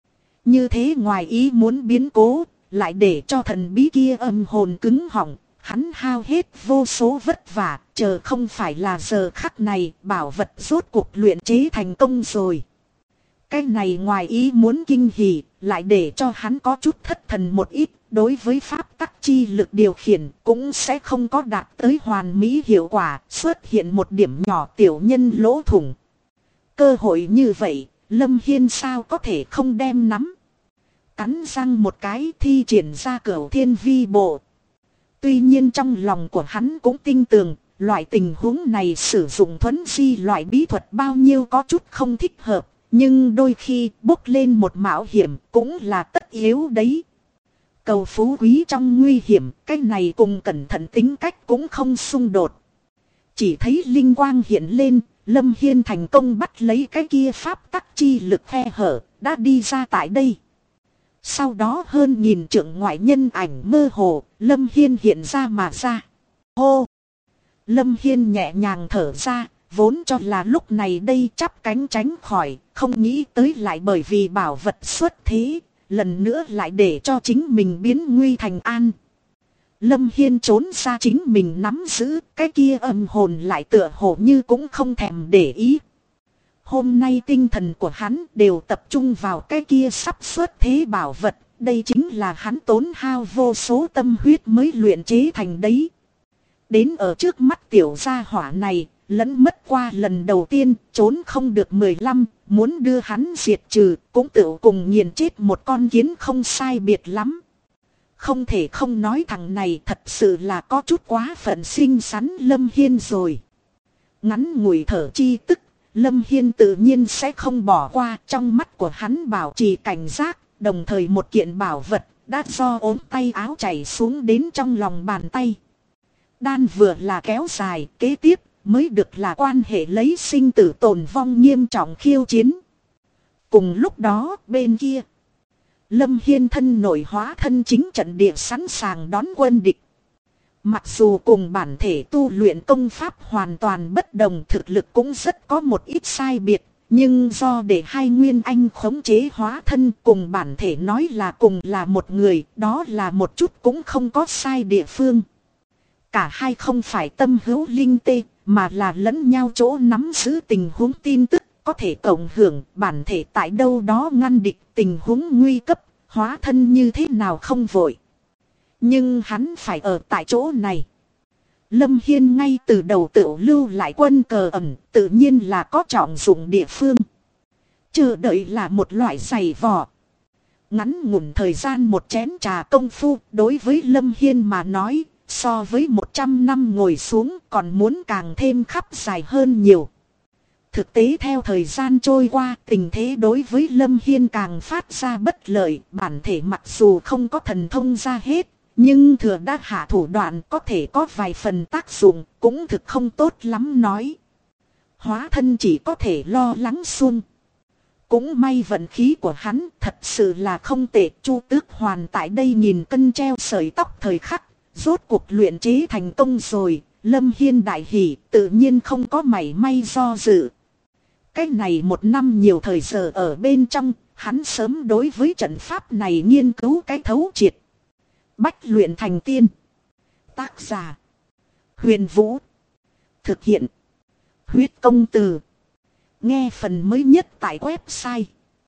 Như thế ngoài ý muốn biến cố, lại để cho thần bí kia âm hồn cứng họng, hắn hao hết vô số vất vả, chờ không phải là giờ khắc này, bảo vật rốt cuộc luyện chế thành công rồi. Cái này ngoài ý muốn kinh hỉ, lại để cho hắn có chút thất thần một ít, đối với pháp tắc chi lực điều khiển cũng sẽ không có đạt tới hoàn mỹ hiệu quả, xuất hiện một điểm nhỏ tiểu nhân lỗ thủng. Cơ hội như vậy, Lâm Hiên sao có thể không đem nắm. Cắn răng một cái thi triển ra cửu thiên vi bộ. Tuy nhiên trong lòng của hắn cũng tin tưởng, loại tình huống này sử dụng thuấn di loại bí thuật bao nhiêu có chút không thích hợp. Nhưng đôi khi bốc lên một mạo hiểm cũng là tất yếu đấy. Cầu phú quý trong nguy hiểm, cái này cùng cẩn thận tính cách cũng không xung đột. Chỉ thấy linh quang hiện lên, Lâm Hiên thành công bắt lấy cái kia pháp tắc chi lực khe hở, đã đi ra tại đây. Sau đó hơn nghìn trượng ngoại nhân ảnh mơ hồ, Lâm Hiên hiện ra mà ra. Hô! Lâm Hiên nhẹ nhàng thở ra, vốn cho là lúc này đây chắp cánh tránh khỏi, không nghĩ tới lại bởi vì bảo vật xuất thế, lần nữa lại để cho chính mình biến nguy thành an. Lâm Hiên trốn ra chính mình nắm giữ, cái kia âm hồn lại tựa hồ như cũng không thèm để ý. Hôm nay tinh thần của hắn đều tập trung vào cái kia sắp xuất thế bảo vật, đây chính là hắn tốn hao vô số tâm huyết mới luyện chế thành đấy. Đến ở trước mắt tiểu gia hỏa này, lẫn mất qua lần đầu tiên, trốn không được 15, muốn đưa hắn diệt trừ, cũng tự cùng nghiền chết một con kiến không sai biệt lắm. Không thể không nói thằng này thật sự là có chút quá phận xinh xắn Lâm Hiên rồi. Ngắn ngủi thở chi tức, Lâm Hiên tự nhiên sẽ không bỏ qua, trong mắt của hắn bảo trì cảnh giác, đồng thời một kiện bảo vật đã do ốm tay áo chảy xuống đến trong lòng bàn tay. Đan vừa là kéo dài, kế tiếp mới được là quan hệ lấy sinh tử tồn vong nghiêm trọng khiêu chiến. Cùng lúc đó bên kia, Lâm Hiên thân nội hóa thân chính trận địa sẵn sàng đón quân địch. Mặc dù cùng bản thể tu luyện công pháp hoàn toàn bất đồng, thực lực cũng rất có một ít sai biệt. Nhưng do để hai nguyên anh khống chế hóa thân cùng bản thể nói là cùng là một người, đó là một chút cũng không có sai địa phương. Cả hai không phải tâm hữu linh tê, mà là lẫn nhau chỗ nắm giữ tình huống tin tức, có thể cộng hưởng bản thể tại đâu đó ngăn địch tình huống nguy cấp, hóa thân như thế nào không vội. Nhưng hắn phải ở tại chỗ này. Lâm Hiên ngay từ đầu tự lưu lại quân cờ ẩn, tự nhiên là có trọng dụng địa phương. Chờ đợi là một loại giày vò. Ngắn ngủn thời gian một chén trà công phu, đối với Lâm Hiên mà nói, so với 100 năm ngồi xuống còn muốn càng thêm khắp dài hơn nhiều. Thực tế theo thời gian trôi qua, tình thế đối với Lâm Hiên càng phát ra bất lợi, bản thể mặc dù không có thần thông ra hết. Nhưng thừa đã hạ thủ đoạn có thể có vài phần tác dụng, cũng thực không tốt lắm nói. Hóa thân chỉ có thể lo lắng xuông. Cũng may vận khí của hắn thật sự là không tệ. Chu Tước Hoàn tại đây nhìn cân treo sợi tóc thời khắc, rốt cuộc luyện chế thành công rồi. Lâm Hiên đại hỉ, tự nhiên không có mảy may do dự. Cái này một năm nhiều thời giờ ở bên trong, hắn sớm đối với trận pháp này nghiên cứu cái thấu triệt. Bách luyện thành tiên. Tác giả: Huyền Vũ. Thực hiện: Huyết Công Từ. Nghe phần mới nhất tại website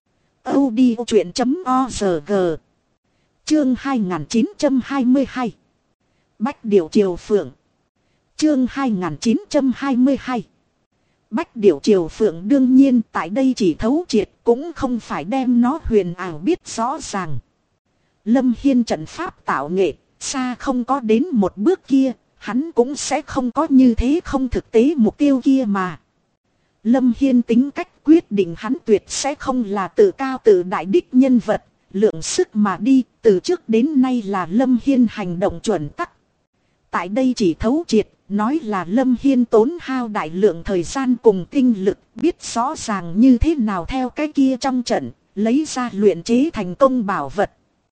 audiochuyện.org. Chương 2922. Bách Điểu Triều Phượng. Chương 2922. Bách Điểu Triều Phượng đương nhiên tại đây chỉ thấu triệt, cũng không phải đem nó huyền ảo biết rõ ràng. Lâm Hiên trận pháp tạo nghệ, xa không có đến một bước kia, hắn cũng sẽ không có như thế không thực tế mục tiêu kia mà. Lâm Hiên tính cách quyết định hắn tuyệt sẽ không là tự cao tự đại đích nhân vật, lượng sức mà đi, từ trước đến nay là Lâm Hiên hành động chuẩn tắc. Tại đây chỉ thấu triệt, nói là Lâm Hiên tốn hao đại lượng thời gian cùng tinh lực, biết rõ ràng như thế nào theo cái kia trong trận, lấy ra luyện chế thành công bảo vật.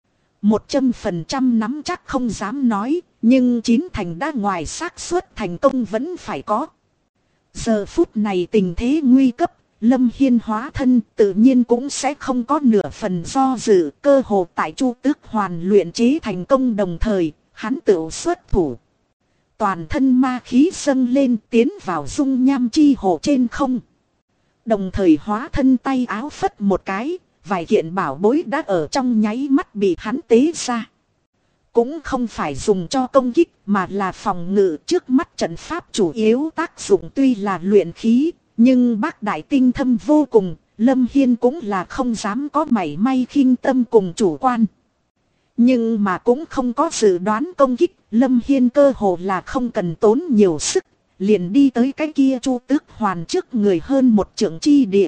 100% nắm chắc không dám nói, nhưng 9 thành đã ngoài xác suất thành công vẫn phải có. Giờ phút này tình thế nguy cấp, Lâm Hiên hóa thân tự nhiên cũng sẽ không có nửa phần do dự, cơ hồ tại Chu Tước Hoàn luyện chế thành công đồng thời, hắn tự xuất thủ. Toàn thân ma khí dâng lên tiến vào dung nham chi hồ trên không. Đồng thời hóa thân tay áo phất một cái. Vài kiện bảo bối đã ở trong nháy mắt bị hắn tế ra. Cũng không phải dùng cho công kích mà là phòng ngự. Trước mắt trận pháp chủ yếu tác dụng tuy là luyện khí, nhưng bác đại tinh thâm vô cùng. Lâm Hiên cũng là không dám có mảy may khinh tâm cùng chủ quan. Nhưng mà cũng không có dự đoán công kích. Lâm Hiên cơ hồ là không cần tốn nhiều sức, liền đi tới cái kia Chu Tước Hoàn trước người hơn một trượng chi địa.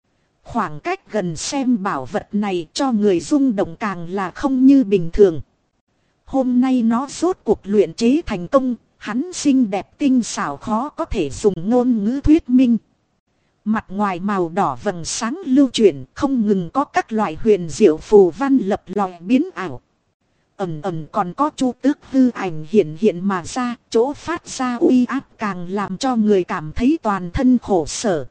Khoảng cách gần xem bảo vật này cho người rung động càng là không như bình thường. Hôm nay nó rốt cuộc luyện chế thành công, hắn xinh đẹp tinh xảo khó có thể dùng ngôn ngữ thuyết minh. Mặt ngoài màu đỏ vầng sáng lưu chuyển, không ngừng có các loại huyền diệu phù văn lập lòe biến ảo. Ẩn ẩn còn có Chu Tước hư ảnh hiện hiện mà ra, chỗ phát ra uy áp càng làm cho người cảm thấy toàn thân khổ sở.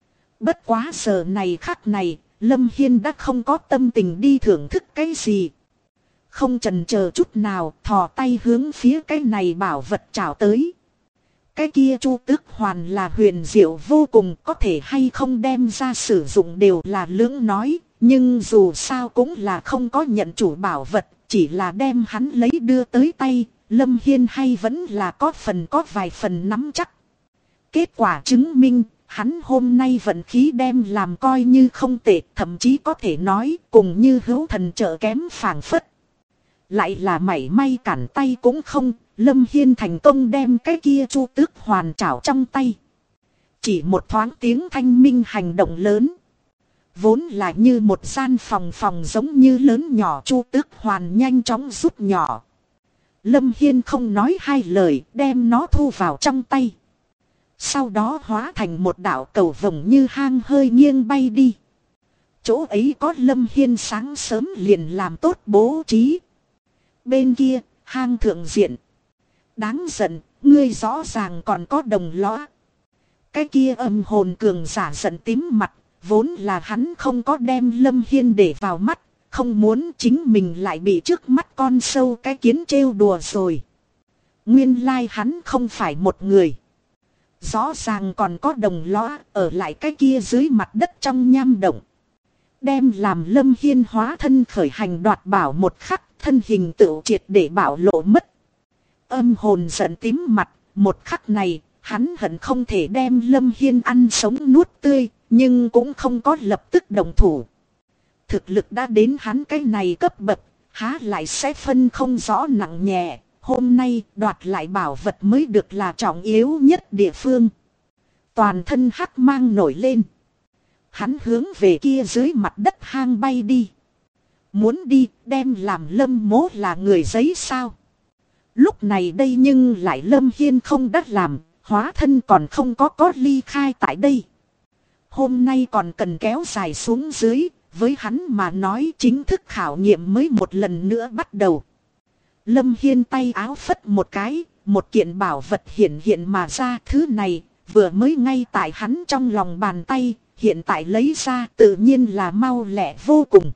Bất quá giờ này khắc này, Lâm Hiên đã không có tâm tình đi thưởng thức cái gì. Không chần chờ chút nào, thò tay hướng phía cái này bảo vật trảo tới. Cái kia Chu Tước Hoàn là huyền diệu vô cùng, có thể hay không đem ra sử dụng đều là lưỡng nói. Nhưng dù sao cũng là không có nhận chủ bảo vật, chỉ là đem hắn lấy đưa tới tay, Lâm Hiên hay vẫn là có vài phần nắm chắc. Kết quả chứng minh, hắn hôm nay vận khí đem làm coi như không tệ, thậm chí có thể nói cùng như hữu thần trợ kém phảng phất. Lại là mảy may cản tay cũng không, Lâm Hiên thành công đem cái kia Chu Tước Hoàn trảo trong tay. Chỉ một thoáng tiếng thanh minh hành động lớn. Vốn là như một gian phòng giống như lớn nhỏ Chu Tước Hoàn nhanh chóng rút nhỏ. Lâm Hiên không nói hai lời đem nó thu vào trong tay. Sau đó hóa thành một đạo cầu vồng như hang hơi nghiêng bay đi. Chỗ ấy có Lâm Hiên sáng sớm liền làm tốt bố trí. Bên kia, hang thượng diện. Đáng giận, ngươi rõ ràng còn có đồng lõa. Cái kia âm hồn cường giả giận tím mặt, vốn là hắn không có đem Lâm Hiên để vào mắt, không muốn chính mình lại bị trước mắt con sâu cái kiến trêu đùa rồi. Nguyên lai hắn không phải một người. Rõ ràng còn có đồng lõa ở lại cái kia dưới mặt đất trong nham động. Đem làm Lâm Hiên hóa thân khởi hành đoạt bảo một khắc, thân hình tự triệt để bảo lộ mất. Âm hồn giận tím mặt, một khắc này, hắn hận không thể đem Lâm Hiên ăn sống nuốt tươi, nhưng cũng không có lập tức đồng thủ. Thực lực đã đến hắn cái này cấp bậc, há lại sẽ phân không rõ nặng nhẹ, hôm nay đoạt lại bảo vật mới được là trọng yếu nhất địa phương. Toàn thân hắc mang nổi lên. Hắn hướng về kia dưới mặt đất hang bay đi. Muốn đi đem làm Lâm Mố là người giấy sao? Lúc này đây nhưng lại Lâm Hiên không đắt làm, hóa thân còn không có ly khai tại đây. Hôm nay còn cần kéo dài xuống dưới, với hắn mà nói chính thức khảo nghiệm mới một lần nữa bắt đầu. Lâm Hiên tay áo phất một cái, một kiện bảo vật hiện mà ra, thứ này vừa mới ngay tại hắn trong lòng bàn tay, hiện tại lấy ra tự nhiên là mau lẹ vô cùng.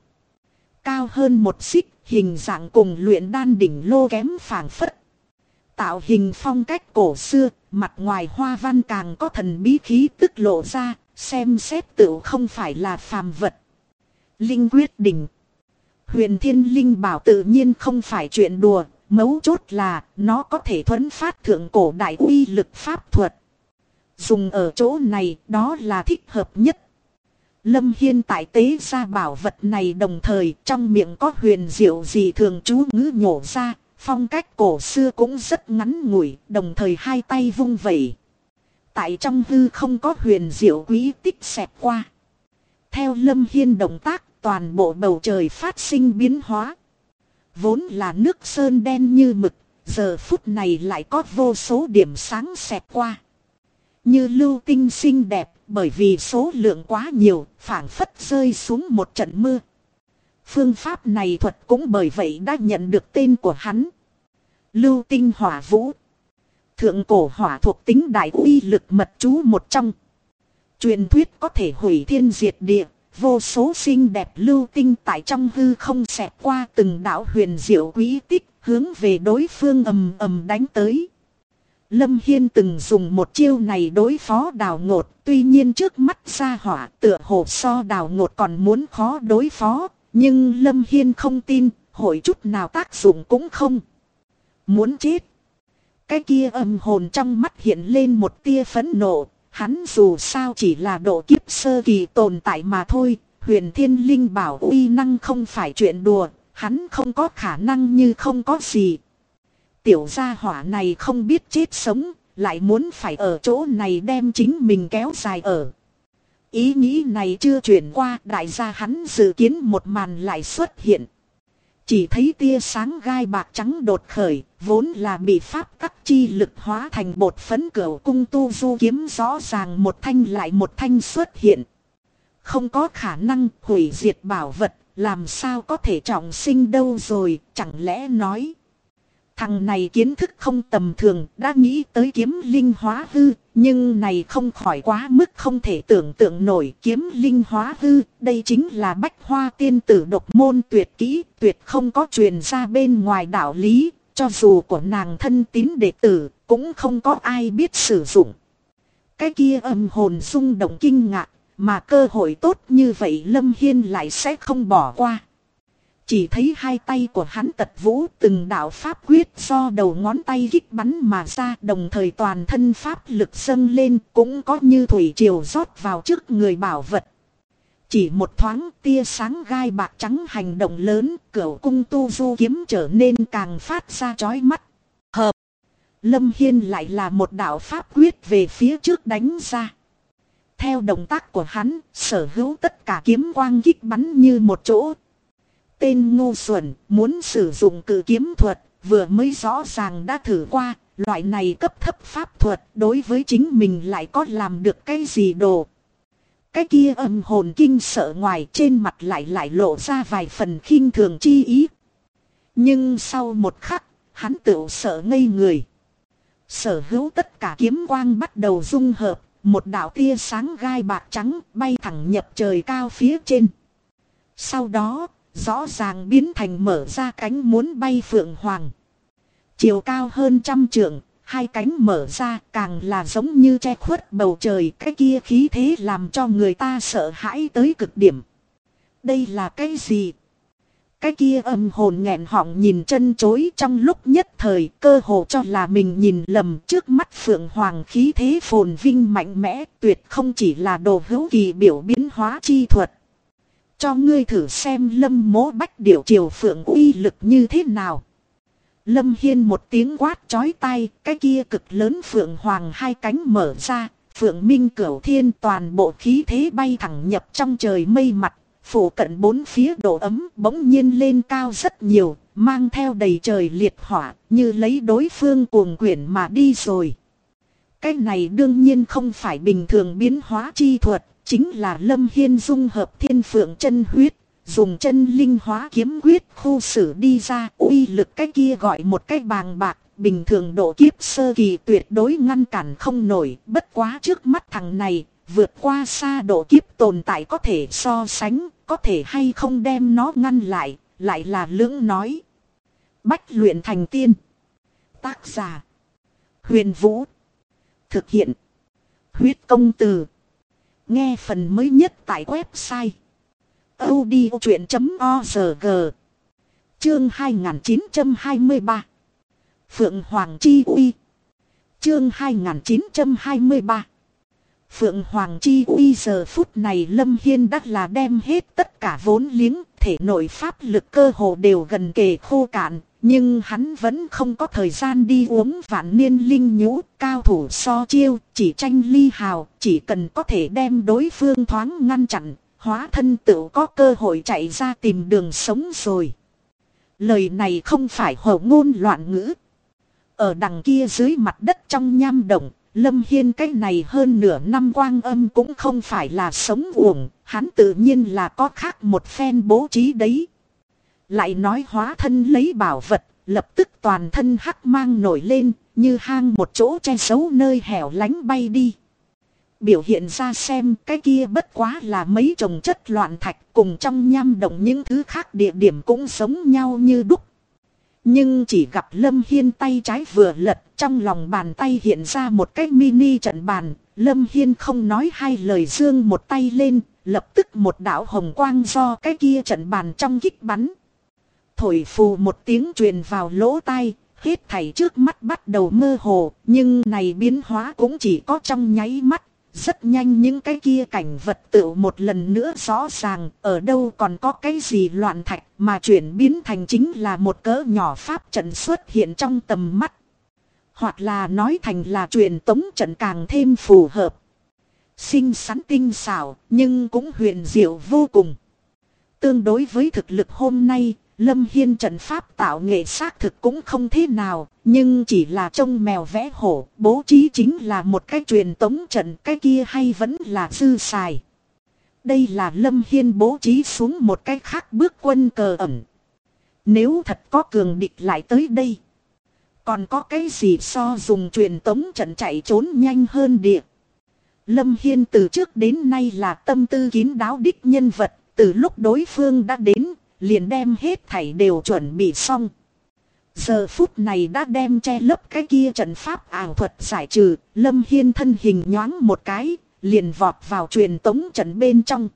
Cao hơn một xích, hình dạng cùng luyện đan đỉnh lô kém phảng phất. Tạo hình phong cách cổ xưa, mặt ngoài hoa văn càng có thần bí khí tức lộ ra, xem xét tựu không phải là phàm vật. Linh quyết đỉnh. Huyền thiên linh bảo tự nhiên không phải chuyện đùa, mấu chốt là nó có thể thuấn phát thượng cổ đại uy lực pháp thuật. Dùng ở chỗ này đó là thích hợp nhất. Lâm Hiên tại tế ra bảo vật này đồng thời trong miệng có huyền diệu gì thường chú ngữ nhổ ra, phong cách cổ xưa cũng rất ngắn ngủi, đồng thời hai tay vung vẩy. Tại trong hư không có huyền diệu quý tích xẹt qua. Theo Lâm Hiên động tác, toàn bộ bầu trời phát sinh biến hóa. Vốn là nước sơn đen như mực, giờ phút này lại có vô số điểm sáng xẹt qua. Như lưu tinh xinh đẹp, bởi vì số lượng quá nhiều, phảng phất rơi xuống một trận mưa. Phương pháp này thuật cũng bởi vậy đã nhận được tên của hắn. Lưu tinh hỏa vũ. Thượng cổ hỏa thuộc tính đại uy lực mật chú một trong. Truyền thuyết có thể hủy thiên diệt địa, vô số xinh đẹp lưu tinh tại trong hư không xẹt qua từng đạo huyền diệu quý tích, hướng về đối phương ầm ầm đánh tới. Lâm Hiên từng dùng một chiêu này đối phó Đào Ngột, tuy nhiên trước mắt ra hỏa tựa hồ so Đào Ngột còn muốn khó đối phó, nhưng Lâm Hiên không tin, hội chút nào tác dụng cũng không. Muốn chết. Cái kia âm hồn trong mắt hiện lên một tia phẫn nộ, hắn dù sao chỉ là độ kiếp sơ kỳ tồn tại mà thôi, huyền thiên linh bảo uy năng không phải chuyện đùa, hắn không có khả năng như không có gì. Tiểu gia hỏa này không biết chết sống, lại muốn phải ở chỗ này đem chính mình kéo dài ở. Ý nghĩ này chưa chuyển qua, đại gia hắn dự kiến một màn lại xuất hiện. Chỉ thấy tia sáng gai bạc trắng đột khởi, vốn là bị pháp tắc chi lực hóa thành bột phấn cửu cung tu du kiếm rõ ràng một thanh lại một thanh xuất hiện. Không có khả năng hủy diệt bảo vật, làm sao có thể trọng sinh đâu rồi, chẳng lẽ nói. Thằng này kiến thức không tầm thường, đã nghĩ tới kiếm linh hóa hư, nhưng này không khỏi quá mức không thể tưởng tượng nổi. Kiếm linh hóa hư, đây chính là bách hoa tiên tử độc môn tuyệt kỹ, tuyệt không có truyền ra bên ngoài đạo lý, cho dù của nàng thân tín đệ tử, cũng không có ai biết sử dụng. Cái kia âm hồn rung động kinh ngạc, mà cơ hội tốt như vậy Lâm Hiên lại sẽ không bỏ qua. Chỉ thấy hai tay của hắn tật vũ, từng đạo pháp quyết do đầu ngón tay kích bắn mà ra, đồng thời toàn thân pháp lực dâng lên, cũng có như thủy triều rót vào trước người bảo vật. Chỉ một thoáng tia sáng gai bạc trắng hành động lớn, cửu cung tu du kiếm trở nên càng phát ra chói mắt. Hợp. Lâm Hiên lại là một đạo pháp quyết về phía trước đánh ra. Theo động tác của hắn, sở hữu tất cả kiếm quang kích bắn như một chỗ. Tên ngu xuẩn muốn sử dụng cự kiếm thuật, vừa mới rõ ràng đã thử qua, loại này cấp thấp pháp thuật đối với chính mình lại có làm được cái gì đồ. cái kia âm hồn kinh sợ ngoài, trên mặt lại lộ ra vài phần khinh thường chi ý. Nhưng sau một khắc, hắn tự sợ ngây người. Sở hữu tất cả kiếm quang bắt đầu dung hợp, một đạo tia sáng gai bạc trắng bay thẳng nhập trời cao phía trên. Sau đó, rõ ràng biến thành mở ra cánh muốn bay phượng hoàng. Chiều cao hơn 100 trượng, hai cánh mở ra càng là giống như che khuất bầu trời, cái kia khí thế làm cho người ta sợ hãi tới cực điểm. Đây là cái gì? Cái kia âm hồn nghẹn họng nhìn chân chối, trong lúc nhất thời cơ hồ cho là mình nhìn lầm. Trước mắt phượng hoàng khí thế phồn vinh mạnh mẽ, tuyệt không chỉ là đồ hữu kỳ biểu biến hóa chi thuật. Cho ngươi thử xem Lâm Mỗ Bách Điểu Triều Phượng uy lực như thế nào. Lâm Hiên một tiếng quát chói tai, cái kia cực lớn phượng hoàng hai cánh mở ra, phượng minh cửu thiên toàn bộ khí thế bay thẳng nhập trong trời mây mặt, phủ cận bốn phía độ ấm bỗng nhiên lên cao rất nhiều, mang theo đầy trời liệt hỏa, như lấy đối phương cuồng quyển mà đi rồi. Cái này đương nhiên không phải bình thường biến hóa chi thuật, chính là Lâm Hiên dung hợp thiên phượng chân huyết, dùng chân linh hóa kiếm quyết khu xử đi ra, uy lực cái kia gọi một cái bàng bạc, bình thường độ kiếp sơ kỳ tuyệt đối ngăn cản không nổi, bất quá trước mắt thằng này, vượt qua xa độ kiếp tồn tại có thể so sánh, có thể hay không đem nó ngăn lại là lưỡng nói. Bách luyện thành tiên. Tác giả: Huyền Vũ. Thực hiện: Huyết Công Từ. Nghe phần mới nhất tại website audiochuyện.org. Chương 2923. Phượng Hoàng Chi Uy. Chương 2923. Phượng Hoàng Chi Uy. Giờ phút này Lâm Hiên đã là đem hết tất cả vốn liếng, thể nội pháp lực cơ hồ đều gần kề khô cạn, nhưng hắn vẫn không có thời gian đi uống vạn niên linh nhũ, cao thủ so chiêu, chỉ tranh ly hào, chỉ cần có thể đem đối phương thoáng ngăn chặn, hóa thân tự có cơ hội chạy ra tìm đường sống rồi. Lời này không phải hổ ngôn loạn ngữ. Ở đằng kia dưới mặt đất trong nham động, Lâm Hiên cái này hơn nửa năm quang âm cũng không phải là sống uổng, hắn tự nhiên là có khác một phen bố trí đấy. Lại nói hóa thân lấy bảo vật, lập tức toàn thân hắc mang nổi lên, như hang một chỗ che giấu nơi hẻo lánh bay đi. Biểu hiện ra xem cái kia bất quá là mấy chồng chất loạn thạch, cùng trong nham động những thứ khác địa điểm cũng giống nhau như đúc. Nhưng chỉ gặp Lâm Hiên tay trái vừa lật, trong lòng bàn tay hiện ra một cái mini trận bàn. Lâm Hiên không nói hai lời giương một tay lên, lập tức một đạo hồng quang do cái kia trận bàn trong kích bắn. Thổi phù một tiếng truyền vào lỗ tai, hết thảy trước mắt bắt đầu mơ hồ, nhưng này biến hóa cũng chỉ có trong nháy mắt. Rất nhanh những cái kia cảnh vật tự một lần nữa rõ ràng, ở đâu còn có cái gì loạn thạch mà chuyển biến thành chính là một cỡ nhỏ pháp trận xuất hiện trong tầm mắt. Hoặc là nói thành là truyền tống trận càng thêm phù hợp. Xinh xắn tinh xảo nhưng cũng huyền diệu vô cùng. Tương đối với thực lực hôm nay, Lâm Hiên trận pháp tạo nghệ xác thực cũng không thế nào, nhưng chỉ là trông mèo vẽ hổ, bố trí chính là một cái truyền tống trận, cái kia hay vẫn là dư xài. Đây là Lâm Hiên bố trí xuống một cái khác bước quân cờ ẩn. Nếu thật có cường địch lại tới đây, còn có cái gì so dùng truyền tống trận chạy trốn nhanh hơn địa. Lâm Hiên từ trước đến nay là tâm tư kín đáo đích nhân vật, từ lúc đối phương đã đến, liền đem hết thảy đều chuẩn bị xong. Giờ phút này đã đem che lấp cái kia trận pháp ảo thuật giải trừ, Lâm Hiên thân hình nhoáng một cái, liền vọt vào truyền tống trận bên trong.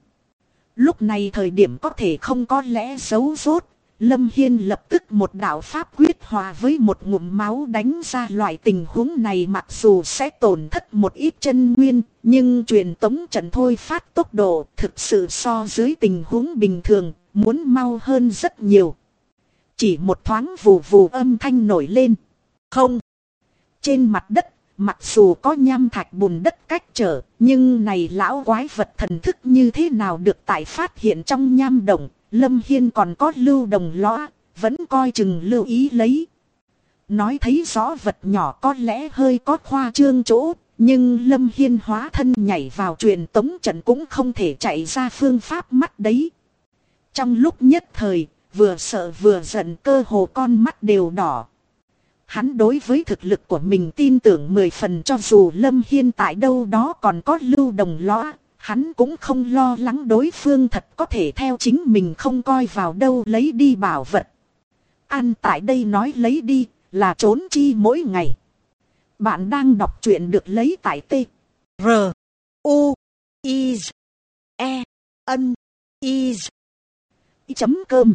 Lúc này thời điểm có thể không có lẽ giấu rốt, Lâm Hiên lập tức một đạo pháp quyết hòa với một ngụm máu đánh ra. Loại tình huống này mặc dù sẽ tổn thất một ít chân nguyên, nhưng truyền tống trận thôi phát tốc độ thực sự so dưới tình huống bình thường, muốn mau hơn rất nhiều. Chỉ một thoáng vù vù âm thanh nổi lên. Không. Trên mặt đất, mặc dù có nham thạch bùn đất cách trở, nhưng này lão quái vật thần thức như thế nào được tại phát hiện trong nham động. Lâm Hiên còn có lưu đồng lõa, vẫn coi chừng lưu ý lấy. Nói thấy rõ vật nhỏ có lẽ hơi có khoa trương chỗ, Nhưng Lâm Hiên hóa thân nhảy vào truyền tống trận cũng không thể chạy ra phương pháp mắt đấy. Trong lúc nhất thời, vừa sợ vừa giận, cơ hồ con mắt đều đỏ. Hắn đối với thực lực của mình tin tưởng 10 phần, cho dù Lâm Hiên tại đâu đó còn có lưu đồng lõa, hắn cũng không lo lắng đối phương thật có thể theo chính mình không coi vào đâu lấy đi bảo vật. Ăn tại đây nói lấy đi, là trốn chi mỗi ngày. Bạn đang đọc truyện được lấy tại T. R. U. I. E. N. I. Chấm cơm.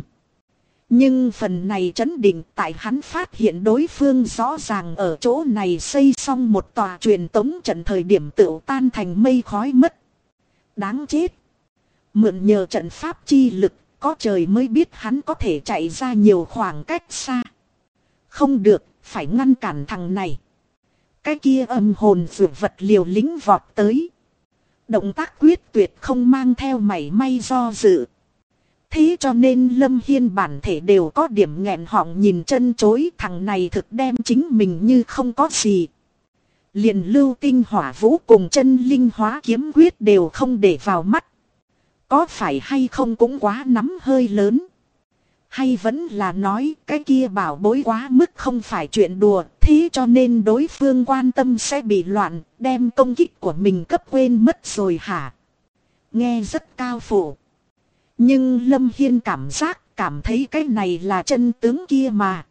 Nhưng phần này chấn định tại hắn phát hiện đối phương rõ ràng ở chỗ này xây xong một tòa truyền tống trận, thời điểm tựu tan thành mây khói mất. Đáng chết. Mượn nhờ trận pháp chi lực, có trời mới biết hắn có thể chạy ra nhiều khoảng cách xa. Không được, phải ngăn cản thằng này. Cái kia âm hồn dược vật liều lĩnh vọt tới. Động tác quyết tuyệt, không mang theo mảy may do dự. Thế cho nên Lâm Hiên bản thể đều có điểm nghẹn họng nhìn chân chối, thằng này thực đem chính mình như không có gì. Liền lưu tinh hỏa vũ cùng chân linh hóa kiếm quyết đều không để vào mắt. Có phải hay không cũng quá nắm hơi lớn. Hay vẫn là nói cái kia bảo bối quá mức không phải chuyện đùa, thế cho nên đối phương quan tâm sẽ bị loạn, đem công kích của mình cấp quên mất rồi hả? Nghe rất cao phổ. Nhưng Lâm Hiên cảm thấy cái này là chân tướng kia mà.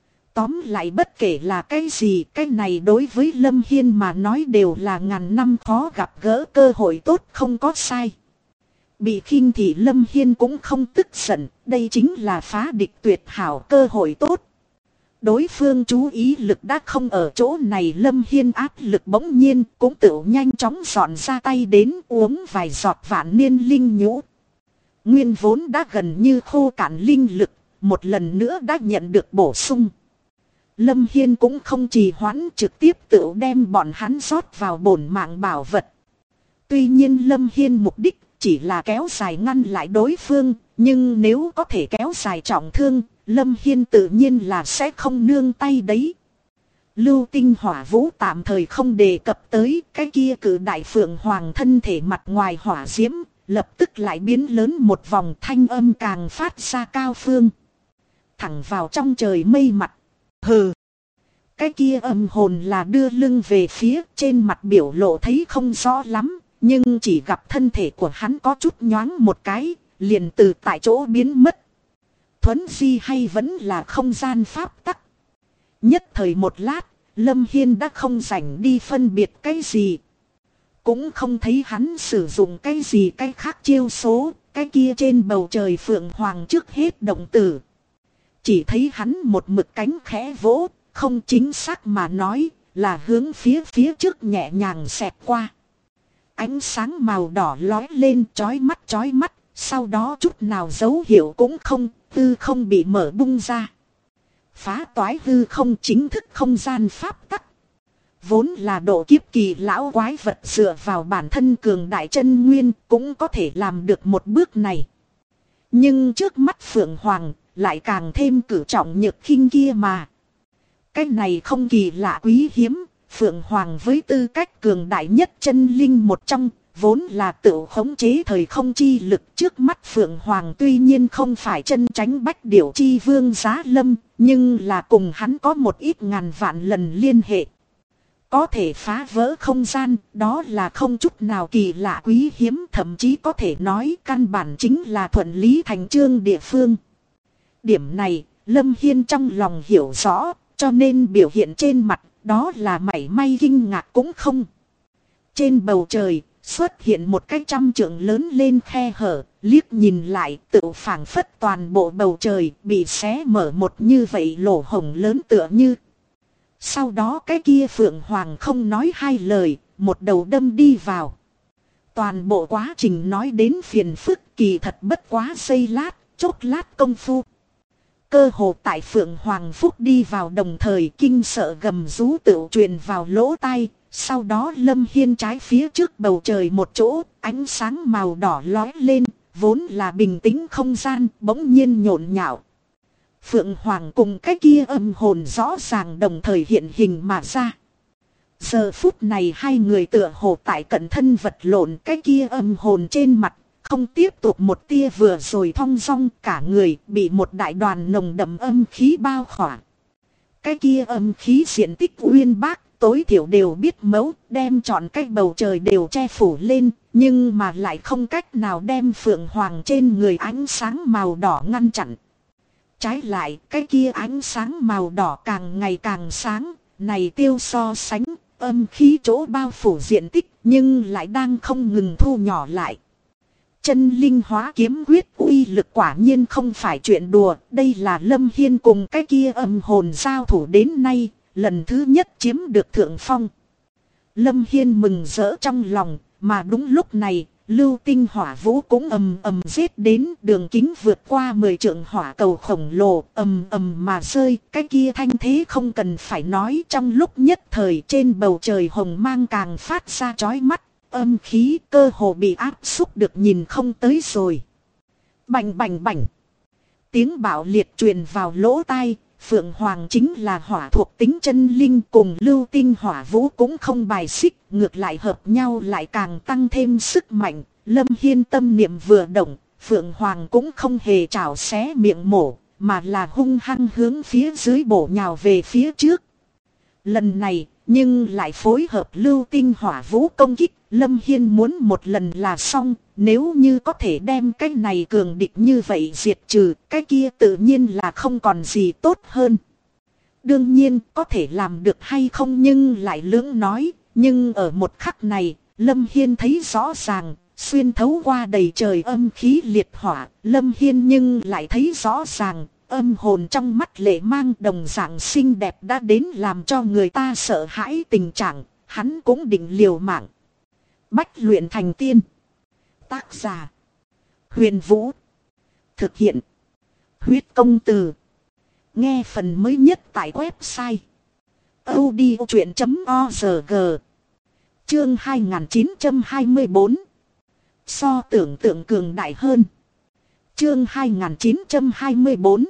Tóm lại bất kể là cái gì, cái này đối với Lâm Hiên mà nói đều là ngàn năm khó gặp gỡ cơ hội tốt, không có sai. Bị khinh thị Lâm Hiên cũng không tức giận, đây chính là phá địch tuyệt hảo cơ hội tốt. Đối phương chú ý lực đã không ở chỗ này, Lâm Hiên áp lực bỗng nhiên cũng tự nhanh chóng dọn ra tay đến, uống vài giọt vạn niên linh nhũ. Nguyên vốn đã gần như khô cạn linh lực, một lần nữa đã nhận được bổ sung. Lâm Hiên cũng không trì hoãn, trực tiếp tự đem bọn hắn rót vào bổn mạng bảo vật. Tuy nhiên Lâm Hiên mục đích chỉ là kéo dài ngăn lại đối phương, nhưng nếu có thể kéo dài trọng thương, Lâm Hiên tự nhiên là sẽ không nương tay đấy. Lưu tinh hỏa vũ tạm thời không đề cập tới, cái kia cử đại phượng hoàng thân thể mặt ngoài hỏa diễm, lập tức lại biến lớn một vòng, thanh âm càng phát ra cao phương. Thẳng vào trong trời mây mặt. Hừ. Cái kia âm hồn là đưa lưng về phía, trên mặt biểu lộ thấy không rõ lắm, nhưng chỉ gặp thân thể của hắn có chút nhoáng một cái, liền từ tại chỗ biến mất. Thuấn di hay vẫn là không gian pháp tắc. Nhất thời một lát, Lâm Hiên đã không rảnh đi phân biệt cái gì. Cũng không thấy hắn sử dụng cái gì cái khác chiêu số, cái kia trên bầu trời phượng hoàng trước hết động tử. Chỉ thấy hắn một mực cánh khẽ vỗ, không chính xác mà nói là hướng phía trước nhẹ nhàng xẹt qua. Ánh sáng màu đỏ lói lên chói mắt, sau đó chút nào dấu hiệu cũng không, hư không bị mở bung ra. Phá toái hư không, chính thức không gian pháp tắc. Vốn là độ kiếp kỳ lão quái vật dựa vào bản thân cường đại chân nguyên cũng có thể làm được một bước này. Nhưng trước mắt Phượng Hoàng lại càng thêm cử trọng nhược khinh kia mà. Cái này không kỳ lạ quý hiếm, Phượng Hoàng với tư cách cường đại nhất chân linh một trong, vốn là tự khống chế thời không chi lực. Trước mắt Phượng Hoàng tuy nhiên không phải chân tránh bách điểu chi vương Giá Lâm, nhưng là cùng hắn có một ít ngàn vạn lần liên hệ. Có thể phá vỡ không gian, đó là không chút nào kỳ lạ quý hiếm, thậm chí có thể nói căn bản chính là thuận lý thành chương địa phương. Điểm này, Lâm Hiên trong lòng hiểu rõ, cho nên biểu hiện trên mặt, đó là mảy may kinh ngạc cũng không. Trên bầu trời, xuất hiện một cái 100 trượng lớn lên khe hở, liếc nhìn lại tự phảng phất toàn bộ bầu trời bị xé mở một như vậy lỗ hổng lớn tựa như. Sau đó cái kia Phượng Hoàng không nói hai lời, một đầu đâm đi vào. Toàn bộ quá trình nói đến phiền phức kỳ thật bất quá giây lát, chốc lát công phu. Cơ hồ tại Phượng Hoàng Phúc đi vào đồng thời kinh sợ gầm rú tự truyền vào lỗ tai. Sau đó Lâm Hiên trái phía trước bầu trời một chỗ, ánh sáng màu đỏ lói lên, vốn là bình tĩnh không gian, bỗng nhiên nhộn nhạo. Phượng Hoàng cùng cái kia âm hồn rõ ràng đồng thời hiện hình mà ra. Giờ phút này hai người tựa hồ tại cận thân vật lộn, cái kia âm hồn trên mặt không tiếp tục một tia vừa rồi thong dong, cả người bị một đại đoàn nồng đậm âm khí bao khỏa. Cái kia âm khí diện tích uyên bác, tối thiểu đều biết mấu, đem trọn cái bầu trời đều che phủ lên, nhưng mà lại không cách nào đem Phượng Hoàng trên người ánh sáng màu đỏ ngăn chặn. Trái lại, cái kia ánh sáng màu đỏ càng ngày càng sáng, này tiêu so sánh, âm khí chỗ bao phủ diện tích, nhưng lại đang không ngừng thu nhỏ lại. Chân linh hóa kiếm quyết uy lực quả nhiên không phải chuyện đùa, đây là Lâm Hiên cùng cái kia âm hồn giao thủ đến nay, lần thứ nhất chiếm được thượng phong. Lâm Hiên mừng rỡ trong lòng, mà đúng lúc này, lưu tinh hỏa vũ cũng ầm ầm giết đến, đường kính vượt qua 10 trượng hỏa cầu khổng lồ, ầm ầm mà rơi, cái kia thanh thế không cần phải nói, trong lúc nhất thời trên bầu trời hồng mang càng phát ra chói mắt, âm khí cơ hồ bị áp xúc được nhìn không tới rồi. Bành bành bành. Tiếng bạo liệt truyền vào lỗ tai. Phượng Hoàng chính là hỏa thuộc tính chân linh, cùng lưu tinh hỏa vũ cũng không bài xích, ngược lại hợp nhau lại càng tăng thêm sức mạnh. Lâm Hiên tâm niệm vừa động, Phượng Hoàng cũng không hề trảo xé miệng mổ, mà là hung hăng hướng phía dưới bổ nhào về phía trước. Lần này, nhưng lại phối hợp lưu tinh hỏa vũ công kích, Lâm Hiên muốn một lần là xong, nếu như có thể đem cái này cường địch như vậy diệt trừ, cái kia tự nhiên là không còn gì tốt hơn. Đương nhiên, có thể làm được hay không nhưng lại lưỡng nói, nhưng ở một khắc này, Lâm Hiên thấy rõ ràng, xuyên thấu qua đầy trời âm khí liệt hỏa, Lâm Hiên nhưng lại thấy rõ ràng, âm hồn trong mắt lệ mang đồng dạng xinh đẹp đã đến làm cho người ta sợ hãi tình trạng, hắn cũng định liều mạng. Bách luyện thành tiên. Tác giả: Huyền Vũ. Thực hiện: Huyết Công Từ. Nghe phần mới nhất tại website audiochuyện.org. Chương 2924. So tưởng tượng cường đại hơn. Chương 2924.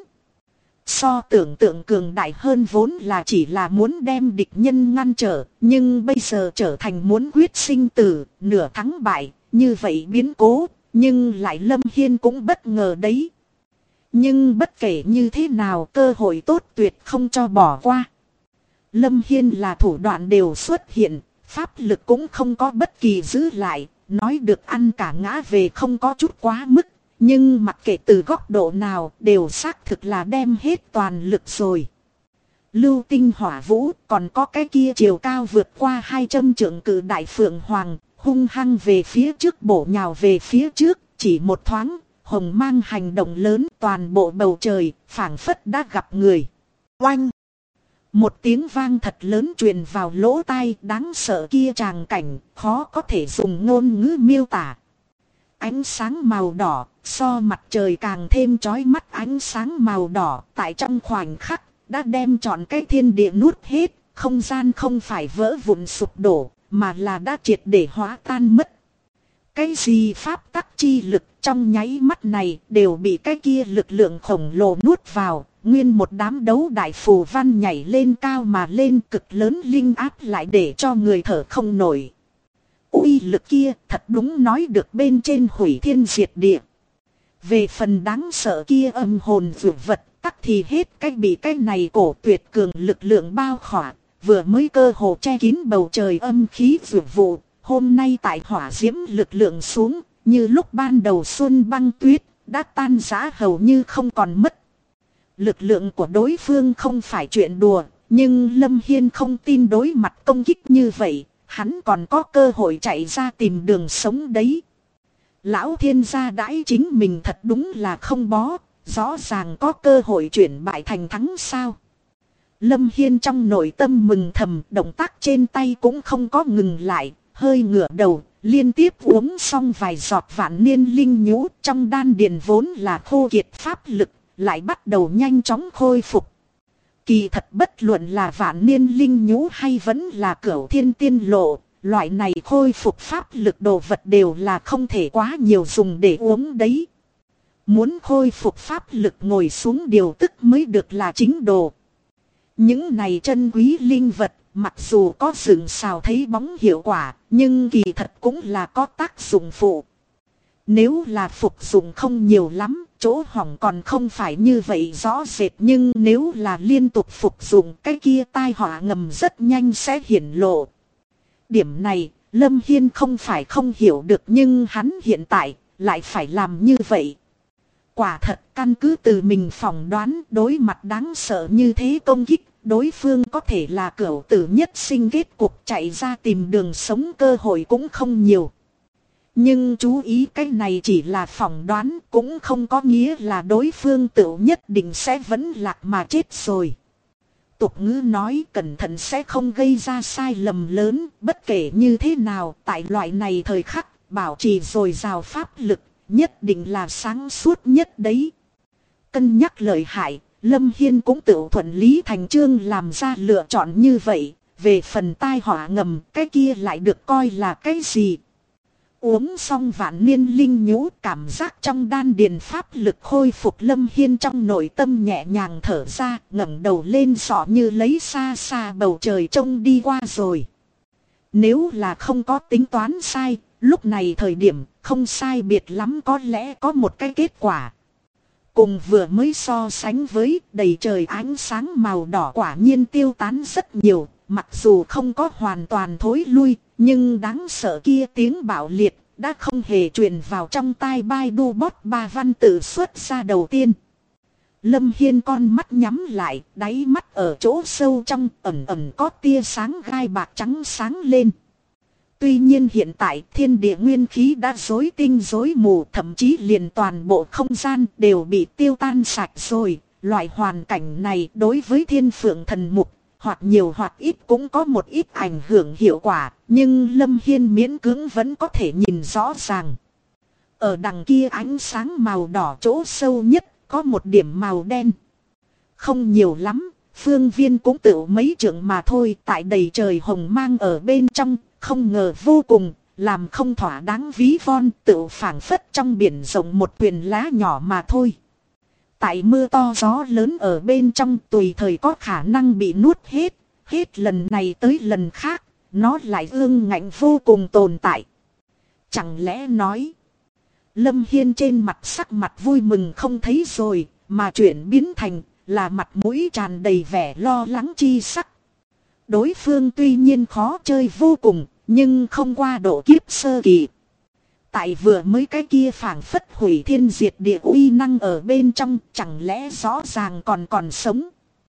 So tưởng tượng cường đại hơn vốn là chỉ là muốn đem địch nhân ngăn trở, nhưng bây giờ trở thành muốn quyết sinh tử, nửa thắng bại, như vậy biến cố, nhưng lại Lâm Hiên cũng bất ngờ đấy. Nhưng bất kể như thế nào, cơ hội tốt tuyệt không cho bỏ qua. Lâm Hiên là thủ đoạn đều xuất hiện, pháp lực cũng không có bất kỳ giữ lại, nói được ăn cả ngã về không có chút quá mức. Nhưng mặc kệ từ góc độ nào đều xác thực là đem hết toàn lực rồi. Lưu tinh hỏa vũ còn có cái kia chiều cao vượt qua 200 trượng cự đại Phượng Hoàng, hung hăng về phía trước bổ nhào về phía trước, chỉ một thoáng, hồng mang hành động lớn toàn bộ bầu trời, phảng phất đã gặp người. Oanh! Một tiếng vang thật lớn truyền vào lỗ tai, đáng sợ kia tràng cảnh, khó có thể dùng ngôn ngữ miêu tả. Ánh sáng màu đỏ, so mặt trời càng thêm chói mắt, ánh sáng màu đỏ tại trong khoảnh khắc đã đem trọn cái thiên địa nuốt hết, không gian không phải vỡ vụn sụp đổ, mà là đã triệt để hóa tan mất. Cái gì pháp tắc chi lực trong nháy mắt này đều bị cái kia lực lượng khổng lồ nuốt vào, nguyên một đám đấu đại phù văn nhảy lên cao mà lên, cực lớn linh áp lại để cho người thở không nổi. Uy lực kia thật đúng nói được bên trên hủy thiên diệt địa. Về phần đáng sợ kia âm hồn vượt vật, tắc thì hết cách bị cái này cổ tuyệt cường lực lượng bao khỏa, vừa mới cơ hồ che kín bầu trời âm khí vượt vụ, hôm nay tại hỏa diễm lực lượng xuống, như lúc ban đầu xuân băng tuyết, đã tan rã hầu như không còn mất. Lực lượng của đối phương không phải chuyện đùa, nhưng Lâm Hiên không tin đối mặt công kích như vậy, hắn còn có cơ hội chạy ra tìm đường sống đấy. Lão thiên gia đãi chính mình thật đúng là không bó, rõ ràng có cơ hội chuyển bại thành thắng sao. Lâm Hiên trong nội tâm mừng thầm, động tác trên tay cũng không có ngừng lại, hơi ngửa đầu, liên tiếp uống xong vài giọt vạn niên linh nhũ, trong đan điền vốn là khô kiệt pháp lực, lại bắt đầu nhanh chóng khôi phục. Kỳ thật bất luận là vạn niên linh nhũ hay vẫn là cửu thiên tiên lộ, loại này khôi phục pháp lực đồ vật đều là không thể quá nhiều dùng để uống đấy. Muốn khôi phục pháp lực ngồi xuống điều tức mới được là chính đồ. Những này chân quý linh vật mặc dù có dựng xào thấy bóng hiệu quả, nhưng kỳ thật cũng là có tác dụng phụ. Nếu là phục dụng không nhiều lắm, chỗ hỏng còn không phải như vậy rõ rệt, nhưng nếu là liên tục phục dụng cái kia tai họa ngầm rất nhanh sẽ hiển lộ. Điểm này, Lâm Hiên không phải không hiểu được, nhưng hắn hiện tại lại phải làm như vậy. Quả thật căn cứ từ mình phỏng đoán, đối mặt đáng sợ như thế công kích, đối phương có thể là cửu tử nhất sinh, kết cục chạy ra tìm đường sống cơ hội cũng không nhiều. Nhưng chú ý, cái này chỉ là phỏng đoán, cũng không có nghĩa là đối phương tự nhất định sẽ vẫn lạc mà chết rồi. Tục ngữ nói cẩn thận sẽ không gây ra sai lầm lớn, bất kể như thế nào, tại loại này thời khắc, bảo trì dồi dào pháp lực, nhất định là sáng suốt nhất đấy. Cân nhắc lợi hại, Lâm Hiên cũng tự thuận lý thành chương làm ra lựa chọn như vậy. Về phần tai họa ngầm, cái kia lại được coi là cái gì? Uống xong vạn niên linh nhũ, cảm giác trong đan điền pháp lực khôi phục, Lâm Hiên trong nội tâm nhẹ nhàng thở ra, ngẩng đầu lên sọ như lấy xa xa bầu trời trông đi qua rồi. Nếu là không có tính toán sai, lúc này thời điểm không sai biệt lắm có lẽ có một cái kết quả. Cùng vừa mới so sánh với, đầy trời ánh sáng màu đỏ quả nhiên tiêu tán rất nhiều, mặc dù không có hoàn toàn thối lui, nhưng đáng sợ kia tiếng bạo liệt đã không hề truyền vào trong tai Baidu Bot ba văn tự xuất ra đầu tiên. Lâm Hiên con mắt nhắm lại, đáy mắt ở chỗ sâu trong ẩn ẩn có tia sáng gai bạc trắng sáng lên. Tuy nhiên hiện tại thiên địa nguyên khí đã rối tinh rối mù, thậm chí liền toàn bộ không gian đều bị tiêu tan sạch rồi. Loại hoàn cảnh này đối với Thiên Phượng Thần Mục, hoặc nhiều hoặc ít cũng có một ít ảnh hưởng hiệu quả, nhưng Lâm Hiên miễn cưỡng vẫn có thể nhìn rõ ràng. Ở đằng kia ánh sáng màu đỏ chỗ sâu nhất, có một điểm màu đen. Không nhiều lắm, phương viên cũng tự mấy trượng mà thôi, tại đầy trời hồng mang ở bên trong, không ngờ vô cùng, làm không thỏa đáng ví von, tự phảng phất trong biển rộng một thuyền lá nhỏ mà thôi. Tại mưa to gió lớn ở bên trong, tùy thời có khả năng bị nuốt hết, hết lần này tới lần khác, nó lại ương ngạnh vô cùng tồn tại. Chẳng lẽ nói, Lâm Hiên trên mặt sắc mặt vui mừng không thấy rồi, mà chuyển biến thành là mặt mũi tràn đầy vẻ lo lắng chi sắc. Đối phương tuy nhiên khó chơi vô cùng, nhưng không qua độ kiếp sơ kỳ. Tại vừa mới cái kia phảng phất hủy thiên diệt địa uy năng ở bên trong, chẳng lẽ rõ ràng còn sống.